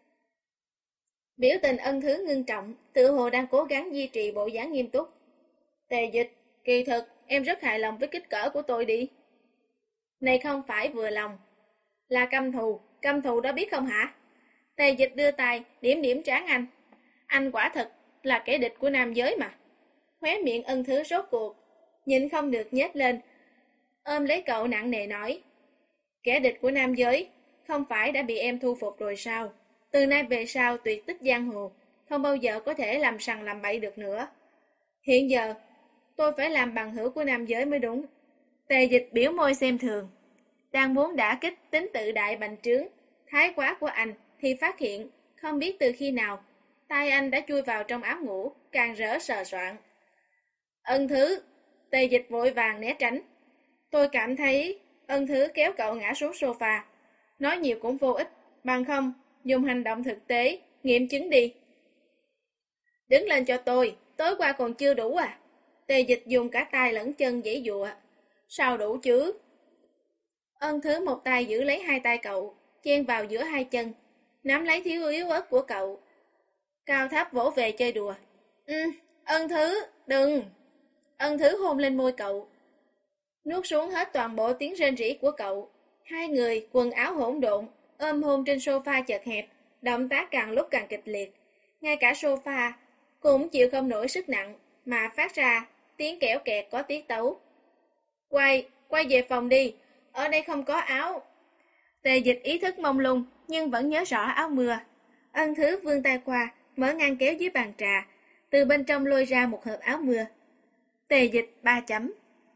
Biểu tình Ân Thứ ngưng trọng, tự hồ đang cố gắng duy trì bộ dáng nghiêm túc. Tề Dịch, kỳ thực, em rất hài lòng với kích cỡ của tôi đi. Này không phải vừa lòng, là căm thù, căm thù đó biết không hả? Tề Dịch đưa tay, điểm điểm trán anh. Anh quả thật là kẻ địch của nam giới mà. Khóe miệng Ân Thứ rốt cuộc, nhịn không được nhếch lên, ôm lấy cậu nặng nề nói. Kẻ địch của nam giới, không phải đã bị em thu phục rồi sao? Từ nay về sau tuyệt tích giang hồ, không bao giờ có thể làm sằng làm bậy được nữa. Hiện giờ, tôi phải làm bằng hữu của nam giới mới đúng. Tề Dịch biểu môi xem thường. Đang muốn đả kích tính tự đại bành trướng, thái quá của anh, thì phát hiện, không biết từ khi nào, tay anh đã chui vào trong áo ngủ, càng rỡ sờ soạn. Ân Thứ, Tề Dịch vội vàng né tránh. Tôi cảm thấy Ân Thứ kéo cậu ngã xuống sofa. Nói nhiều cũng vô ích, bằng không, dùng hành động thực tế, nghiệm chứng đi. Đứng lên cho tôi, tối qua còn chưa đủ à? Tề Dịch dùng cả tay lẫn chân giãy giụa. Sao đủ chứ? Ân Thứ một tay giữ lấy hai tay cậu, chen vào giữa hai chân, nắm lấy thiếu yếu ớt của cậu. Cao thấp vỗ về chơi đùa. Ừ, Ân Thứ, đừng. Ân Thứ hôn lên môi cậu, nuốt xuống hết toàn bộ tiếng rên rỉ của cậu. Hai người quần áo hỗn độn, ôm hôn trên sofa chật hẹp, động tác càng lúc càng kịch liệt. Ngay cả sofa cũng chịu không nổi sức nặng, mà phát ra tiếng kẽo kẹt có tiết tấu. Quay, quay về phòng đi, ở đây không có áo. Tề Dịch ý thức mông lung, nhưng vẫn nhớ rõ áo mưa. Ân Thứ vươn tay qua, mở ngăn kéo dưới bàn trà, từ bên trong lôi ra một hộp áo mưa. Tề Dịch ba chấm.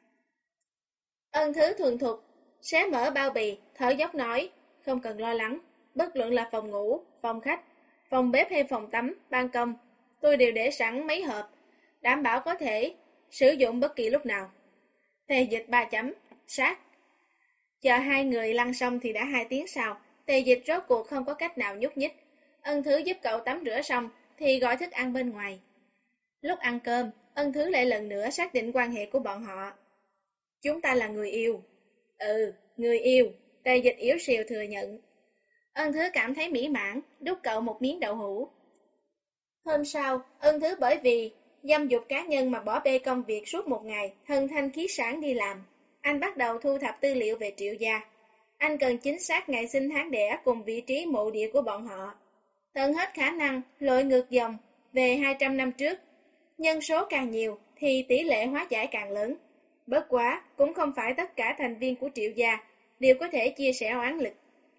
Ân Thứ thuần thục, xé mở bao bì, thở dốc nói, không cần lo lắng, bất luận là phòng ngủ, phòng khách, phòng bếp hay phòng tắm, ban công, tôi đều để sẵn mấy hộp, đảm bảo có thể sử dụng bất kỳ lúc nào. Tề Dịch ba chấm, sát. Chờ hai người lăn xong thì đã hai tiếng sau, Tề Dịch rốt cuộc không có cách nào nhúc nhích. Ân Thứ giúp cậu tắm rửa xong thì gọi thức ăn bên ngoài. Lúc ăn cơm, Ân Thứ lại lần nữa xác định quan hệ của bọn họ. Chúng ta là người yêu. Ừ, người yêu. Tề Dịch yếu xìu thừa nhận. Ân Thứ cảm thấy mỹ mãn, đút cậu một miếng đậu hũ. Hôm sau, Ân Thứ bởi vì dâm dục cá nhân mà bỏ bê công việc suốt một ngày, thần thanh khí sáng đi làm. Anh bắt đầu thu thập tư liệu về Triệu gia. Anh cần chính xác ngày sinh tháng đẻ cùng vị trí mộ địa của bọn họ. Tận hết khả năng lội ngược dòng về hai trăm năm trước. Nhân số càng nhiều thì tỷ lệ hóa giải càng lớn. Bất quá, cũng không phải tất cả thành viên của Triệu gia đều có thể chia sẻ oán lực.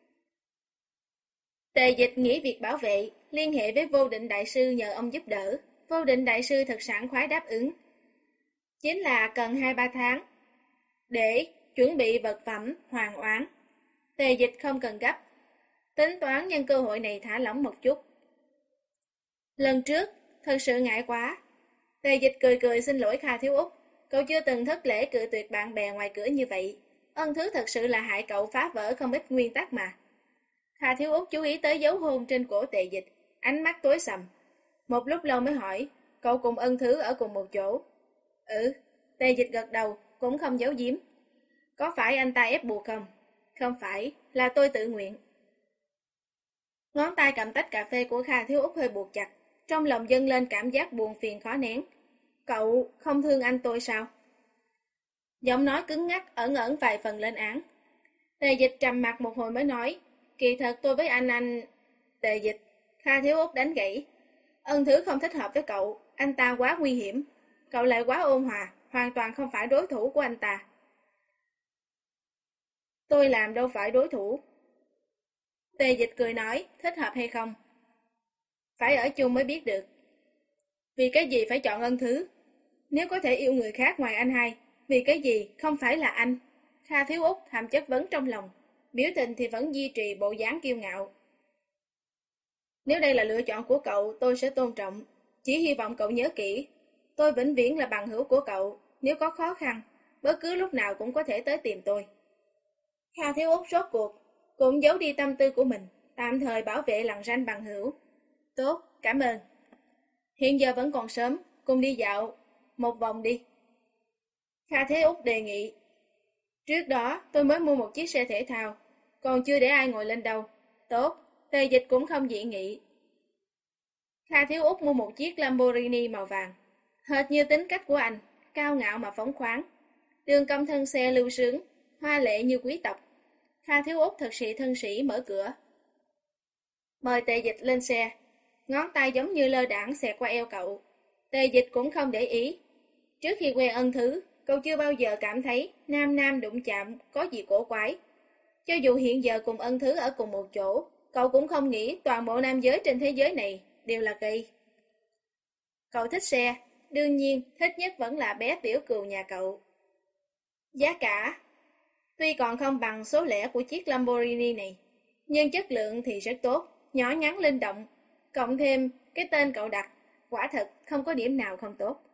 Tề Dịch nghĩ việc bảo vệ, liên hệ với Vô Định Đại Sư nhờ ông giúp đỡ. Vô Định Đại Sư thật sảng khoái đáp ứng. Chính là cần hai ba tháng để chuẩn bị vật phẩm hoàn oán. Tề Dịch không cần gấp, tính toán nhân cơ hội này thả lỏng một chút. Lần trước, thật sự ngại quá. Tề Dịch cười cười xin lỗi Kha Thiếu Úc. Cậu chưa từng thất lễ cự tuyệt bạn bè ngoài cửa như vậy. Ân Thứ thật sự là hại cậu phá vỡ không ít nguyên tắc mà. Hà Thiếu Út chú ý tới dấu hôn trên cổ Tề Dịch, ánh mắt tối sầm. Một lúc lâu mới hỏi, cậu cùng Ân Thứ ở cùng một chỗ. Ừ, Tề Dịch gật đầu, cũng không giấu giếm. Có phải anh ta ép buộc không? Không phải, là tôi tự nguyện. Ngón tay cầm tách cà phê của Kha Thiếu Út hơi buộc chặt, trong lòng dâng lên cảm giác buồn phiền khó nén. Cậu không thương anh tôi sao? Giọng nói cứng ngắc, ẩn ẩn vài phần lên án. Tề Dịch trầm mặt một hồi mới nói, kỳ thật tôi với anh anh... Tề Dịch, Kha Thiếu Út đánh gãy. Ân Thứ không thích hợp với cậu, anh ta quá nguy hiểm. Cậu lại quá ôn hòa, hoàn toàn không phải đối thủ của anh ta. Tôi làm đâu phải đối thủ. Tề Dịch cười nói, thích hợp hay không? Phải ở chung mới biết được. Vì cái gì phải chọn Ân Thứ? Nếu có thể yêu người khác ngoài anh hai, vì cái gì không phải là anh? Kha Thiếu Út thầm chất vấn trong lòng, biểu tình thì vẫn duy trì bộ dáng kiêu ngạo. Nếu đây là lựa chọn của cậu, tôi sẽ tôn trọng. Chỉ hy vọng cậu nhớ kỹ, tôi vĩnh viễn là bằng hữu của cậu. Nếu có khó khăn, bất cứ lúc nào cũng có thể tới tìm tôi. Kha Thiếu Út rốt cuộc, cũng giấu đi tâm tư của mình, tạm thời bảo vệ lằn ranh bằng hữu. Tốt, cảm ơn. Hiện giờ vẫn còn sớm, cùng đi dạo một vòng đi. Kha Thế Út đề nghị. Trước đó tôi mới mua một chiếc xe thể thao, còn chưa để ai ngồi lên đâu. Tốt, Tề Dịch cũng không dị nghị. Kha Thiếu Út mua một chiếc Lamborghini màu vàng, hệt như tính cách của anh, cao ngạo mà phóng khoáng. Đường cong thân xe lưu sướng, hoa lệ như quý tộc. Kha Thiếu Út thật sự thân sĩ mở cửa. Mời Tề Dịch lên xe. Ngón tay giống như lơ đãng xẹt qua eo cậu. Tề Dịch cũng không để ý. Trước khi quen Ân Thứ, cậu chưa bao giờ cảm thấy nam nam đụng chạm có gì cổ quái. Cho dù hiện giờ cùng Ân Thứ ở cùng một chỗ, cậu cũng không nghĩ toàn bộ nam giới trên thế giới này đều là gay. Cậu thích xe, đương nhiên thích nhất vẫn là bé tiểu cừu nhà cậu. Giá cả tuy còn không bằng số lẻ của chiếc Lamborghini này, nhưng chất lượng thì rất tốt, nhỏ nhắn linh động. Cộng thêm cái tên cậu đặt, quả thật không có điểm nào không tốt.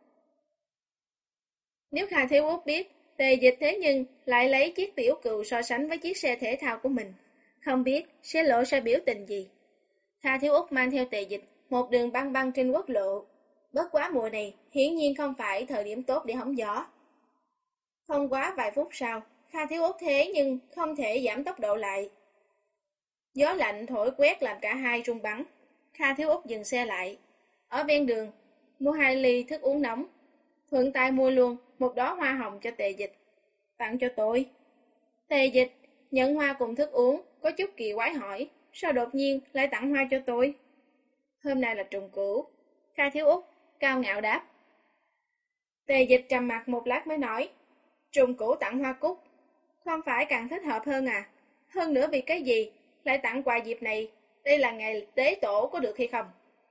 Nếu Kha Thiếu Út biết Tề Dịch thế nhưng lại lấy chiếc tiểu cừu so sánh với chiếc xe thể thao của mình, không biết sẽ lộ ra biểu tình gì. Kha Thiếu Út mang theo Tề Dịch một đường băng băng trên quốc lộ. Bất quá mùa này hiển nhiên không phải thời điểm tốt để hóng gió. Không quá vài phút sau, Kha Thiếu Út thế nhưng không thể giảm tốc độ lại. Gió lạnh thổi quét làm cả hai rung bắn. Kha Thiếu Út dừng xe lại. Ở ven đường, mua hai ly thức uống nóng. Thuận tay mua luôn một đóa hoa hồng cho Tề Dịch. Tặng cho tôi. Tề Dịch nhận hoa cùng thức uống, có chút kỳ quái hỏi. Sao đột nhiên lại tặng hoa cho tôi? Hôm nay là trùng cửu. Kha Thiếu Út cao ngạo đáp. Tề Dịch trầm mặt một lát mới nói. Trùng cửu tặng hoa cúc, không phải càng thích hợp hơn à? Hơn nữa vì cái gì lại tặng quà dịp này? Đây là ngày tế tổ, có được hay không?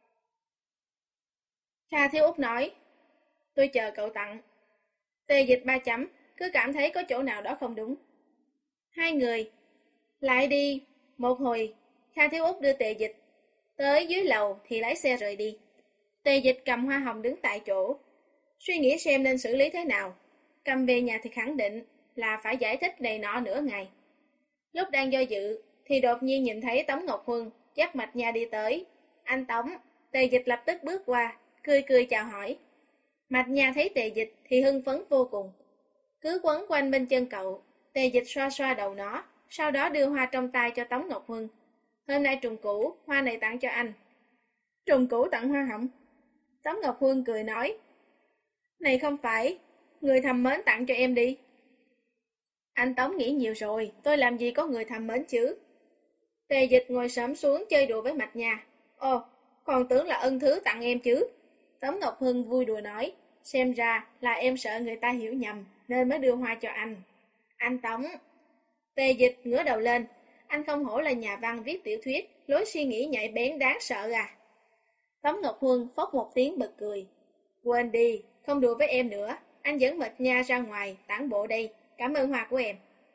Kha Thiếu Út nói. Tôi chờ cậu tặng. Tề Dịch ba chấm, cứ cảm thấy có chỗ nào đó không đúng. Hai người lại đi một hồi. Kha Thiếu Út đưa Tề Dịch tới dưới lầu thì lái xe rời đi. Tề Dịch cầm hoa hồng đứng tại chỗ, suy nghĩ xem nên xử lý thế nào. Cầm về nhà thì khẳng định là phải giải thích này nọ nửa ngày. Lúc đang do dự thì đột nhiên nhìn thấy Tống Ngọc Huân dắt Mạch Nha đi tới. Anh Tống. Tề Dịch lập tức bước qua, cười cười chào hỏi. Mạch Nha thấy Tề Dịch thì hưng phấn vô cùng, cứ quấn quanh bên chân cậu. Tề Dịch xoa xoa đầu nó, sau đó đưa hoa trong tay cho Tống Ngọc Huân. Hôm nay trùng cũ, hoa này tặng cho anh. Trùng cũ tặng hoa hồng? Tống Ngọc Huân cười nói. Này không phải người thầm mến tặng cho em đi. Anh Tống nghĩ nhiều rồi, tôi làm gì có người thầm mến chứ. Tề Dịch ngồi xổm xuống chơi đùa với Mạch Nha. Ồ, còn tưởng là Ân Thứ tặng em chứ. Tống Ngọc Hưng vui đùa nói. Xem ra là em sợ người ta hiểu nhầm nên mới đưa hoa cho anh. Anh Tống. Tề Dịch ngửa đầu lên. Anh không hổ là nhà văn viết tiểu thuyết, lối suy nghĩ nhạy bén đáng sợ à. Tống Ngọc Huân phốc một tiếng bật cười. Quên đi, không đùa với em nữa. Anh dẫn Mạch Nha ra ngoài, tản bộ đây. Cảm ơn hoa của em.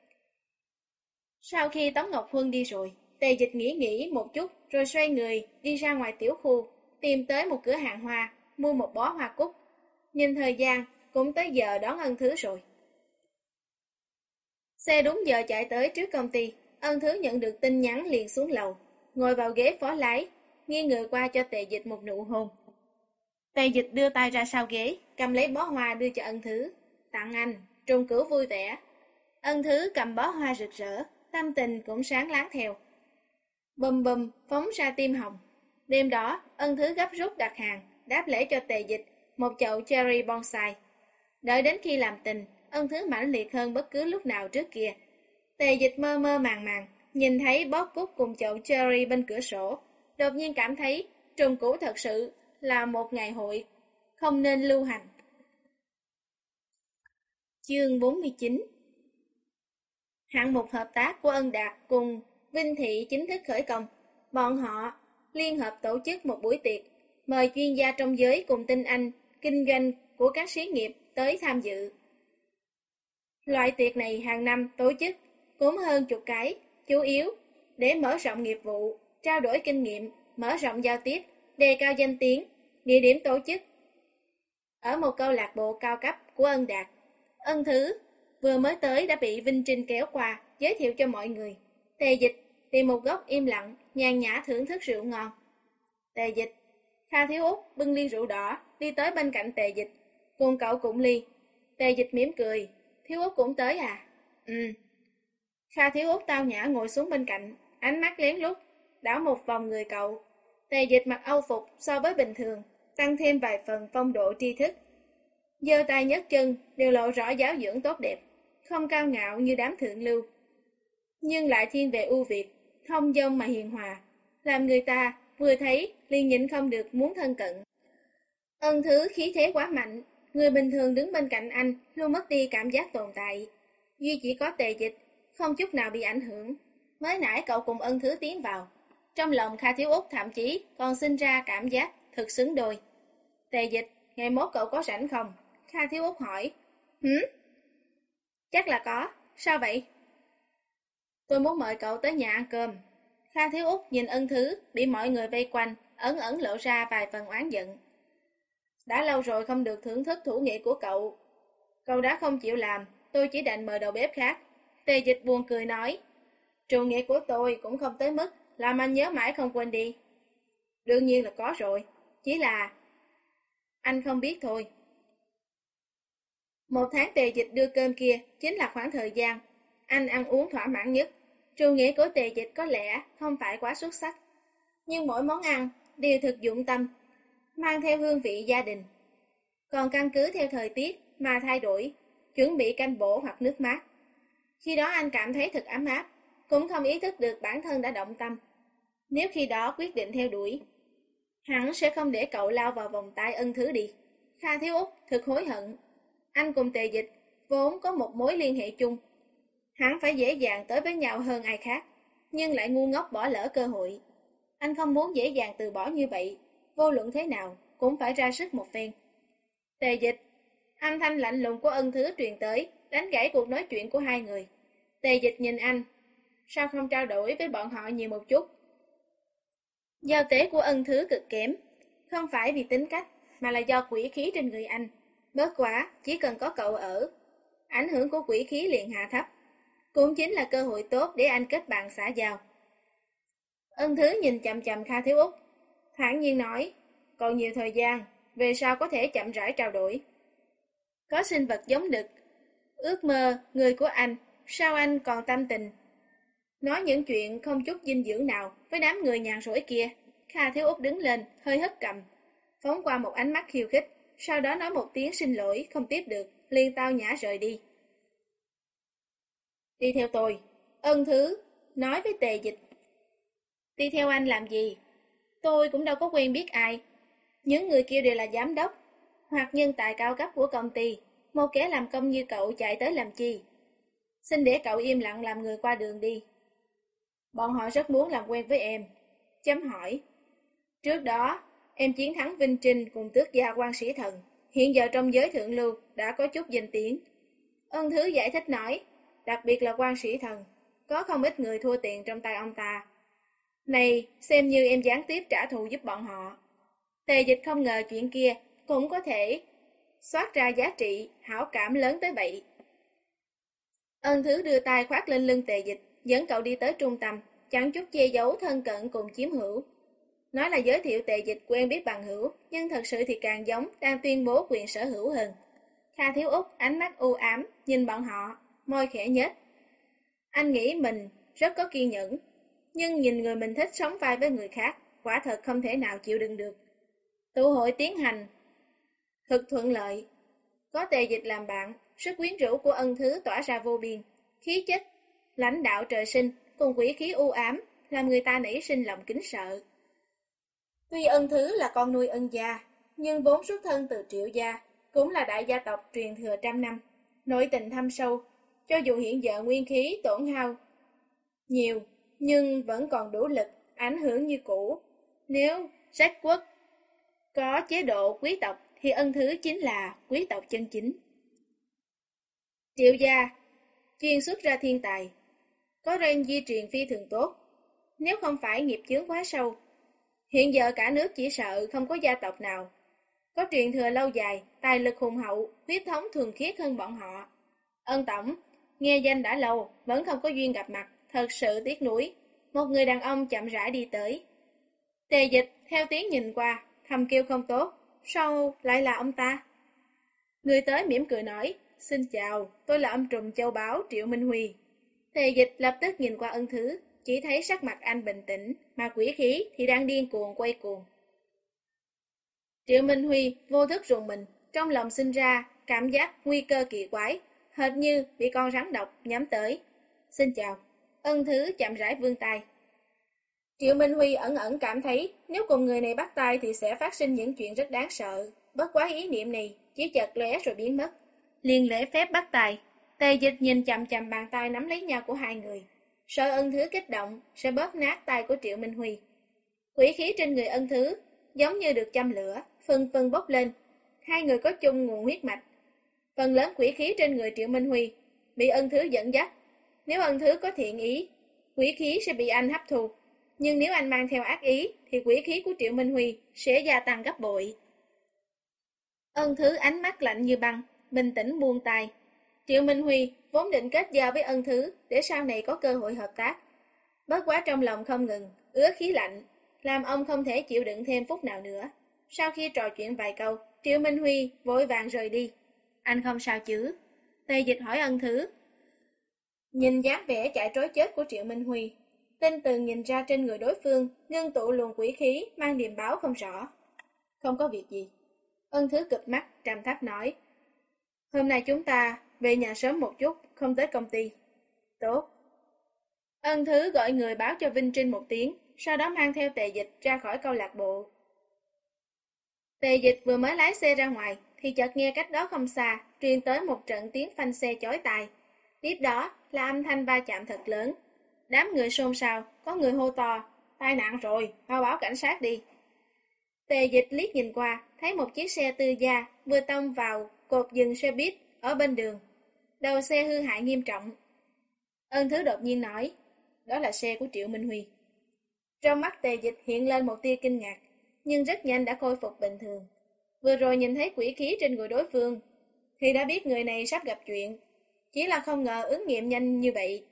Sau khi Tống Ngọc Huân đi rồi, Tề Dịch nghĩ nghĩ một chút rồi xoay người đi ra ngoài tiểu khu, tìm tới một cửa hàng hoa, mua một bó hoa cúc. Nhìn thời gian, cũng tới giờ đón Ân Thứ rồi. Xe đúng giờ chạy tới trước công ty. Ân Thứ nhận được tin nhắn liền xuống lầu, ngồi vào ghế phó lái, nghiêng người qua cho Tề Dịch một nụ hôn. Tề Dịch đưa tay ra sau ghế, cầm lấy bó hoa đưa cho Ân Thứ. Tặng anh, Trùng Cửu vui vẻ. Ân Thứ cầm bó hoa rực rỡ, tâm tình cũng sáng láng theo. Bùm bùm, phóng ra tim hồng. Đêm đó, Ân Thứ gấp rút đặt hàng, đáp lễ cho Tề Dịch một chậu cherry bonsai. Đợi đến khi làm tình, Ân Thứ mãnh liệt hơn bất cứ lúc nào trước kia. Tề Dịch mơ mơ màng màng, nhìn thấy bó cúc cùng chậu cherry bên cửa sổ, đột nhiên cảm thấy Trùng Cửu thật sự là một ngày hội không nên lưu hành. Chương bốn mươi chín. Hạng mục hợp tác của Ân Đạt cùng Vinh Thị chính thức khởi công. Bọn họ liên hợp tổ chức một buổi tiệc, mời chuyên gia trong giới cùng tinh anh kinh doanh của các xí nghiệp tới tham dự. Loại tiệc này hàng năm tổ chức cũng hơn chục cái, chủ yếu để mở rộng nghiệp vụ, trao đổi kinh nghiệm, mở rộng giao tiếp, đề cao danh tiếng. Địa điểm tổ chức ở một câu lạc bộ cao cấp của Ân Đạt. Ân Thứ vừa mới tới đã bị Vinh Trinh kéo qua, giới thiệu cho mọi người. Tề Dịch tìm một góc im lặng, nhàn nhã thưởng thức rượu ngon. Tề Dịch, Kha Thiếu Út bưng ly rượu đỏ, đi tới bên cạnh Tề Dịch, cùng cậu cụng ly. Tề Dịch mỉm cười, Thiếu Út cũng tới à? Ừ. Kha Thiếu Út tao nhã ngồi xuống bên cạnh, ánh mắt lén lút, đảo một vòng người cậu. Tề Dịch mặc âu phục so với bình thường, tăng thêm vài phần phong độ tri thức. Giơ tay nhấc chân đều lộ rõ giáo dưỡng tốt đẹp, không cao ngạo như đám thượng lưu, nhưng lại thiên về ưu việt, thông dong mà hiền hòa, làm người ta vừa thấy liền nhịn không được muốn thân cận. Ân Thứ khí thế quá mạnh, người bình thường đứng bên cạnh anh luôn mất đi cảm giác tồn tại. Duy chỉ có Tề Dịch không chút nào bị ảnh hưởng. Mới nãy cậu cùng Ân Thứ tiến vào, trong lòng Kha Thiếu Út thậm chí còn sinh ra cảm giác thực xứng đôi. Tề Dịch, ngày mốt cậu có rảnh không? Kha Thiếu Út hỏi. Hử? Chắc là có, sao vậy? Tôi muốn mời cậu tới nhà ăn cơm. Kha Thiếu Út nhìn Ân Thứ bị mọi người vây quanh, ẩn ẩn lộ ra vài phần oán giận. Đã lâu rồi không được thưởng thức thủ nghệ của cậu. Cậu đã không chịu làm, tôi chỉ đành mời đầu bếp khác. Tề Dịch buồn cười nói. Trù nghệ của tôi cũng không tới mức làm anh nhớ mãi không quên đi. Đương nhiên là có rồi, chỉ là anh không biết thôi. Một tháng Tề Dịch đưa cơm kia chính là khoảng thời gian anh ăn uống thỏa mãn nhất. Trù nghệ của Tề Dịch có lẽ không phải quá xuất sắc, nhưng mỗi món ăn đều thực dụng tâm, mang theo hương vị gia đình. Còn căn cứ theo thời tiết mà thay đổi, chuẩn bị canh bổ hoặc nước mát. Khi đó anh cảm thấy thật ấm áp, cũng không ý thức được bản thân đã động tâm. Nếu khi đó quyết định theo đuổi, hắn sẽ không để cậu lao vào vòng tay Ân Thứ đi. Kha Thiếu Út thực hối hận. Anh cùng Tề Dịch vốn có một mối liên hệ chung, hắn phải dễ dàng tới với nhau hơn ai khác, nhưng lại ngu ngốc bỏ lỡ cơ hội. Anh không muốn dễ dàng từ bỏ như vậy, vô luận thế nào cũng phải ra sức một phen. Tề Dịch, âm thanh lạnh lùng của Ân Thứ truyền tới, đánh gãy cuộc nói chuyện của hai người. Tề Dịch nhìn anh, sao không trao đổi với bọn họ nhiều một chút? Giao tế của Ân Thứ cực kém, không phải vì tính cách, mà là do quỷ khí trên người anh. Bớt quá, chỉ cần có cậu ở, ảnh hưởng của quỷ khí liền hạ thấp. Cũng chính là cơ hội tốt để anh kết bạn xã giao. Ân Thứ nhìn chằm chằm Kha Thiếu Út, thản nhiên nói, còn nhiều thời gian, về sau có thể chậm rãi trao đổi. Có sinh vật giống đực, ước mơ, người của anh, sao anh còn tâm tình nói những chuyện không chút dinh dưỡng nào với đám người nhàn rỗi kia? Kha Thiếu Út đứng lên, hơi hất cầm, phóng qua một ánh mắt khiêu khích, sau đó nói một tiếng xin lỗi, không tiếp được, liền tao nhã rời đi. Đi theo tôi, Ân Thứ nói với Tề Dịch. Đi theo anh làm gì? Tôi cũng đâu có quen biết ai. Những người kia đều là giám đốc hoặc nhân tài cao cấp của công ty. Một kẻ làm công như cậu chạy tới làm chi? Xin để cậu im lặng làm người qua đường đi. Bọn họ rất muốn làm quen với em. Chấm hỏi. Trước đó, em chiến thắng Vinh Trinh cùng tước gia quan sĩ thần. Hiện giờ trong giới thượng lưu đã có chút danh tiếng. Ân Thứ giải thích nói, đặc biệt là quan sĩ thần, có không ít người thua tiền trong tay ông ta. Này, xem như em gián tiếp trả thù giúp bọn họ. Tề Dịch không ngờ chuyện kia cũng có thể soát ra giá trị, hảo cảm lớn tới vậy. Ân Thứ đưa tay khoác lên lưng Tề Dịch, dẫn cậu đi tới trung tâm, chẳng chút che giấu thân cận cùng chiếm hữu. Nói là giới thiệu Tề Dịch quen biết bằng hữu, nhưng thật sự thì càng giống đang tuyên bố quyền sở hữu hơn. Kha Thiếu Úc ánh mắt u ám, nhìn bọn họ, môi khẽ nhếch. Anh nghĩ mình rất có kiên nhẫn, nhưng nhìn người mình thích sống vai với người khác, quả thật không thể nào chịu đựng được. Tụ hội tiến hành thực thuận lợi. Có Tề Dịch làm bạn, sức quyến rũ của Ân Thứ tỏa ra vô biên, khí chất, lãnh đạo trời sinh cùng quỷ khí u ám, làm người ta nảy sinh lòng kính sợ. Tuy Ân Thứ là con nuôi Ân gia, nhưng vốn xuất thân từ Triệu gia, cũng là đại gia tộc truyền thừa trăm năm, nội tình thâm sâu, cho dù hiện giờ nguyên khí tổn hao nhiều, nhưng vẫn còn đủ lực ảnh hưởng như cũ. Nếu sách quốc có chế độ quý tộc thì Ân Thứ chính là quý tộc chân chính. Triệu gia chuyên xuất ra thiên tài, có gen di truyền phi thường tốt. Nếu không phải nghiệp chướng quá sâu, hiện giờ cả nước chỉ sợ không có gia tộc nào có truyền thừa lâu dài, tài lực hùng hậu, huyết thống thuần khiết hơn bọn họ. Ân tổng, nghe danh đã lâu, vẫn không có duyên gặp mặt, thật sự tiếc nuối. Một người đàn ông chậm rãi đi tới. Tề Dịch theo tiếng nhìn qua, thầm kêu không tốt, sao lại là ông ta? Người tới mỉm cười nói, xin chào, tôi là âm trùm châu báu Triệu Minh Huy. Tề Dịch lập tức nhìn qua Ân Thứ, chỉ thấy sắc mặt anh bình tĩnh, mà quỷ khí thì đang điên cuồng quay cuồng. Triệu Minh Huy vô thức rùng mình, trong lòng sinh ra cảm giác nguy cơ kỳ quái, hệt như bị con rắn độc nhắm tới. Xin chào. Ân Thứ chậm rãi vươn tay. Triệu Minh Huy ẩn ẩn cảm thấy nếu cùng người này bắt tay thì sẽ phát sinh những chuyện rất đáng sợ. Bất quá ý niệm này chỉ chợt lóe rồi biến mất. Liền lễ phép bắt tay. Tề Dịch nhìn chằm chằm bàn tay nắm lấy nhau của hai người, sợ Ân Thứ kích động sẽ bóp nát tay của Triệu Minh Huy. Quỷ khí trên người Ân Thứ giống như được châm lửa, phân phân bốc lên. Hai người có chung nguồn huyết mạch. Phần lớn quỷ khí trên người Triệu Minh Huy bị Ân Thứ dẫn dắt. Nếu Ân Thứ có thiện ý, quỷ khí sẽ bị anh hấp thu. Nhưng nếu anh mang theo ác ý, thì quỷ khí của Triệu Minh Huy sẽ gia tăng gấp bội. Ân Thứ ánh mắt lạnh như băng, bình tĩnh buông tay. Triệu Minh Huy vốn định kết giao với Ân Thứ để sau này có cơ hội hợp tác. Bất quá trong lòng không ngừng, ứa khí lạnh, làm ông không thể chịu đựng thêm phút nào nữa. Sau khi trò chuyện vài câu, Triệu Minh Huy vội vàng rời đi. Anh không sao chứ? Tề Dịch hỏi Ân Thứ. Nhìn dáng vẻ chạy trối chết của Triệu Minh Huy, tinh tường nhìn ra trên người đối phương ngưng tụ luồng quỷ khí mang điềm báo không rõ. Không có việc gì. Ân Thứ cụp mắt trầm thấp nói. Hôm nay chúng ta về nhà sớm một chút, không tới công ty. Tốt. Ân Thứ gọi người báo cho Vinh Trinh một tiếng, sau đó mang theo Tề Dịch ra khỏi câu lạc bộ. Tề Dịch vừa mới lái xe ra ngoài, thì chợt nghe cách đó không xa, truyền tới một trận tiếng phanh xe chói tai. Tiếp đó là âm thanh va chạm thật lớn. Đám người xôn xao, có người hô to, tai nạn rồi, mau báo cảnh sát đi. Tề Dịch liếc nhìn qua, thấy một chiếc xe tư gia vừa tông vào cột dừng xe buýt ở bên đường. Đầu xe hư hại nghiêm trọng. Ân Thứ đột nhiên nói, đó là xe của Triệu Minh Huy. Trong mắt Tề Dịch hiện lên một tia kinh ngạc, nhưng rất nhanh đã khôi phục bình thường. Vừa rồi nhìn thấy quỷ khí trên người đối phương, thì đã biết người này sắp gặp chuyện. Chỉ là không ngờ ứng nghiệm nhanh như vậy.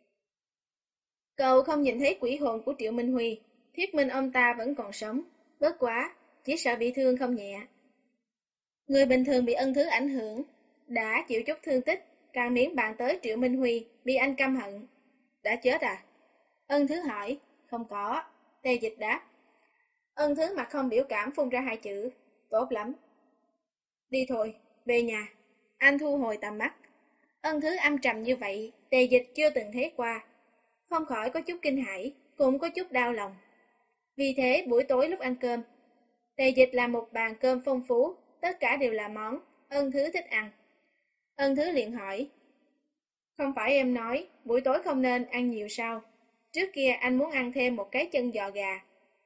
Cậu không nhìn thấy quỷ hồn của Triệu Minh Huy, thuyết minh ông ta vẫn còn sống. Bất quá, chỉ sợ bị thương không nhẹ. Người bình thường bị Ân Thứ ảnh hưởng, đã chịu chút thương tích, càng miễn bàn tới Triệu Minh Huy bị anh căm hận. Đã chết à? Ân Thứ hỏi. Không có. Tề Dịch đáp. Ân Thứ mặt không biểu cảm phun ra hai chữ. Tốt lắm. Đi thôi, về nhà. Anh thu hồi tầm mắt. Ân Thứ âm trầm như vậy, Tề Dịch chưa từng thấy qua. Không khỏi có chút kinh hãi, cũng có chút đau lòng. Vì thế buổi tối lúc ăn cơm, Tề Dịch làm một bàn cơm phong phú, tất cả đều là món Ân Thứ thích ăn. Ân Thứ liền hỏi, không phải em nói buổi tối không nên ăn nhiều sao? Trước kia anh muốn ăn thêm một cái chân giò gà,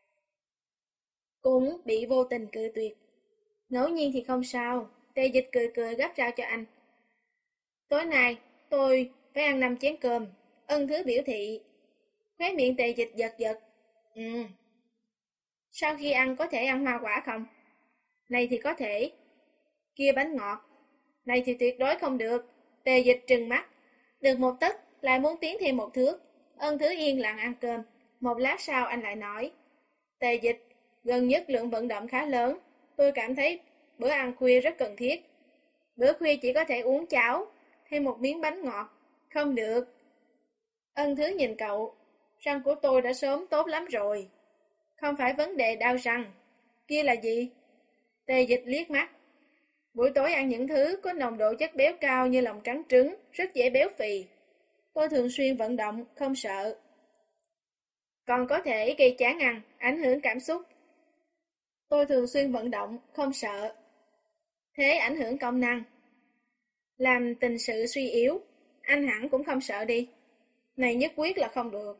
cũng bị vô tình cự tuyệt. Ngẫu nhiên thì không sao. Tề Dịch cười cười gắp rau cho anh. Tối nay tôi phải ăn năm chén cơm. Ân Thứ biểu thị. Khóe miệng Tề Dịch giật giật. Ừ. Sau khi ăn có thể ăn hoa quả không? Này thì có thể. Kia bánh ngọt. Này thì tuyệt đối không được. Tề Dịch trừng mắt. Được một tấc lại muốn tiến thêm một thước. Ân Thứ yên lặng ăn cơm. Một lát sau anh lại nói, Tề Dịch, gần nhất lượng vận động khá lớn. Tôi cảm thấy bữa ăn khuya rất cần thiết. Bữa khuya chỉ có thể uống cháo, thêm một miếng bánh ngọt. Không được. Ân Thứ nhìn cậu, răng của tôi đã sớm tốt lắm rồi. Không phải vấn đề đau răng. Kia là gì? Tề Dịch liếc mắt. Buổi tối ăn những thứ có nồng độ chất béo cao như lòng trắng trứng, rất dễ béo phì. Tôi thường xuyên vận động, không sợ. Còn có thể gây chán ăn, ảnh hưởng cảm xúc. Tôi thường xuyên vận động, không sợ. Thế ảnh hưởng công năng. Làm tình sự suy yếu, anh hẳn cũng không sợ đi. Này nhất quyết là không được.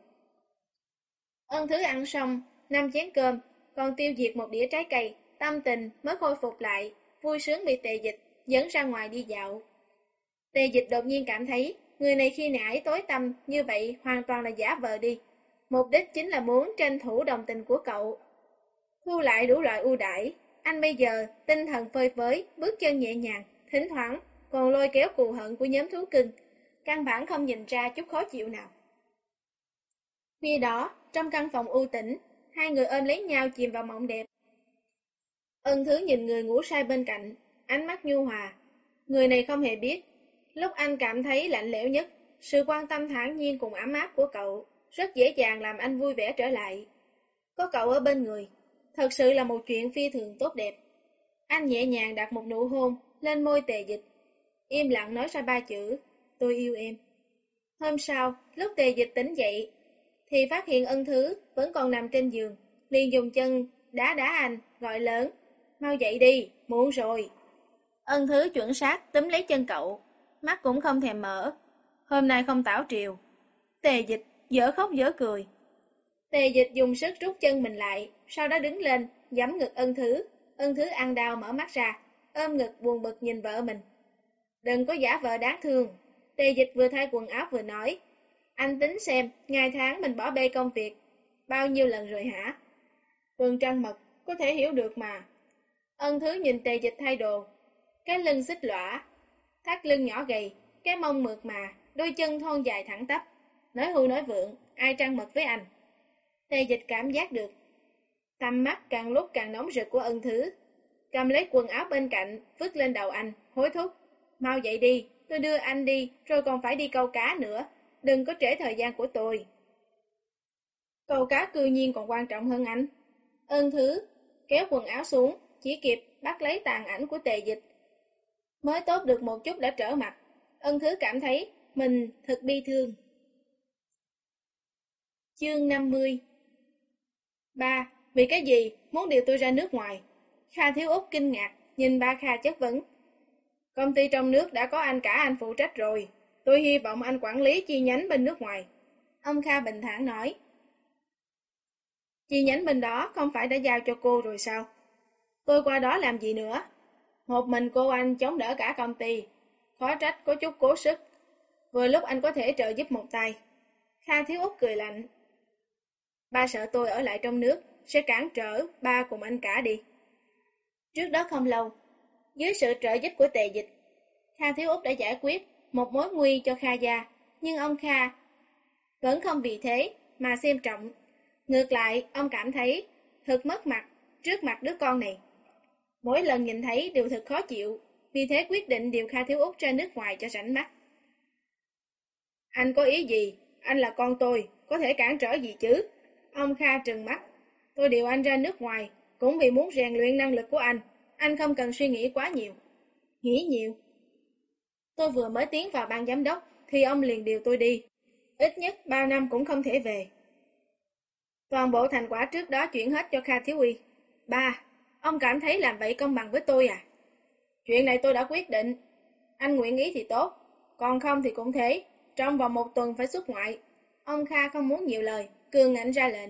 Ân Thứ ăn xong, năm chén cơm, còn tiêu diệt một đĩa trái cây, tâm tình mới khôi phục lại, vui sướng bị Tề Dịch dẫn ra ngoài đi dạo. Tề Dịch đột nhiên cảm thấy, người này khi nãy tối tăm như vậy hoàn toàn là giả vờ đi. Mục đích chính là muốn tranh thủ đồng tình của cậu. Thu lại đủ loại ưu đãi, anh bây giờ tinh thần phơi phới, bước chân nhẹ nhàng, thỉnh thoảng còn lôi kéo cù hận của nhóm thú cưng, căn bản không nhìn ra chút khó chịu nào. Khi đó, trong căn phòng u tĩnh, hai người ôm lấy nhau chìm vào mộng đẹp. Ân Thứ nhìn người ngủ say bên cạnh, ánh mắt nhu hòa. Người này không hề biết, lúc anh cảm thấy lạnh lẽo nhất, sự quan tâm thản nhiên cùng ấm áp của cậu rất dễ dàng làm anh vui vẻ trở lại. Có cậu ở bên người, thật sự là một chuyện phi thường tốt đẹp. Anh nhẹ nhàng đặt một nụ hôn lên môi Tề Dịch, im lặng nói ra ba chữ, tôi yêu em. Hôm sau, lúc Tề Dịch tỉnh dậy, thì phát hiện Ân Thứ vẫn còn nằm trên giường, liền dùng chân đá đá anh, gọi lớn, mau dậy đi, muộn rồi. Ân Thứ chuẩn xác túm lấy chân cậu, mắt cũng không thèm mở. Hôm nay không tảo triều. Tề Dịch dở khóc dở cười. Tề Dịch dùng sức rút chân mình lại, sau đó đứng lên, giẫm ngực Ân Thứ. Ân Thứ ăn đau mở mắt ra, ôm ngực buồn bực nhìn vợ mình. Đừng có giả vờ đáng thương. Tề Dịch vừa thay quần áo vừa nói, anh tính xem, ngày tháng mình bỏ bê công việc bao nhiêu lần rồi hả? Vườn trăng mật, có thể hiểu được mà. Ân Thứ nhìn Tề Dịch thay đồ, cái lưng xích lõa, thắt lưng nhỏ gầy, cái mông mượt mà, đôi chân thon dài thẳng tắp. Nói hưu nói vượng, ai trăng mật với anh? Tề Dịch cảm giác được. Tầm mắt càng lúc càng nóng rực của Ân Thứ. Cầm lấy quần áo bên cạnh, vứt lên đầu anh, hối thúc. Mau dậy đi, tôi đưa anh đi, rồi còn phải đi câu cá nữa. Đừng có trễ thời gian của tôi. Câu cá cư nhiên còn quan trọng hơn anh. Ân Thứ kéo quần áo xuống, chỉ kịp bắt lấy tàn ảnh của Tề Dịch. Mới tốt được một chút đã trở mặt. Ân Thứ cảm thấy mình thật bi thương. Chương năm mươi. Ba, vì cái gì muốn điều tôi ra nước ngoài? Kha Thiếu Úc kinh ngạc, nhìn ba Kha chất vấn. Công ty trong nước đã có anh cả anh phụ trách rồi. Tôi hy vọng anh quản lý chi nhánh bên nước ngoài. Ông Kha bình thản nói. Chi nhánh bên đó không phải đã giao cho cô rồi sao? Tôi qua đó làm gì nữa? Một mình cô anh chống đỡ cả công ty. Khó trách có chút cố sức. Vừa lúc anh có thể trợ giúp một tay. Kha Thiếu Úc cười lạnh. Ba sợ tôi ở lại trong nước sẽ cản trở ba cùng anh cả đi. Trước đó không lâu, dưới sự trợ giúp của Tề Dịch, Kha Thiếu Úc đã giải quyết một mối nguy cho Kha gia, nhưng ông Kha vẫn không vì thế mà xem trọng. Ngược lại, ông cảm thấy thật mất mặt trước mặt đứa con này. Mỗi lần nhìn thấy đều thật khó chịu, vì thế quyết định điều Kha Thiếu Úc ra nước ngoài cho rảnh mắt. Anh có ý gì? Anh là con tôi, có thể cản trở gì chứ? Ông Kha trừng mắt. Tôi điều anh ra nước ngoài, cũng vì muốn rèn luyện năng lực của anh. Anh không cần suy nghĩ quá nhiều. Nghĩ nhiều? Tôi vừa mới tiến vào ban giám đốc, thì ông liền điều tôi đi. Ít nhất ba năm cũng không thể về. Toàn bộ thành quả trước đó chuyển hết cho Kha Thiếu Uy. Ba, ông cảm thấy làm vậy công bằng với tôi à? Chuyện này tôi đã quyết định. Anh nguyện ý thì tốt, còn không thì cũng thế. Trong vòng một tuần phải xuất ngoại. Ông Kha không muốn nhiều lời, cường ngạnh ra lệnh.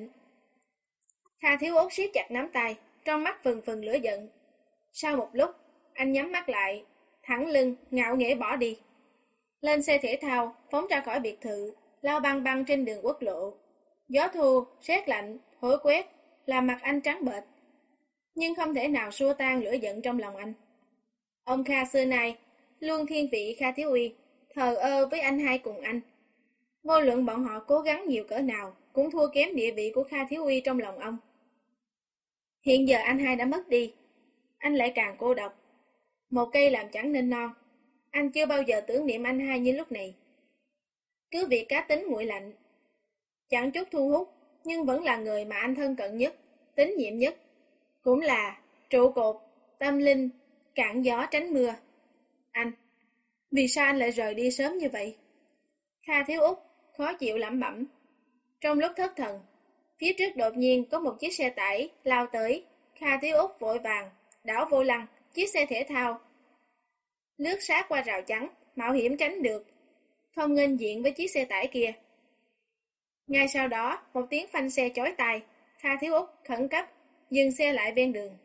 Kha Thiếu Úc siết chặt nắm tay, trong mắt phừng phừng lửa giận. Sau một lúc, anh nhắm mắt lại, thẳng lưng, ngạo nghễ bỏ đi. Lên xe thể thao, phóng ra khỏi biệt thự, lao băng băng trên đường quốc lộ. Gió thu, sét lạnh, thổi quét, làm mặt anh trắng bệch. Nhưng không thể nào xua tan lửa giận trong lòng anh. Ông Kha xưa nay luôn thiên vị Kha Thiếu Uy, thờ ơ với anh hai cùng anh. Vô luận bọn họ cố gắng nhiều cỡ nào, cũng thua kém địa vị của Kha Thiếu Uy trong lòng ông. Hiện giờ anh hai đã mất đi, anh lại càng cô độc. Một cây làm chẳng nên non. Anh chưa bao giờ tưởng niệm anh hai như lúc này. Cứ việc cá tính nguội lạnh, chẳng chút thu hút, nhưng vẫn là người mà anh thân cận nhất, tín nhiệm nhất. Cũng là trụ cột, tâm linh, cản gió tránh mưa. Anh, vì sao anh lại rời đi sớm như vậy? Kha Thiếu Út khó chịu lẩm bẩm. Trong lúc thất thần, phía trước đột nhiên có một chiếc xe tải lao tới. Kha Thiếu Út vội vàng đảo vô lăng chiếc xe thể thao, lướt sát qua rào chắn, mạo hiểm tránh được, không nghênh diện với chiếc xe tải kia. Ngay sau đó, một tiếng phanh xe chói tai. Kha Thiếu Út khẩn cấp dừng xe lại ven đường.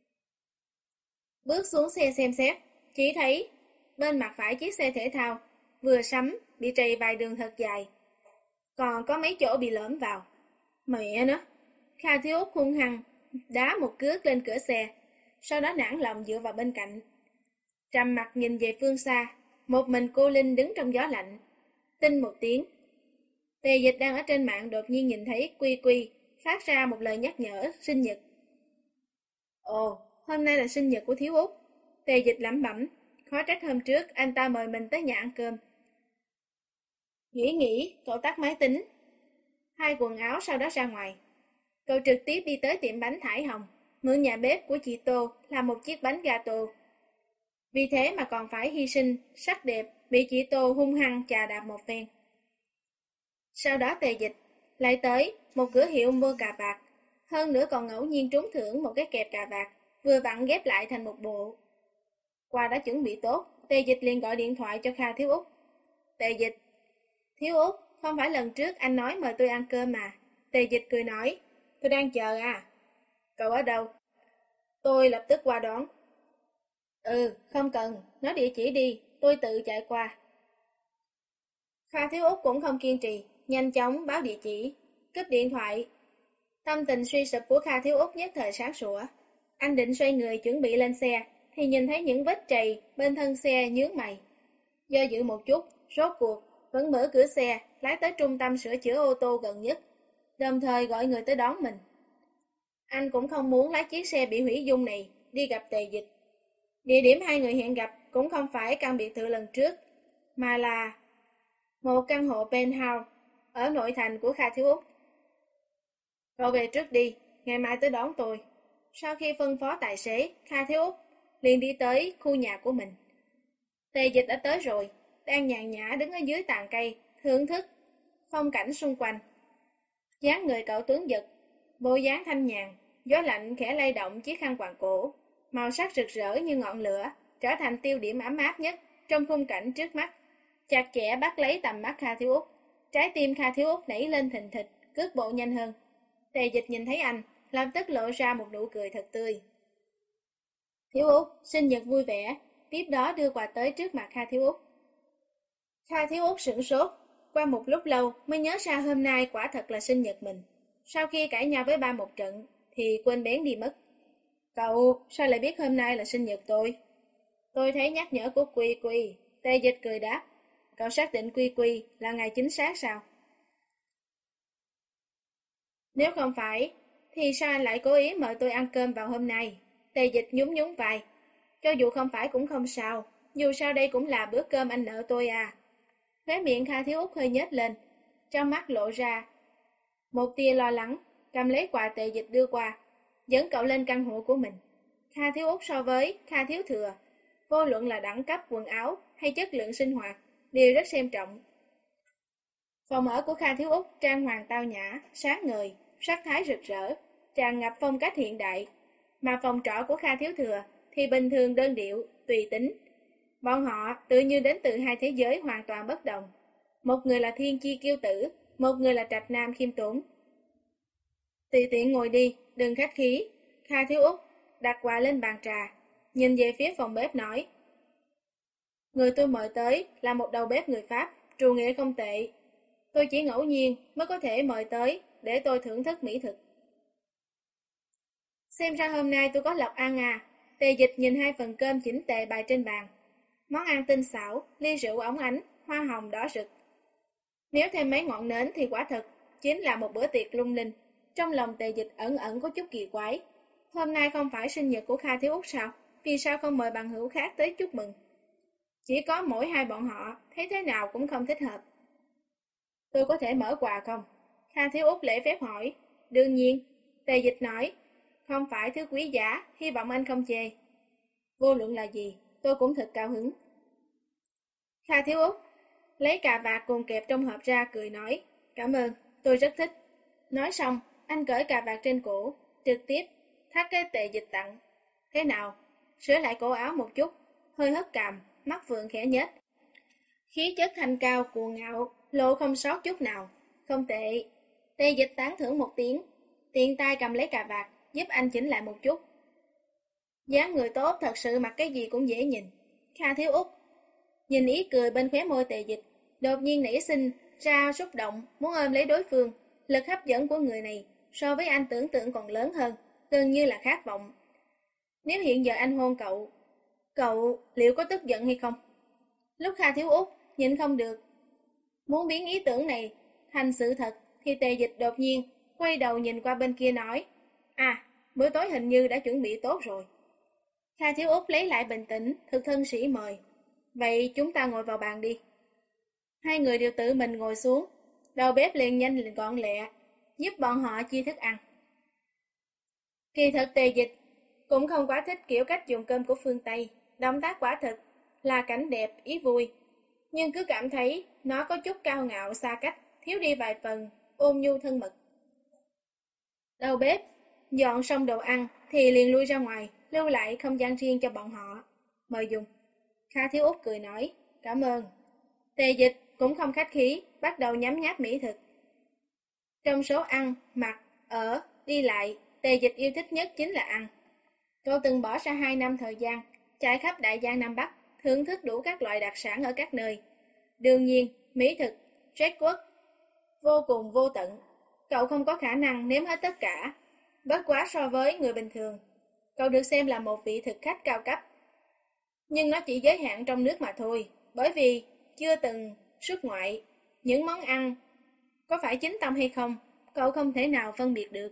Bước xuống xe xem xét, chỉ thấy bên mặt phải chiếc xe thể thao vừa sắm bị trầy vài đường thật dài, còn có mấy chỗ bị lõm vào. Mẹ nó! Kha Thiếu Út hung hăng đá một cước lên cửa xe, sau đó nản lòng dựa vào bên cạnh, trầm mặt nhìn về phương xa. Một mình cô Linh đứng trong gió lạnh. Tinh một tiếng, Tề Dịch đang ở trên mạng đột nhiên nhìn thấy Quy Quy phát ra một lời nhắc nhở sinh nhật. Ồ, hôm nay là sinh nhật của Thiếu Út. Tề Dịch lẩm bẩm, khó trách hôm trước anh ta mời mình tới nhà ăn cơm. Nghĩ nghĩ, cậu tắt máy tính, hai quần áo sau đó ra ngoài. Cậu trực tiếp đi tới tiệm bánh Thải Hồng, mượn nhà bếp của chị Tô làm một chiếc bánh gato. Vì thế mà còn phải hy sinh sắc đẹp, bị chị Tô hung hăng chà đạp một phen. Sau đó Tề Dịch lại tới một cửa hiệu mua cà vạt, hơn nữa còn ngẫu nhiên trúng thưởng một cái kẹp cà vạt, vừa vặn ghép lại thành một bộ. Quà đã chuẩn bị tốt, Tề Dịch liền gọi điện thoại cho Kha Thiếu Út. Tề Dịch, Thiếu Út, không phải lần trước anh nói mời tôi ăn cơm mà. Tề Dịch cười nói, tôi đang chờ à. Cậu ở đâu? Tôi lập tức qua đón. Ừ, không cần, nói địa chỉ đi, tôi tự chạy qua. Kha Thiếu Út cũng không kiên trì, nhanh chóng báo địa chỉ, cúp điện thoại. Tâm tình suy sụp của Kha Thiếu Út nhất thời sáng sủa. Anh định xoay người chuẩn bị lên xe, thì nhìn thấy những vết trầy bên thân xe nhướng mày. Do dự một chút, rốt cuộc, vẫn mở cửa xe, lái tới trung tâm sửa chữa ô tô gần nhất, đồng thời gọi người tới đón mình. Anh cũng không muốn lái chiếc xe bị hủy dung này đi gặp Tề Dịch. Địa điểm hai người hẹn gặp cũng không phải căn biệt thự lần trước, mà là một căn hộ penthouse ở nội thành của Kha Thiếu Út. Cậu về trước đi, ngày mai tới đón tôi. Sau khi phân phó tài xế, Kha Thiếu Út liền đi tới khu nhà của mình. Tề Dịch đã tới rồi, đang nhàn nhã đứng ở dưới tàn cây, thưởng thức phong cảnh xung quanh. Dáng người cậu tuấn giật, bộ dáng thanh nhàn, gió lạnh khẽ lay động chiếc khăn quàng cổ, màu sắc rực rỡ như ngọn lửa, trở thành tiêu điểm ấm áp nhất trong khung cảnh trước mắt. Chặt chẽ bắt lấy tầm mắt Kha Thiếu Út, trái tim Kha Thiếu Út nảy lên thình thịch, cước bộ nhanh hơn. Tề Dịch nhìn thấy anh, lập tức lộ ra một nụ cười thật tươi. Thiếu Út, sinh nhật vui vẻ, tiếp đó đưa quà tới trước mặt Kha Thiếu Út. Kha Thiếu Út sửng sốt, qua một lúc lâu mới nhớ ra hôm nay quả thật là sinh nhật mình. Sau khi cãi nhau với ba một trận, thì quên bén đi mất. Cậu, sao lại biết hôm nay là sinh nhật tôi? Tôi thấy nhắc nhở của Quy Quy. Tề Dịch cười đáp. Cậu xác định Quy Quy là ngày chính xác sao? Nếu không phải, thì sao anh lại cố ý mời tôi ăn cơm vào hôm nay? Tề Dịch nhún nhún vai. Cho dù không phải cũng không sao, dù sao đây cũng là bữa cơm anh nợ tôi à. Khóe miệng Kha Thiếu Út hơi nhếch lên, trong mắt lộ ra một tia lo lắng, cầm lấy quà Tề Dịch đưa qua, dẫn cậu lên căn hộ của mình. Kha Thiếu Út so với Kha Thiếu Thừa, vô luận là đẳng cấp quần áo hay chất lượng sinh hoạt, đều rất xem trọng. Phòng ở của Kha Thiếu Út trang hoàng tao nhã, sáng ngời, sắc thái rực rỡ, tràn ngập phong cách hiện đại, mà phòng trọ của Kha Thiếu Thừa thì bình thường đơn điệu, tùy tính. Bọn họ tự như đến từ hai thế giới hoàn toàn bất đồng. Một người là thiên chi kiêu tử, một người là trạch nam khiêm tốn. Tùy tiện ngồi đi, đừng khách khí. Kha Thiếu Út đặt quà lên bàn trà, nhìn về phía phòng bếp nói. Người tôi mời tới là một đầu bếp người Pháp, trù nghệ không tệ. Tôi chỉ ngẫu nhiên mới có thể mời tới để tôi thưởng thức mỹ thực. Xem ra hôm nay tôi có lộc ăn à. Tề Dịch nhìn hai phần cơm chỉnh tề bày trên bàn. Món ăn tinh xảo, ly rượu óng ánh, hoa hồng đỏ rực. Nếu thêm mấy ngọn nến thì quả thực chính là một bữa tiệc lung linh. Trong lòng Tề Dịch ẩn ẩn có chút kỳ quái. Hôm nay không phải sinh nhật của Kha Thiếu Út sao? Vì sao không mời bằng hữu khác tới chúc mừng? Chỉ có mỗi hai bọn họ, thấy thế nào cũng không thích hợp. Tôi có thể mở quà không? Kha Thiếu Út lễ phép hỏi. Đương nhiên, Tề Dịch nói. Không phải thứ quý giá, hy vọng anh không chê. Vô luận là gì, tôi cũng thật cao hứng. Kha Thiếu Út lấy cà vạt cùng kẹp trong hộp ra cười nói. Cảm ơn, tôi rất thích. Nói xong, anh cởi cà vạt trên cổ, trực tiếp thắt cái Tề Dịch tặng. Thế nào? Sửa lại cổ áo một chút, hơi hất cằm, mắt phượng khẽ nhếch. Khí chất thanh cao cuồng ngạo, lộ không sót chút nào. Không tệ. Tề Dịch tán thưởng một tiếng, tiện tay cầm lấy cà vạt, giúp anh chỉnh lại một chút. Dáng người tốt thật sự mặc cái gì cũng dễ nhìn. Kha Thiếu Út nhìn ý cười bên khóe môi Tề Dịch, đột nhiên nảy sinh ra xúc động, muốn ôm lấy đối phương. Lực hấp dẫn của người này so với anh tưởng tượng còn lớn hơn, gần như là khát vọng. Nếu hiện giờ anh hôn cậu, cậu liệu có tức giận hay không? Lúc Kha Thiếu Út nhịn không được muốn biến ý tưởng này thành sự thật, thì Tề Dịch đột nhiên quay đầu nhìn qua bên kia nói. À, bữa tối hình như đã chuẩn bị tốt rồi. Kha Thiếu Út lấy lại bình tĩnh, thực thân sĩ mời. Vậy chúng ta ngồi vào bàn đi. Hai người đều tự mình ngồi xuống, đầu bếp liền nhanh liền gọn lẹ, giúp bọn họ chia thức ăn. Kỳ thực Tề Dịch cũng không quá thích kiểu cách dùng cơm của phương Tây, động tác quả thực là cảnh đẹp, ý vui. Nhưng cứ cảm thấy nó có chút cao ngạo xa cách, thiếu đi vài phần, ôn nhu thân mật. Đầu bếp dọn xong đồ ăn thì liền lui ra ngoài, lưu lại không gian riêng cho bọn họ. Mời dùng. Kha Thiếu Út cười nói, cảm ơn. Tề Dịch cũng không khách khí, bắt đầu nhấm nháp mỹ thực. Trong số ăn, mặc, ở, đi lại, Tề Dịch yêu thích nhất chính là ăn. Cậu từng bỏ ra hai năm thời gian, trải khắp Đại Giang Nam Bắc, thưởng thức đủ các loại đặc sản ở các nơi. Đương nhiên, mỹ thực, Jack Quốc, vô cùng vô tận. Cậu không có khả năng nếm hết tất cả. Bất quá so với người bình thường, cậu được xem là một vị thực khách cao cấp. Nhưng nó chỉ giới hạn trong nước mà thôi, bởi vì chưa từng xuất ngoại. Những món ăn có phải chính tông hay không, cậu không thể nào phân biệt được.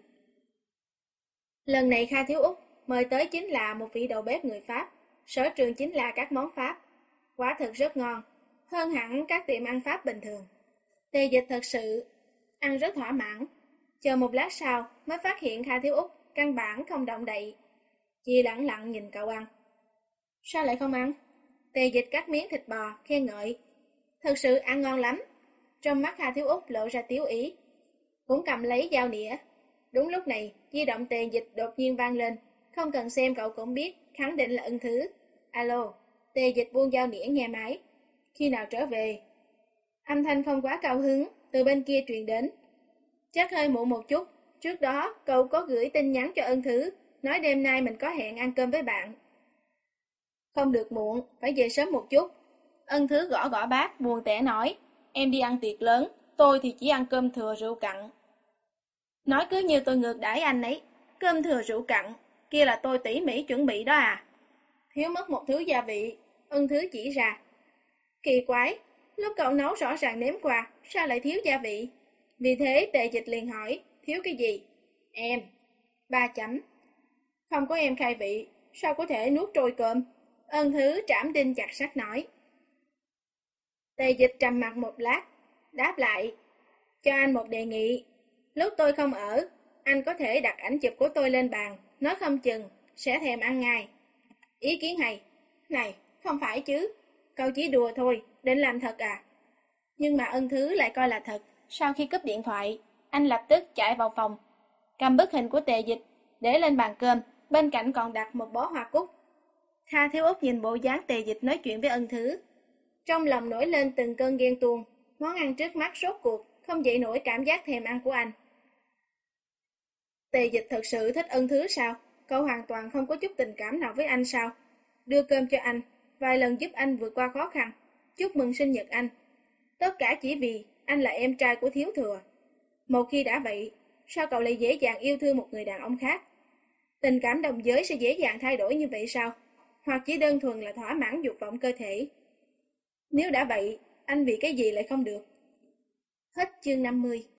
Lần này Kha Thiếu Út mời tới chính là một vị đầu bếp người Pháp, sở trường chính là các món Pháp. Quả thực rất ngon, hơn hẳn các tiệm ăn Pháp bình thường. Tề Dịch thật sự ăn rất thỏa mãn. Chờ một lát sau mới phát hiện Kha Thiếu Út căn bản không động đậy, chỉ lặng lặng nhìn cậu ăn. Sao lại không ăn? Tề Dịch cắt miếng thịt bò, khen ngợi. Thật sự ăn ngon lắm. Trong mắt Kha Thiếu Út lộ ra tiếu ý, cũng cầm lấy dao nĩa. Đúng lúc này, di động Tề Dịch đột nhiên vang lên, không cần xem cậu cũng biết, khẳng định là Ân Thứ. Alo, Tề Dịch buông dao nĩa nghe máy. Khi nào trở về? Âm thanh không quá cao hứng từ bên kia truyền đến. Chắc hơi muộn một chút, trước đó cậu có gửi tin nhắn cho Ân Thứ, nói đêm nay mình có hẹn ăn cơm với bạn. Không được muộn, phải về sớm một chút. Ân Thứ gõ gõ bát, buồn tẻ nói, em đi ăn tiệc lớn, tôi thì chỉ ăn cơm thừa rượu cặn. Nói cứ như tôi ngược đãi anh ấy, cơm thừa rượu cặn, kia là tôi tỉ mỉ chuẩn bị đó à. Thiếu mất một thứ gia vị, Ân Thứ chỉ ra. Kỳ quái, lúc cậu nấu rõ ràng nếm qua, sao lại thiếu gia vị? Vì thế Tề Dịch liền hỏi, thiếu cái gì? Em. Ba chấm. Không có em khai vị, sao có thể nuốt trôi cơm? Ân Thứ trảm đinh chặt sắt nói. Tề Dịch trầm mặt một lát, đáp lại, cho anh một đề nghị. Lúc tôi không ở, anh có thể đặt ảnh chụp của tôi lên bàn, nói không chừng, sẽ thèm ăn ngay. Ý kiến hay. Này, không phải chứ, cậu chỉ đùa thôi, định làm thật à? Nhưng mà Ân Thứ lại coi là thật. Sau khi cúp điện thoại, anh lập tức chạy vào phòng, cầm bức hình của Tề Dịch, để lên bàn cơm, bên cạnh còn đặt một bó hoa cúc. Kha Thiếu Út nhìn bộ dáng Tề Dịch nói chuyện với Ân Thứ, trong lòng nổi lên từng cơn ghen tuông, món ăn trước mắt rốt cuộc, không dậy nổi cảm giác thèm ăn của anh. Tề Dịch thật sự thích Ân Thứ sao? Cậu hoàn toàn không có chút tình cảm nào với anh sao? Đưa cơm cho anh, vài lần giúp anh vượt qua khó khăn, chúc mừng sinh nhật anh. Tất cả chỉ vì anh là em trai của Thiếu Thừa. Một khi đã vậy, sao cậu lại dễ dàng yêu thương một người đàn ông khác? Tình cảm đồng giới sẽ dễ dàng thay đổi như vậy sao? Hoặc chỉ đơn thuần là thỏa mãn dục vọng cơ thể? Nếu đã vậy, anh vì cái gì lại không được? Hết chương năm mươi.